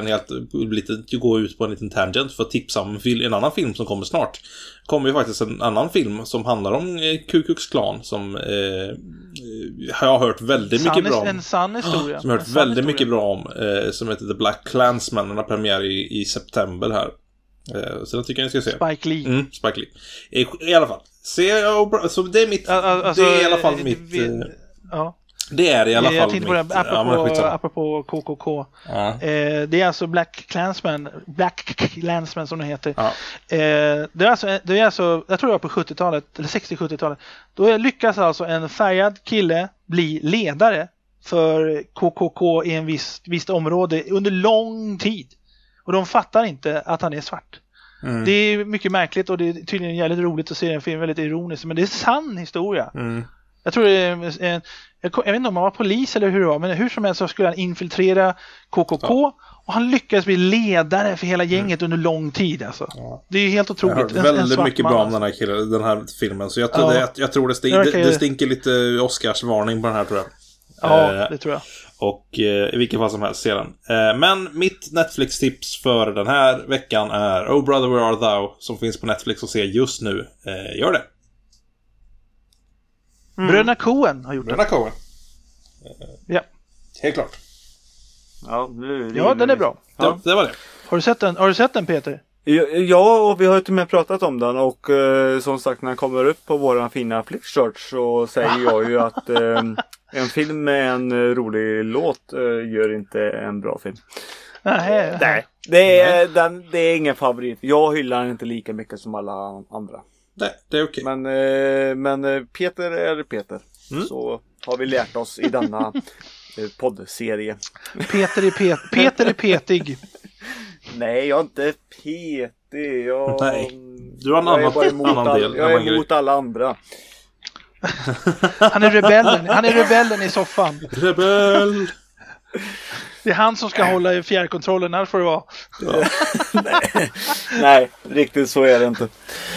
C: gå ut på en liten tangent för att tipsa om en annan film som kommer snart. Kommer ju faktiskt en annan film som handlar om Ku Klux Klan som har jag hört väldigt mycket bra om.
A: En sann historia.
C: Som jag har hört väldigt mycket bra om, som heter The Black Klansman. Den har premiär i september här. Så den tycker jag ni ska se.
A: Spike Lee.
C: Spike Lee. I alla fall. Så det är mitt alltså, det är i alla fall mitt
A: ja.
C: Det är i alla fall
A: jag tänkte på det, apropå KKK. Ja. Det är alltså Black Klansman som det heter. Ja. Det är alltså jag tror det var på 70-talet eller 60-70-talet. Då lyckas alltså en färgad kille bli ledare för KKK i en visst område under lång tid. Och de fattar inte att han är svart. Det är mycket märkligt, och det är tydligen jävligt roligt att se en film, väldigt ironisk, men det är sann historia. Jag tror det är jag vet inte om han var polis eller hur det var, men hur som helst så skulle han infiltrera KKK och han lyckades bli ledare för hela gänget under lång tid alltså. Det är ju helt otroligt.
C: Jag har väldigt mycket bra om den här filmen, så jag tror det stinker lite Oscarsvarning på den här, tror jag.
A: Ja, det tror jag.
C: Och i vilken fall som helst sedan. Men mitt Netflix-tips för den här veckan är Oh Brother Where Art Thou, som finns på Netflix och ser just nu. Gör det.
A: Bröderna Coen har gjort det.
C: Bröderna Coen.
A: Ja.
C: Helt klart.
A: Ja, den är bra.
C: Ja, det var det.
A: Har du sett den, Peter?
D: Ja, och vi har ju till och med pratat om den, och som sagt, när den kommer upp på våran fina Flickchart så säger jag ju att en film med en rolig låt gör inte en bra film. Nej, det är ingen favorit. Jag hyllar den inte lika mycket som alla andra.
C: Nej, det är okej.
D: Men Peter är Peter. Så har vi lärt oss i denna poddserie.
A: Peter är petig.
D: Nej, jag är inte petig.
C: Nej, du har en annan del.
D: Jag är emot alla andra.
A: Han är rebellen i soffan.
C: Rebell.
A: Det är han som ska hålla i fjärrkontrollen, här får det vara.
C: Ja.
D: Nej, riktigt så är det inte.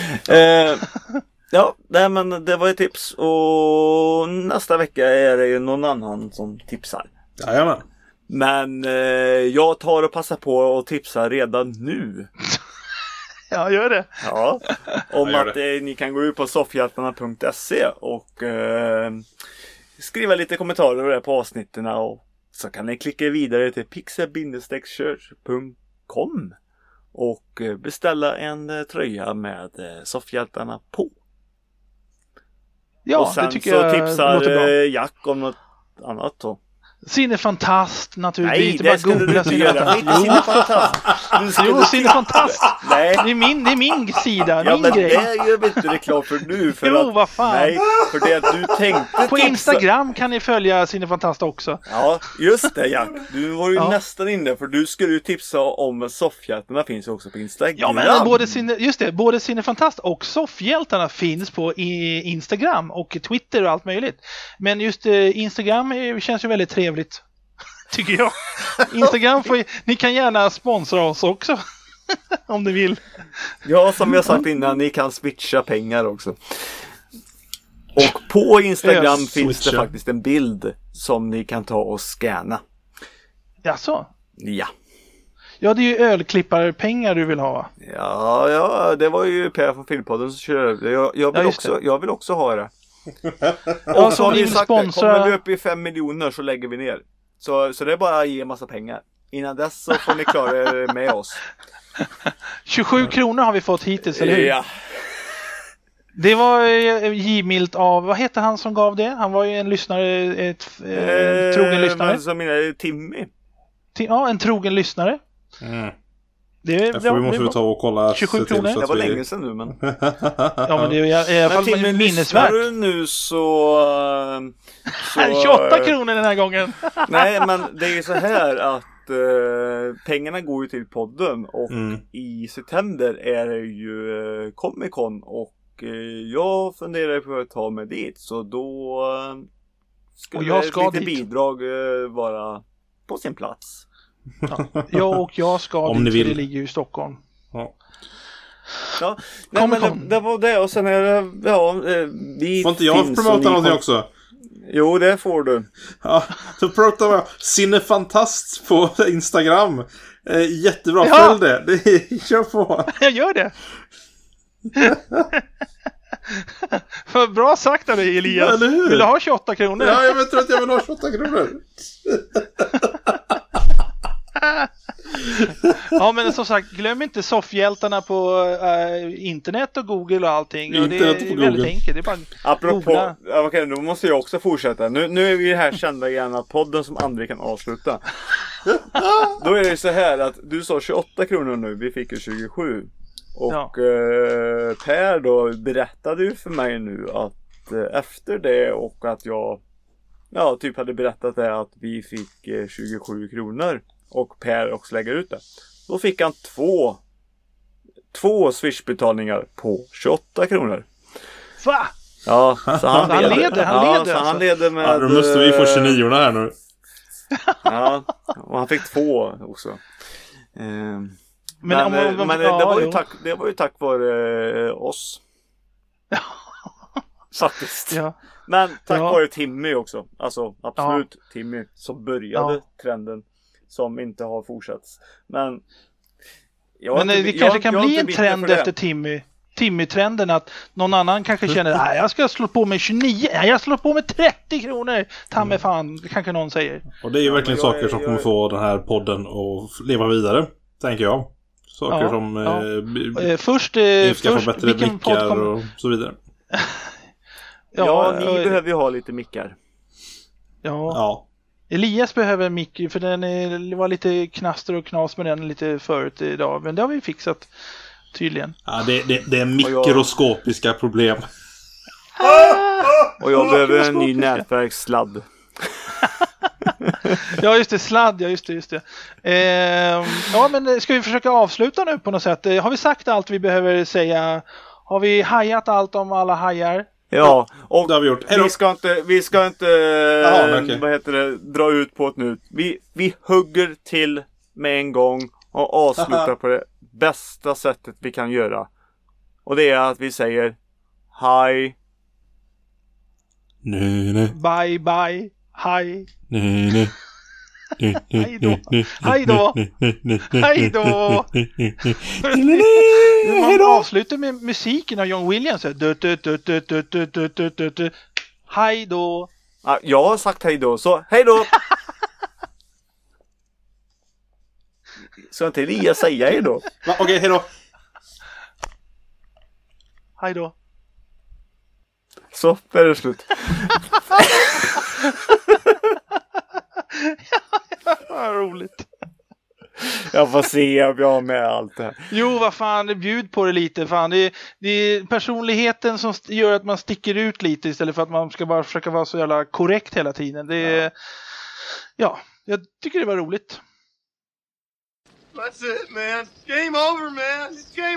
D: Men det var ett tips. Och nästa vecka är det ju någon annan som tipsar.
C: Jajamän.
D: Men jag tar och passar på att tipsa redan nu.
A: Ja, gör det.
D: Ja, om att ni kan gå ut på soffhjältarna.se och skriva lite kommentarer på avsnitten, och så kan ni klicka vidare till pixel-church.com och beställa en tröja med soffhjältarna på.
A: Ja,
D: och sen
A: det tycker jag
D: tipsar
A: låter bra.
D: Jack om något annat då.
A: Cinnefantast naturligtvis.
D: Nej, det skulle du inte göra.
A: Cinnefantast.
D: Nej.
A: Det är min sida,
D: ja,
A: min grej.
D: Ja, men det gör vi inte reklam för nu. För
A: vad fan.
D: Nej, för det du tänkte
A: på Instagram kan ni följa Cinnefantast också.
D: Ja, just det, Jack. Du var ju nästan inne, för du skulle ju tipsa om soffhjältarna finns ju också på Instagram.
A: Ja, men både Cinnefantast och soffhjältarna finns på Instagram och Twitter och allt möjligt. Men just Instagram känns ju väldigt trevligt. Tycker jag. Instagram ni kan gärna sponsra oss också. Om ni vill.
D: Ja, som jag sagt innan, ni kan switcha pengar också. Och på Instagram
A: Yes,
D: finns det
C: switcha.
D: faktiskt en bild som ni kan ta och scanna.
A: Jaså?
D: Ja.
A: Ja, det är ju ölklipparpengar du vill ha.
D: Ja, det var ju Per från Filmpodden som körde. Jag vill också ha det.
A: Ja,
D: Och så har
A: ni
D: vi
A: vill
D: sagt det,
A: sponsra...
D: kommer vi upp i 5 miljoner så lägger vi ner. Så det är bara att ge massa pengar. Innan dess så får ni klara er med oss.
A: 27 kronor har vi fått hittills, eller hur?
D: Ja.
A: Det var givmilt av, vad heter han som gav det? Han var ju en lyssnare, trogen lyssnare.
D: Som menar Timmy.
A: Ja, en trogen lyssnare.
C: Vi måste ta och kolla
A: 27 kronor.
D: Det var länge sedan nu, men...
A: Ja, men det är i alla fall
D: Timmy,
A: minnesvärt.
D: lyssnar du nu så
A: 28 kronor den här gången.
D: Nej, men det är ju så här att pengarna går ju till podden och i september är det ju Comic Con och jag funderar på att ta mig dit, så då skulle ett litet bidrag vara på sin plats.
A: Ja, jag ska
C: om
A: dit,
C: ni vill.
A: det ligger ju i Stockholm.
D: Ja, nej, men det var det, och sen är det, vi
C: får inte jag promota någonting också?
D: Jo, det får du.
C: Ja, så pratar jag Cinefantast på Instagram. Jättebra,
A: Ja.
C: följ det. Kör på.
A: Jag gör det. För bra sagt av dig, Elias.
C: Ja, eller hur?
A: Vill du ha 28 kronor?
C: Ja, jag tror att jag vill ha 28 kronor.
A: Ja, men som sagt, glöm inte soffhjältarna på internet och Google och allting. Och det
C: Internet
A: är
C: och
A: väldigt
C: Google.
A: enkelt. Det är bara
D: Apropå,
A: googla.
D: okej, då måste jag också fortsätta. Nu är vi det här kända gärna podden som aldrig kan avsluta. Då är det så här att du sa 28 kronor nu, vi fick ju 27. Och Per då berättade ju för mig nu att efter det och att jag typ hade berättat det att vi fick 27 kronor och Per också lägger ut det. Då fick han två swishbetalningar på 28 kronor.
A: Va?
D: Ja, så han leder. Så han leder med...
C: Ja, då måste vi få 29 här nu.
D: Ja, och han fick 2 också. Men det var ju tack vare oss. Faktiskt.
A: Ja.
D: Men tack vare Timmy också. Alltså absolut Timmy som började trenden som inte har fortsatt. Men
A: det kanske kan bli en trend efter Timmy-trenden, att någon annan kanske känner nej, jag ska slå på med 29, nej, jag slår på med 30 kronor. Ta mig fan, kanske någon säger.
C: Och det är ju verkligen saker som kommer få den här podden att leva vidare, tänker jag. Saker som
A: först
C: få bättre blickar och så vidare.
D: Ni behöver ju ha lite mickar.
A: Ja. Elias behöver en mick, för det var lite knaster och knas med den lite förut idag, men det har vi fixat tydligen.
C: Ja, det är mikroskopiska problem.
D: Och jag behöver en ny nätverkssladd.
A: Ja, just det, sladd, just det. Ja, men ska vi försöka avsluta nu på något sätt? Har vi sagt allt vi behöver säga? Har vi hajat allt om alla hajar?
D: Ja, och
C: det har vi gjort.
D: Vi ska inte dra ut på ett nu. Vi hugger till med en gång och avslutar på det bästa sättet vi kan göra. Och det är att vi säger hej.
C: Nej.
A: Bye bye. Hej.
C: Nej.
A: Hej då. Man avslutar med musiken av John Williams. Hej då.
D: Jag har sagt hej då, så hej då. Ska inte Elias säga hej då?
C: Okej, hej då.
A: Hej då.
D: Så, är det slut.
A: Vad roligt.
D: Jag får se om jag har med allt det här.
A: Jo, vad fan, bjud på det lite. Fan. Det är personligheten som gör att man sticker ut lite istället för att man ska bara försöka vara så jävla korrekt hela tiden. Ja, jag tycker det var roligt.
E: That's it, man. Game over, man. It's game